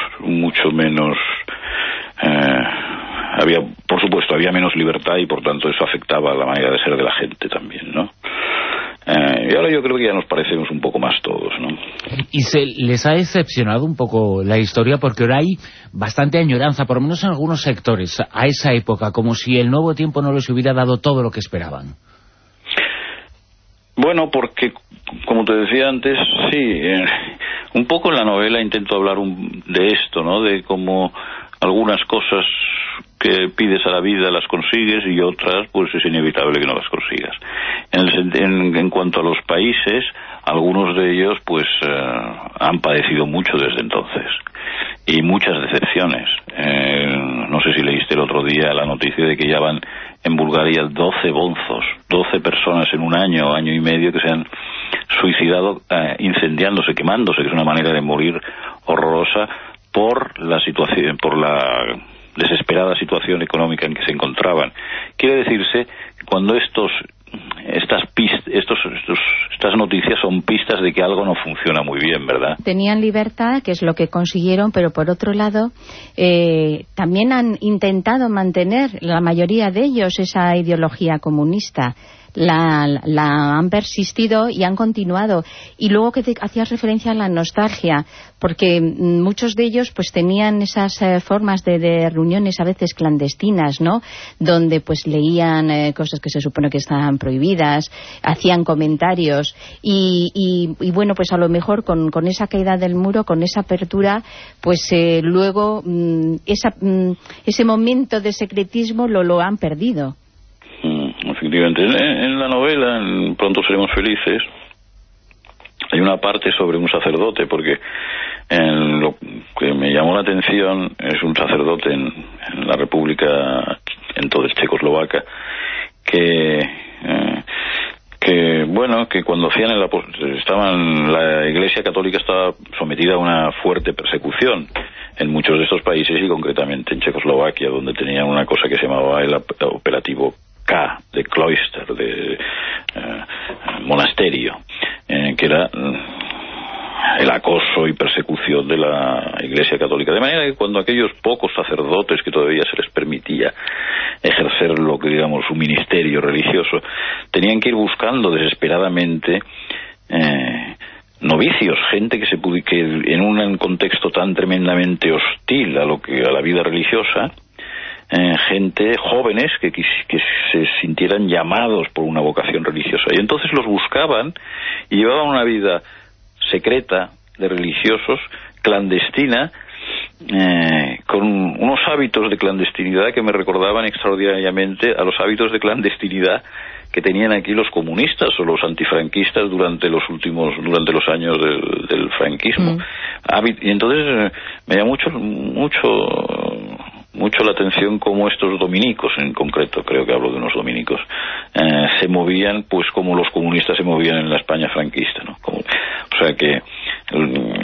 S4: había, por supuesto, había menos libertad y por tanto eso afectaba a la manera de ser de la gente también, ¿no? Y ahora yo creo que ya nos parecemos un poco más todos, ¿no?
S2: Y les ha decepcionado un poco la historia, porque ahora hay bastante añoranza, por lo menos en algunos sectores, a esa época, como si el nuevo tiempo no les hubiera dado todo lo que esperaban.
S4: Bueno, porque, como te decía antes, sí, un poco en la novela intento hablar de esto, ¿no? De cómo algunas cosas que pides a la vida las consigues y otras pues es inevitable que no las consigas. En cuanto a los países, algunos de ellos pues han padecido mucho desde entonces y muchas decepciones. No sé si leíste el otro día la noticia de que ya van en Bulgaria 12 bonzos, 12 personas en un año y medio que se han suicidado incendiándose, quemándose, que es una manera de morir horrorosa por la situación, por la desesperada situación económica en que se encontraban. Quiere decirse que cuando estas noticias son pistas de que algo no funciona muy bien, ¿verdad?
S16: Tenían libertad, que es lo que consiguieron, pero por otro lado también han intentado mantener, la mayoría de ellos, esa ideología comunista. La han persistido y han continuado. Y luego que hacías referencia a la nostalgia, porque muchos de ellos pues tenían esas formas de reuniones a veces clandestinas, ¿no? Donde pues leían cosas que se supone que estaban prohibidas, hacían comentarios y bueno, pues a lo mejor con esa caída del muro, con esa apertura, pues luego ese momento de secretismo lo han perdido.
S4: Efectivamente, en la novela, en Pronto seremos felices, hay una parte sobre un sacerdote, porque lo que me llamó la atención es un sacerdote en la República, entonces Checoslovaca, que cuando hacían la Iglesia Católica estaba sometida a una fuerte persecución en muchos de estos países y concretamente en Checoslovaquia, donde tenían una cosa que se llamaba el operativo K, de cloister, de monasterio, que era el acoso y persecución de la Iglesia Católica. De manera que cuando aquellos pocos sacerdotes que todavía se les permitía ejercer lo que digamos un ministerio religioso, tenían que ir buscando desesperadamente novicios, gente que en un contexto tan tremendamente hostil a la vida religiosa, gente, jóvenes que se sintieran llamados por una vocación religiosa, y entonces los buscaban y llevaban una vida secreta de religiosos, clandestina, con unos hábitos de clandestinidad que me recordaban extraordinariamente a los hábitos de clandestinidad que tenían aquí los comunistas o los antifranquistas durante los años del franquismo. Y entonces me llama mucho la atención cómo estos dominicos, en concreto, creo que hablo de unos dominicos, se movían pues como los comunistas se movían en la España franquista, ¿no? O sea que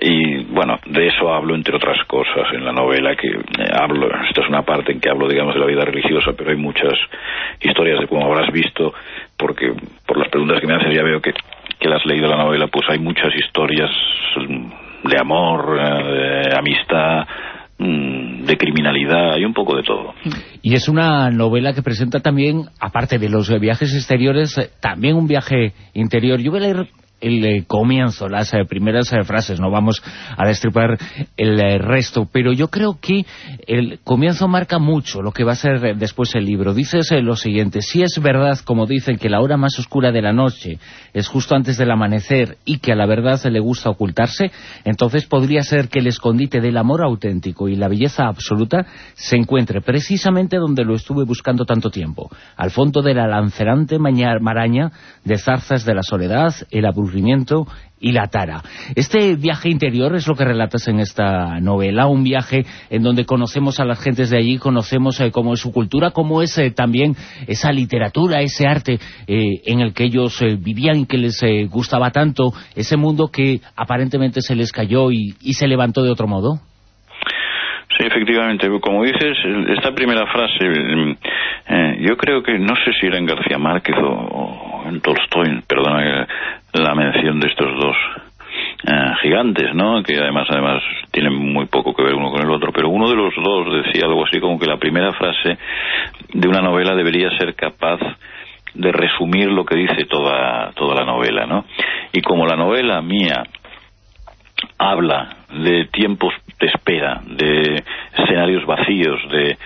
S4: Y bueno, de eso hablo entre otras cosas en la novela, que hablo, esta es una parte en que hablo, digamos, de la vida religiosa, pero hay muchas historias, de como habrás visto, porque por las preguntas que me haces ya veo que la has leído la novela, pues hay muchas historias de amor, de amistad, de criminalidad, hay un poco de todo.
S2: Y es una novela que presenta también, aparte de los viajes exteriores, también un viaje interior. Yo voy a leer el comienzo, las primeras frases, no vamos a destripar el resto, pero yo creo que el comienzo marca mucho lo que va a ser después el libro. Dices lo siguiente: si es verdad, como dicen, que la hora más oscura de la noche es justo antes del amanecer y que a la verdad le gusta ocultarse, entonces podría ser que el escondite del amor auténtico y la belleza absoluta se encuentre precisamente donde lo estuve buscando tanto tiempo, al fondo de la lancerante maraña de zarzas de la soledad, el aburrimiento y la tara. Este viaje interior es lo que relatas en esta novela, un viaje en donde conocemos a las gentes de allí, conocemos cómo es su cultura, cómo es también esa literatura, ese arte en el que ellos vivían y que les gustaba tanto, ese mundo que aparentemente se les cayó y se levantó de otro modo.
S4: Sí, efectivamente, como dices, esta primera frase, yo creo que, no sé si era en García Márquez o en Tolstoy, perdona la mención de estos dos gigantes, ¿no?, que además tienen muy poco que ver uno con el otro, pero uno de los dos decía algo así como que la primera frase de una novela debería ser capaz de resumir lo que dice toda la novela, ¿no? Y como la novela mía habla de tiempos de espera, de escenarios vacíos,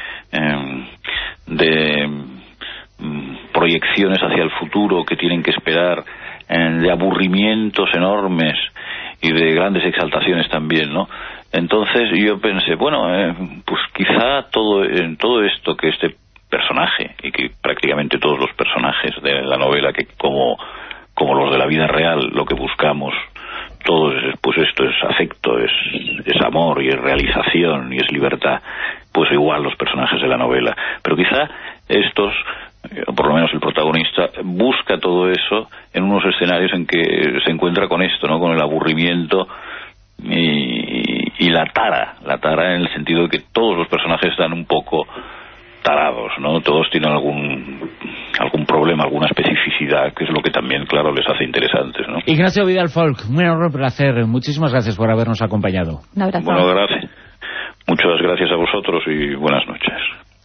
S4: de proyecciones hacia el futuro que tienen que esperar, de aburrimientos enormes y de grandes exaltaciones también, ¿no? Entonces yo pensé, bueno, pues quizá en todo esto que este personaje, y que prácticamente todos los personajes de la novela, que como los de la vida real, lo que buscamos todos, pues esto es afecto, es amor y es realización y es libertad, pues igual los personajes de la novela, pero quizá estos, por lo menos el protagonista, busca todo eso en unos escenarios en que se encuentra con esto, ¿no?, con el aburrimiento y la tara en el sentido de que todos los personajes están un poco tarados, ¿no? Todos tienen algún problema, alguna especificidad, que es lo que también, claro, les hace interesantes, ¿no?
S2: Ignacio Vidal Folk, un enorme placer. Muchísimas gracias por habernos acompañado.
S3: Un abrazo.
S4: Bueno, gracias. Muchas gracias a vosotros y buenas noches.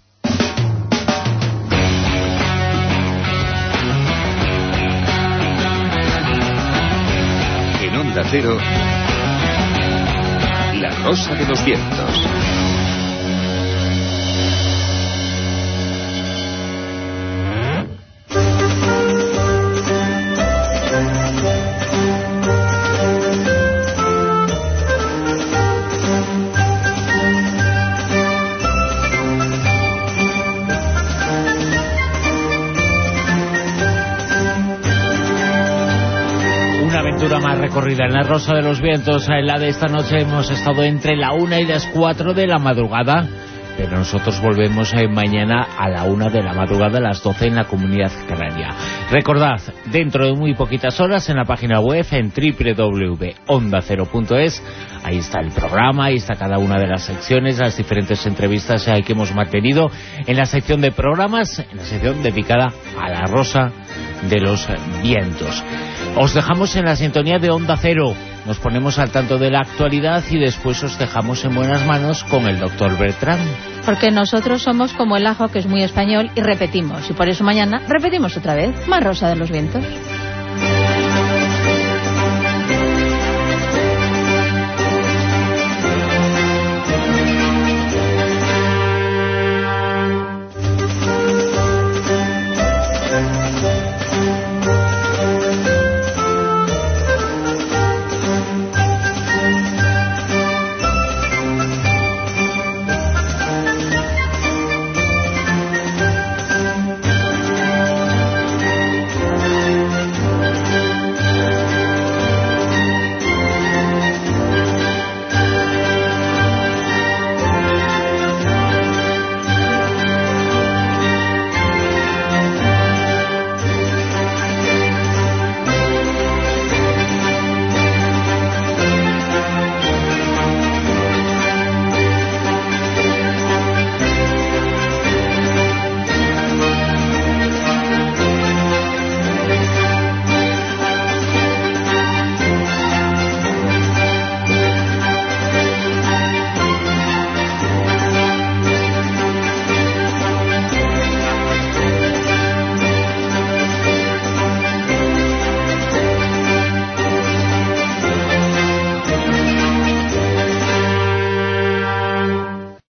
S1: En Onda Cero, La Rosa de los Vientos.
S2: Más recorrida en La Rosa de los Vientos. En la de esta noche hemos estado entre la 1 y las 4 de la madrugada, pero nosotros volvemos mañana a la 1 de la madrugada, a las 12 en la Comunidad Canaria. Recordad, dentro de muy poquitas horas en la página web, en www.ondacero.es, ahí está el programa, ahí está cada una de las secciones, las diferentes entrevistas que hemos mantenido en la sección de programas, en la sección dedicada a La Rosa de los Vientos. Os dejamos en la sintonía de Onda Cero, nos ponemos al tanto de la actualidad y después os dejamos en buenas manos con el doctor Bertrán.
S3: Porque nosotros somos como el ajo, que es muy español, y repetimos, y por eso mañana repetimos otra vez, más Rosa de los Vientos.